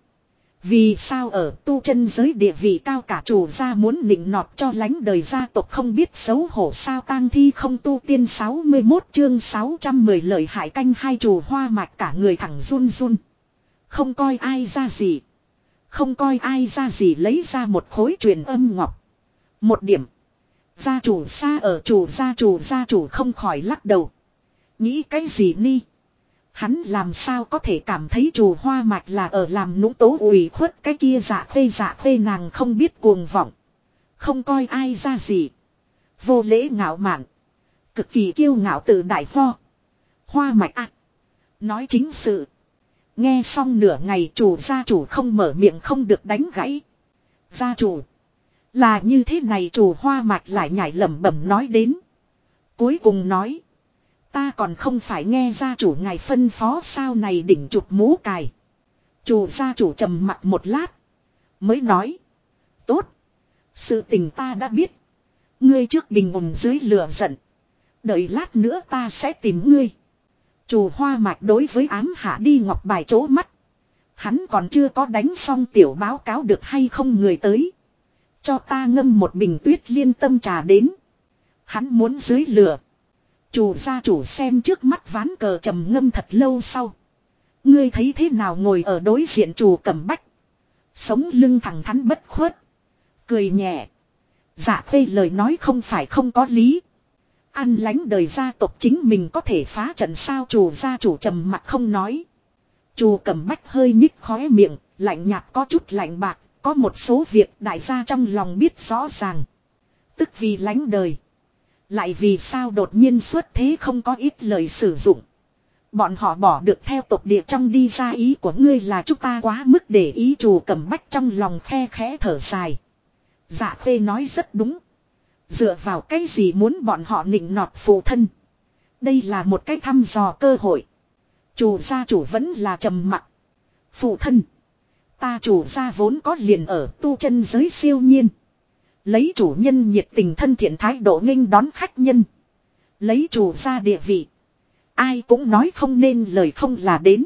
Vì sao ở tu chân giới địa vị cao cả chủ gia muốn nịnh nọt cho lánh đời gia tộc không biết xấu hổ sao tang thi không tu tiên 61 chương 610 lợi hại canh hai chủ Hoa Mạch cả người thẳng run run. Không coi ai ra gì. Không coi ai ra gì lấy ra một khối truyền âm ngọc. Một điểm. Gia chủ xa ở gia chủ không khỏi lắc đầu. Nghĩ cái gì ni? Hắn làm sao có thể cảm thấy chủ Hoa Mạch là ở làm nũng tố ủy khuất cái kia dạ phê nàng không biết cuồng vọng. Không coi ai ra gì. Vô lễ ngạo mạn. Cực kỳ kiêu ngạo tự đại ho. Hoa Mạch à. Nói chính sự. Nghe xong nửa ngày gia chủ không mở miệng không được đánh gãy. Gia chủ. Là như thế này chủ Hoa Mạch lại nhảy lẩm bẩm nói đến. Cuối cùng nói. Ta còn không phải nghe gia chủ ngài phân phó sao này đỉnh chụp mũ cài. Gia chủ trầm mặt một lát. Mới nói. Tốt. Sự tình ta đã biết. Ngươi trước bình ổn dưới lửa giận. Đợi lát nữa ta sẽ tìm ngươi. Chủ Hoa Mạch đối với ám hạ đi ngọc bài chỗ mắt. Hắn còn chưa có đánh xong tiểu báo cáo được hay không người tới. Cho ta ngâm một bình tuyết liên tâm trà đến. Hắn muốn dưới lửa. Gia chủ xem trước mắt ván cờ trầm ngâm thật lâu sau. Ngươi thấy thế nào ngồi ở đối diện chủ Cẩm Bách. Sống lưng thẳng thắn bất khuất. Cười nhẹ. Dạ phê lời nói không phải không có lý. Ăn lánh đời gia tộc chính mình có thể phá trận sao gia chủ trầm mặt không nói. Cẩm Bách hơi nhích khóe miệng, lạnh nhạt có chút lạnh bạc, có một số việc đại gia trong lòng biết rõ ràng. Tức vì lánh đời. Lại vì sao đột nhiên xuất thế không có ít lời sử dụng. Bọn họ bỏ được theo tộc địa trong đi ra ý của ngươi là chúng ta quá mức để ý Cẩm Bách trong lòng khe khẽ thở dài. Dạ phê nói rất đúng. Dựa vào cái gì muốn bọn họ nịnh nọt phụ thân. Đây là một cái thăm dò cơ hội. Gia chủ vẫn là trầm mặc. Phụ thân. Ta gia vốn có liền ở tu chân giới siêu nhiên. Lấy chủ nhân nhiệt tình thân thiện thái độ nghênh đón khách nhân. Lấy gia địa vị. Ai cũng nói không nên lời không là đến.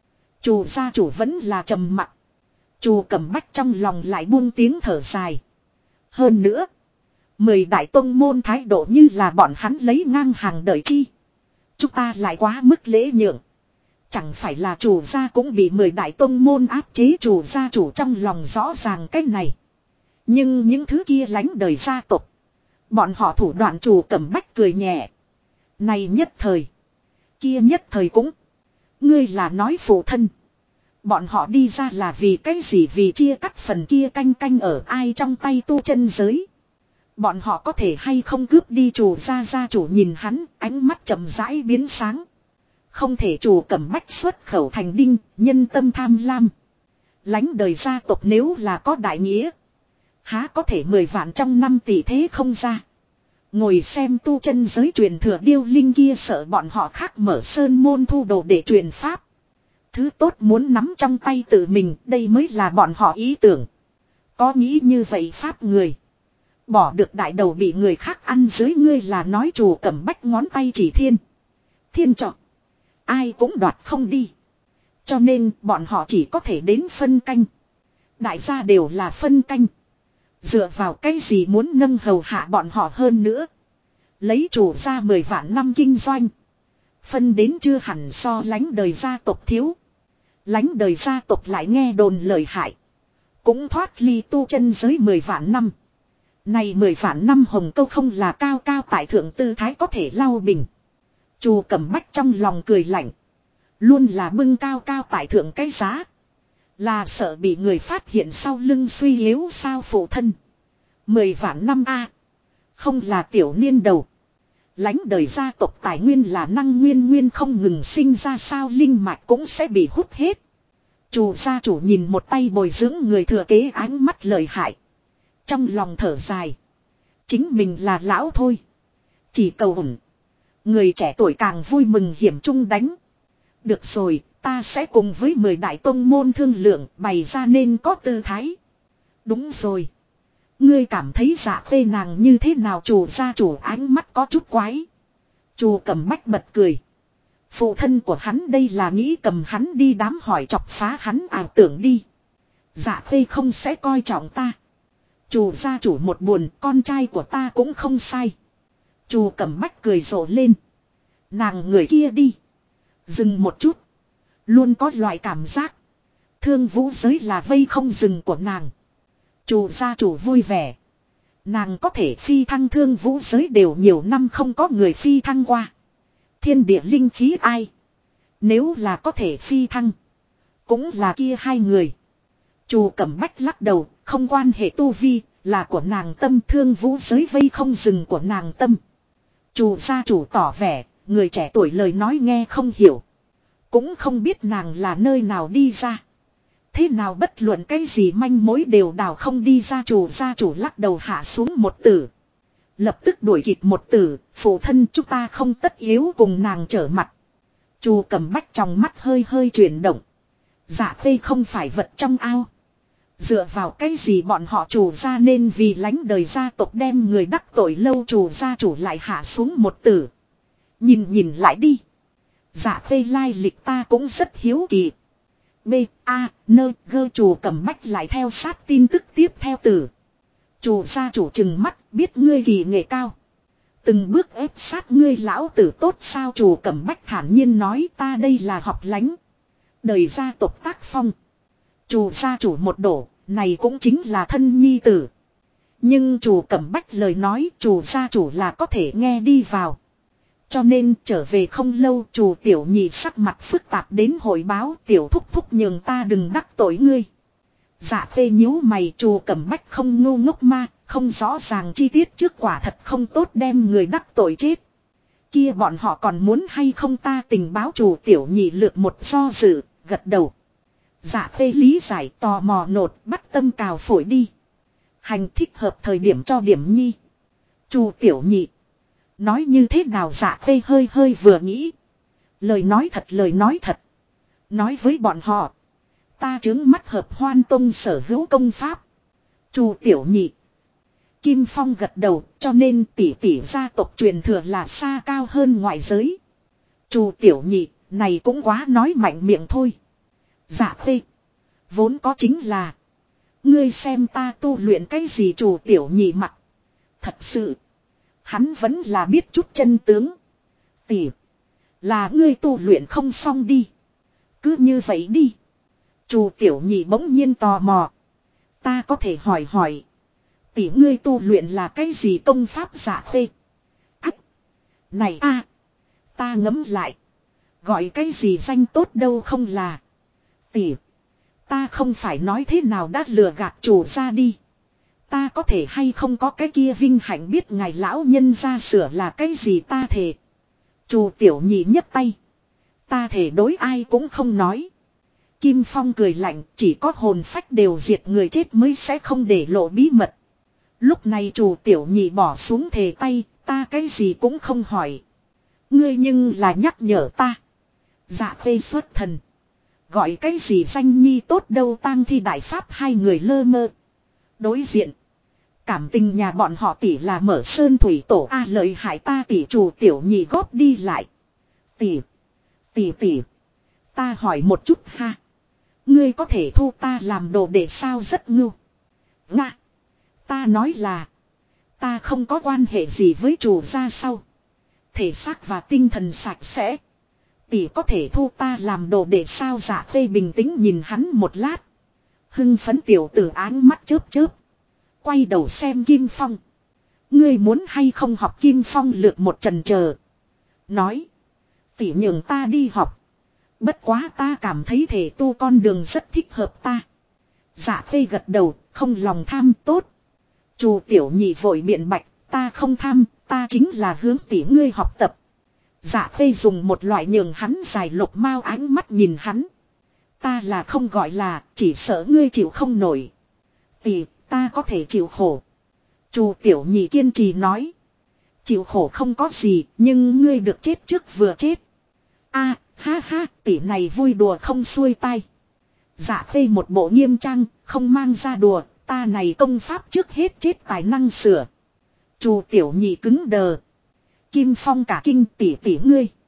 Gia chủ vẫn là trầm mặc. Cẩm Bách trong lòng lại buông tiếng thở dài. Hơn nữa. 10 đại tông môn thái độ như là bọn hắn lấy ngang hàng đợi chi. Chúng ta lại quá mức lễ nhượng. Chẳng phải là gia cũng bị 10 đại tông môn áp chế gia chủ trong lòng rõ ràng cái này. Nhưng những thứ kia lánh đời gia tộc. Bọn họ thủ đoạn Cẩm Bách cười nhẹ. Này nhất thời. Kia nhất thời cũng. Ngươi là nói phụ thân. Bọn họ đi ra là vì cái gì vì chia cắt phần kia canh canh ở ai trong tay tu chân giới. Bọn họ có thể hay không cướp đi gia chủ nhìn hắn ánh mắt chậm rãi biến sáng. Không thể Cẩm Bách xuất khẩu thành đinh nhân tâm tham lam. Lánh đời gia tộc nếu là có đại nghĩa. Há có thể 10 vạn trong năm tỷ thế không ra. Ngồi xem tu chân giới truyền thừa điêu linh kia sợ bọn họ khác mở sơn môn thu đồ để truyền pháp. Thứ tốt muốn nắm trong tay tự mình đây mới là bọn họ ý tưởng. Có nghĩ như vậy pháp người. Bỏ được đại đầu bị người khác ăn dưới ngươi là nói Cẩm Bách ngón tay chỉ thiên. Thiên trọ. Ai cũng đoạt không đi. Cho nên bọn họ chỉ có thể đến phân canh. Đại gia đều là phân canh. Dựa vào cái gì muốn nâng hầu hạ bọn họ hơn nữa. Lấy ra 10 vạn năm kinh doanh. Phân đến chưa hẳn so lánh đời gia tộc thiếu. Lánh đời gia tộc lại nghe đồn lời hại. Cũng thoát ly tu chân giới 10 vạn năm. Này 10 vạn năm hồng câu không là cao cao tại thượng tư thái có thể lau bình. Chu Cẩm Bách trong lòng cười lạnh. Luôn là bưng cao cao tại thượng cái giá. Là sợ bị người phát hiện sau lưng suy yếu sao phụ thân. 10 vạn năm a, không là tiểu niên đầu. Lãnh đời gia tộc tài nguyên là năng nguyên không ngừng sinh ra sao linh mạch cũng sẽ bị hút hết. Chu gia chủ nhìn một tay bồi dưỡng người thừa kế ánh mắt lợi hại. Trong lòng thở dài. Chính mình là lão thôi. Chỉ cầu ổn. Người trẻ tuổi càng vui mừng hiểm chung đánh. Được rồi, ta sẽ cùng với 10 đại tông môn thương lượng bày ra nên có tư thái. Đúng rồi. Ngươi cảm thấy Dạ Khê nàng như thế nào? Chủ gia chủ ánh mắt có chút quái. Chu Cẩm Bách bật cười. Phụ thân của hắn đây là nghĩ cầm hắn đi đám hỏi chọc phá hắn ảo tưởng đi. Dạ Khê không sẽ coi trọng ta. Chu gia chủ một buồn, con trai của ta cũng không sai. Chu Cẩm Bách cười rộ lên. Nàng người kia đi. Dừng một chút. Luôn có loại cảm giác. Thương vũ giới là vây không dừng của nàng. Chu gia chủ vui vẻ. Nàng có thể phi thăng thương vũ giới đều nhiều năm không có người phi thăng qua. Thiên địa linh khí ai? Nếu là có thể phi thăng. Cũng là kia hai người. Chu Cẩm Bách lắc đầu, không quan hệ tu vi, là của nàng tâm thương vũ giới vây không dừng của nàng tâm. Chu gia chủ tỏ vẻ, người trẻ tuổi lời nói nghe không hiểu. Cũng không biết nàng là nơi nào đi ra. Thế nào bất luận cái gì manh mối đều đào không đi ra. Chu gia chủ lắc đầu hạ xuống một tử. Lập tức đuổi kịp một tử, phụ thân chúng ta không tất yếu cùng nàng trở mặt. Chu Cẩm Bách trong mắt hơi hơi chuyển động. Dạ Khê không phải vật trong ao. Dựa vào cái gì bọn họ chủ gia nên vì lánh đời gia tộc đem người đắc tội lâu. Chủ gia chủ lại hạ xuống một tử. Nhìn lại đi. Dạ Khê lai lịch ta cũng rất hiếu kỳ. B, A, N, G. Chu Cẩm Bách lại theo sát tin tức tiếp theo tử. Chu gia chủ trừng mắt biết ngươi kỳ nghệ cao. Từng bước ép sát ngươi lão tử tốt sao? Chu Cẩm Bách thản nhiên nói ta đây là học lánh. Đời gia tộc tác phong. Chu gia chủ một đổ, này cũng chính là thân nhi tử. Nhưng Chu Cẩm Bách lời nói Chu gia chủ là có thể nghe đi vào. Cho nên trở về không lâu Chu tiểu nhị sắc mặt phức tạp đến hội báo tiểu thúc thúc nhường ta đừng đắc tội ngươi. Dạ Khê nhíu mày. Chu Cẩm Bách không ngu ngốc ma, không rõ ràng chi tiết trước quả thật không tốt đem người đắc tội chết. Kia bọn họ còn muốn hay không ta tình báo? Chu tiểu nhị lược một do dự, gật đầu. Dạ Khê lý giải tò mò nột bắt tâm cào phổi đi. Hành thích hợp thời điểm cho điểm nhi. Chu tiểu nhị. Nói như thế nào? Dạ Khê hơi vừa nghĩ. Lời nói thật. Nói với bọn họ. Ta chứng mắt hợp Hoan Tông sở hữu công pháp. Chu tiểu nhị. Kim Phong gật đầu, cho nên tỷ gia tộc truyền thừa là xa cao hơn ngoại giới. Chu tiểu nhị, này cũng quá nói mạnh miệng thôi. Dạ Khê. Vốn có chính là. Ngươi xem ta tu luyện cái gì? Chu tiểu nhị mặt. Thật sự. Hắn vẫn là biết chút chân tướng. Tỷ. Là ngươi tu luyện không xong đi. Cứ như vậy đi. Chu tiểu nhị bỗng nhiên tò mò. Ta có thể hỏi. Tỷ ngươi tu luyện là cái gì công pháp? Dạ Khê. Ách. Này a, ta ngẫm lại. Gọi cái gì danh tốt đâu không là. Tỷ. Ta không phải nói thế nào đã lừa gạt chủ ra đi. Ta có thể hay không có cái kia vinh hạnh biết ngài lão nhân ra sửa là cái gì ta thề. Chu tiểu nhị nhấc tay. Ta thề đối ai cũng không nói. Kim Phong cười lạnh, chỉ có hồn phách đều diệt người chết mới sẽ không để lộ bí mật. Lúc này Chu tiểu nhị bỏ xuống thề tay, ta cái gì cũng không hỏi. Ngươi nhưng là nhắc nhở ta. Dạ Khê xuất thần. Gọi cái gì danh nhi tốt đâu? Tang Thi đại pháp hai người lơ mơ. Đối diện. Cảm tình nhà bọn họ tỷ là mở sơn thủy tổ a lợi hại ta tỷ. Chu tiểu nhị góp đi lại. Tỷ. Ta hỏi một chút ha. Ngươi có thể thu ta làm đồ để sao? Rất ngưu. Nga. Ta nói là. Ta không có quan hệ gì với Chu gia sau. Thể xác và tinh thần sạch sẽ. Tỷ có thể thu ta làm đồ để sao? Dạ Khê bình tĩnh nhìn hắn một lát. Hưng phấn tiểu tử áng mắt chớp. Quay đầu xem Kim Phong. Ngươi muốn hay không học? Kim Phong lược một trần chờ. Nói. Tỷ nhường ta đi học. Bất quá ta cảm thấy thể tu con đường rất thích hợp ta. Dạ Khê gật đầu, không lòng tham tốt. Chu Tiểu Nhị vội biện bạch, ta không tham, ta chính là hướng tỷ ngươi học tập. Dạ Khê dùng một loại nhường hắn dài lục mao ánh mắt nhìn hắn. Ta là không gọi là, chỉ sợ ngươi chịu không nổi. Tỷ, ta có thể chịu khổ. Chu Tiểu Nhị kiên trì nói. Chịu khổ không có gì, nhưng ngươi được chết trước vừa chết. A, ha ha, tỷ này vui đùa không xuôi tai. Dạ Khê một bộ nghiêm trang, không mang ra đùa, ta này công pháp trước hết chết tài năng sửa. Chu Tiểu Nhị cứng đờ. Kim Phong cả kinh, tỷ tỷ ngươi.